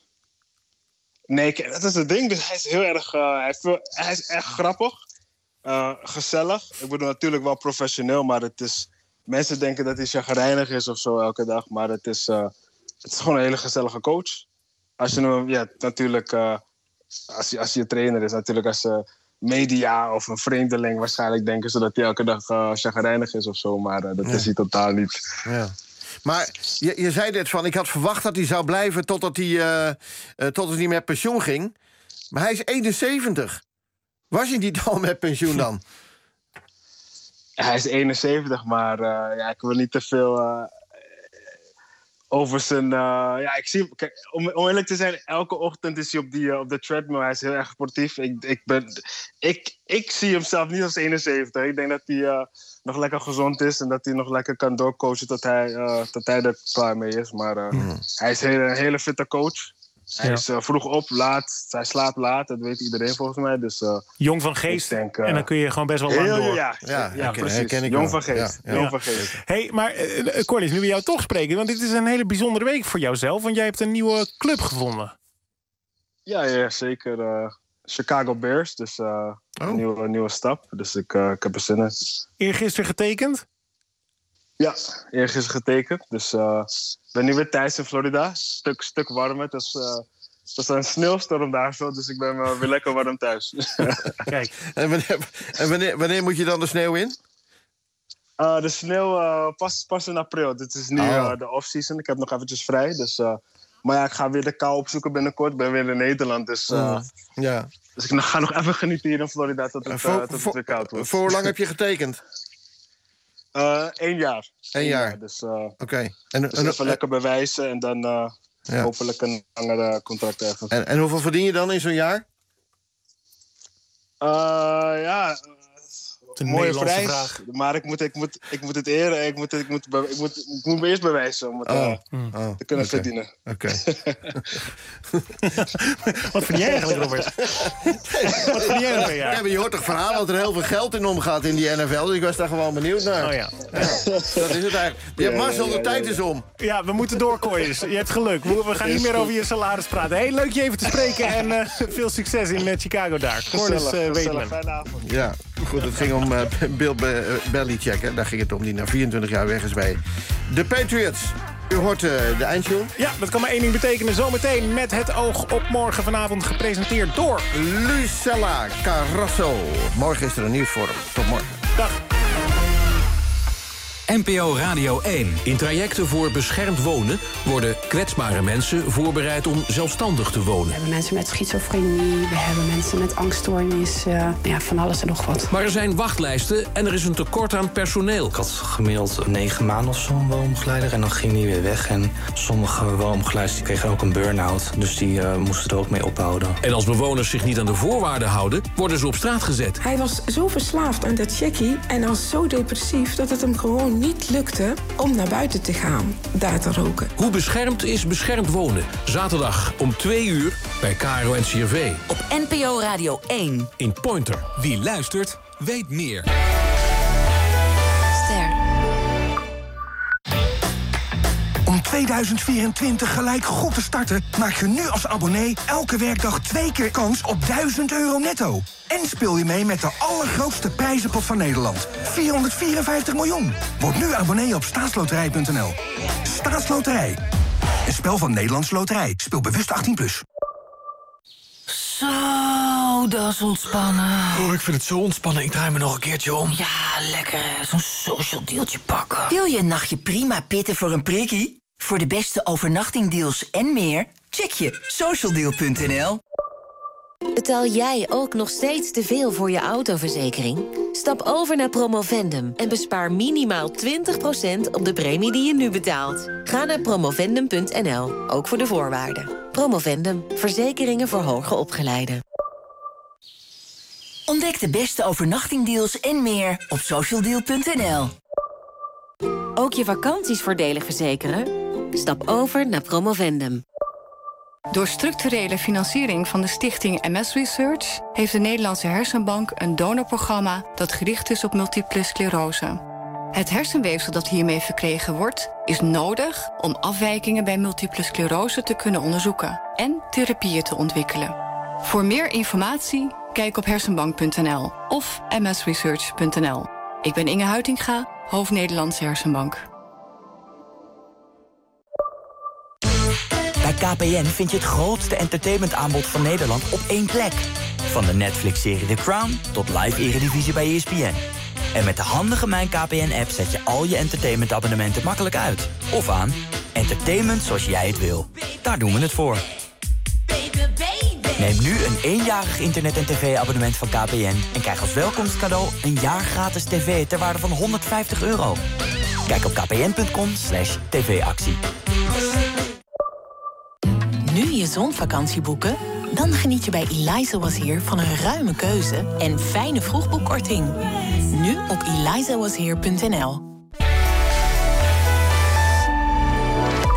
Nee, kijk, dat is het ding. Dus hij is heel erg... Uh, hij, is veel, hij is echt grappig. Uh, gezellig. Ik bedoel natuurlijk wel professioneel, maar het is... Mensen denken dat hij chagrijnig is of zo elke dag. Maar het is, uh, het is gewoon een hele gezellige coach. Als je hem... Ja, natuurlijk... Uh, als je, als je trainer is, natuurlijk als uh, media of een vreemdeling... waarschijnlijk denken ze dat hij elke dag uh, chagrijnig is of zo. Maar uh, dat Ja. is hij totaal niet. Ja. Maar je, je zei dit van, ik had verwacht dat hij zou blijven totdat hij, uh, uh, totdat hij met pensioen ging. Maar hij is eenenzeventig. Was hij niet al met pensioen dan? Hij is eenenzeventig, maar uh, ja, ik wil niet te veel uh, over zijn... Uh, ja, ik zie... Kijk, om, om eerlijk te zijn, elke ochtend is hij op, die, uh, op de treadmill. Hij is heel erg sportief. Ik, ik, ben, ik, ik zie hem zelf niet als eenenzeventig. Ik denk dat hij uh, nog lekker gezond is en dat hij nog lekker kan doorcoachen tot hij, uh, tot hij er klaar mee is. Maar uh, Hmm. hij is heel, een hele fitte coach. Hij Ja. is uh, vroeg op, laat. Hij slaapt laat, dat weet iedereen volgens mij. Dus, uh, Jong van geest. denk, uh, en dan kun je gewoon best wel lang heel- door. Ja, ja, ja, herken- precies. herken ik Jong wel. van geest. Ja, ja. Jong van geest. Hey, maar uh, Cornelis, nu we jou toch spreken... want dit is een hele bijzondere week voor jouzelf... want jij hebt een nieuwe club gevonden. Ja, ja zeker. Uh, Chicago Bears, dus uh, een nieuwe, nieuwe stap. Dus ik, uh, ik heb er zin in. Eergisteren getekend? Ja, eergisteren getekend. Dus uh, ik ben nu weer thuis in Florida. Stuk, stuk warmer. Het is, uh, het is een sneeuwstorm daar zo, dus ik ben uh, weer lekker warm thuis. Kijk. En, wanneer, en wanneer, wanneer moet je dan de sneeuw in? Uh, de sneeuw uh, pas, pas in april. Dit is nu Oh. uh, de off-season. Ik heb nog eventjes vrij. Dus, uh, maar ja, ik ga weer de kou opzoeken binnenkort. Ik ben weer in Nederland. Dus, uh, Mm. Ja. dus ik nog- ga nog even genieten hier in Florida tot het, uh, Voor, tot het voor, weer koud wordt. voor hoe lang heb je getekend? Uh, Eén jaar. Eén jaar. Dus, uh, Oké. En, dus en, even lekker bewijzen en dan uh, Ja. hopelijk een langer contract ergens. en, en hoeveel verdien je dan in zo'n jaar? Uh, ja, een mooie Nederlandse prijs. vraag. Maar ik moet, ik, moet, ik moet het eren. Ik moet, ik, moet, be- ik, moet, ik moet me eerst bewijzen om het uh, Oh, te kunnen oké. verdienen. Oké. Wat vind jij eigenlijk, Robert? Wat vind jij ervan, ja? Ja, maar je hoort toch verhalen dat er heel veel geld in omgaat in die N F L. Dus ik was daar gewoon benieuwd naar. Oh ja. Dat is het eigenlijk. Je hebt Marcel, de tijd is om. Ja, we moeten door, Cornelis. Je hebt geluk. We we gaan niet meer over je salaris praten. Hey, leuk je even te spreken en uh, veel succes in uh, Chicago daar. Cornelis uh, Gezellig, Wedeman. fijne avond. Ja, goed, het ging om uh, Bill Be- uh, Belichick, hè. Daar ging het om, die na vierentwintig jaar weg is bij de Patriots. U hoort uh, de eindtune. Ja, dat kan maar één ding betekenen. Zometeen met het oog op morgen vanavond gepresenteerd door Lucella Carrasso. Morgen is er een nieuwsforum. Tot morgen. Dag. N P O Radio één. In trajecten voor beschermd wonen worden kwetsbare mensen voorbereid om zelfstandig te wonen. We hebben mensen met schizofrenie, we hebben mensen met angststoornis, uh, ja, van alles en nog wat. Maar er zijn wachtlijsten en er is een tekort aan personeel. Ik had gemiddeld negen maanden of zo een woonbegeleider en dan ging die weer weg. En sommige woonbegeleiders die kregen ook een burn-out, dus die uh, moesten er ook mee ophouden. En als bewoners zich niet aan de voorwaarden houden, worden ze op straat gezet. Hij was zo verslaafd aan dat checkie en al zo depressief dat het hem gewoon niet lukte om naar buiten te gaan, daar te roken. Hoe beschermd is beschermd wonen? Zaterdag om twee uur bij K R O N C R V. Op N P O Radio één. In Pointer. Wie luistert, weet meer. Ster. Om tweeduizend vierentwintig gelijk goed te starten, maak je nu als abonnee elke werkdag twee keer kans op duizend euro netto. En speel je mee met de allergrootste prijzenpot van Nederland. vierhonderdvierenvijftig miljoen. Word nu abonnee op staatsloterij punt n l. Staatsloterij. Een spel van Nederlands Loterij. Speel bewust achttien plus. Zo, dat is ontspannen. Oh, ik vind het zo ontspannen. Ik draai me nog een keertje om. Ja, lekker hè. Zo'n social dealtje pakken. Wil je een nachtje prima pitten voor een prikkie? Voor de beste overnachtingdeals en meer, check je socialdeal punt n l. Betaal jij ook nog steeds te veel voor je autoverzekering? Stap over naar Promovendum en bespaar minimaal twintig procent op de premie die je nu betaalt. Ga naar promovendum punt n l, ook voor de voorwaarden. Promovendum, verzekeringen voor hoger opgeleiden. Ontdek de beste overnachtingdeals en meer op socialdeal punt n l. Ook je vakanties voordelig verzekeren? Stap over naar Promovendum. Door structurele financiering van de stichting M S Research heeft de Nederlandse Hersenbank een donorprogramma dat gericht is op multiple sclerose. Het hersenweefsel dat hiermee verkregen wordt, is nodig om afwijkingen bij multiple sclerose te kunnen onderzoeken en therapieën te ontwikkelen. Voor meer informatie, kijk op hersenbank punt n l of m s research punt n l. Ik ben Inge Huitinga, hoofd Nederlandse Hersenbank. Bij K P N vind je het grootste entertainmentaanbod van Nederland op één plek. Van de Netflix-serie The Crown tot live-eredivisie bij E S P N. En met de handige Mijn K P N-app zet je al je entertainmentabonnementen makkelijk uit. Of aan. Entertainment zoals jij het wil. Daar doen we het voor. Neem nu een eenjarig internet- en tv-abonnement van K P N... en krijg als welkomstcadeau een jaar gratis tv ter waarde van honderdvijftig euro. Kijk op kpn punt com slash tv-actie. Nu je zonvakantie boeken? Dan geniet je bij Eliza Was Here van een ruime keuze en fijne vroegboekkorting. Nu op eliza was here punt n l.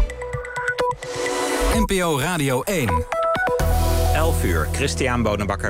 N P O Radio één. elf uur, Christian Bonenbakker.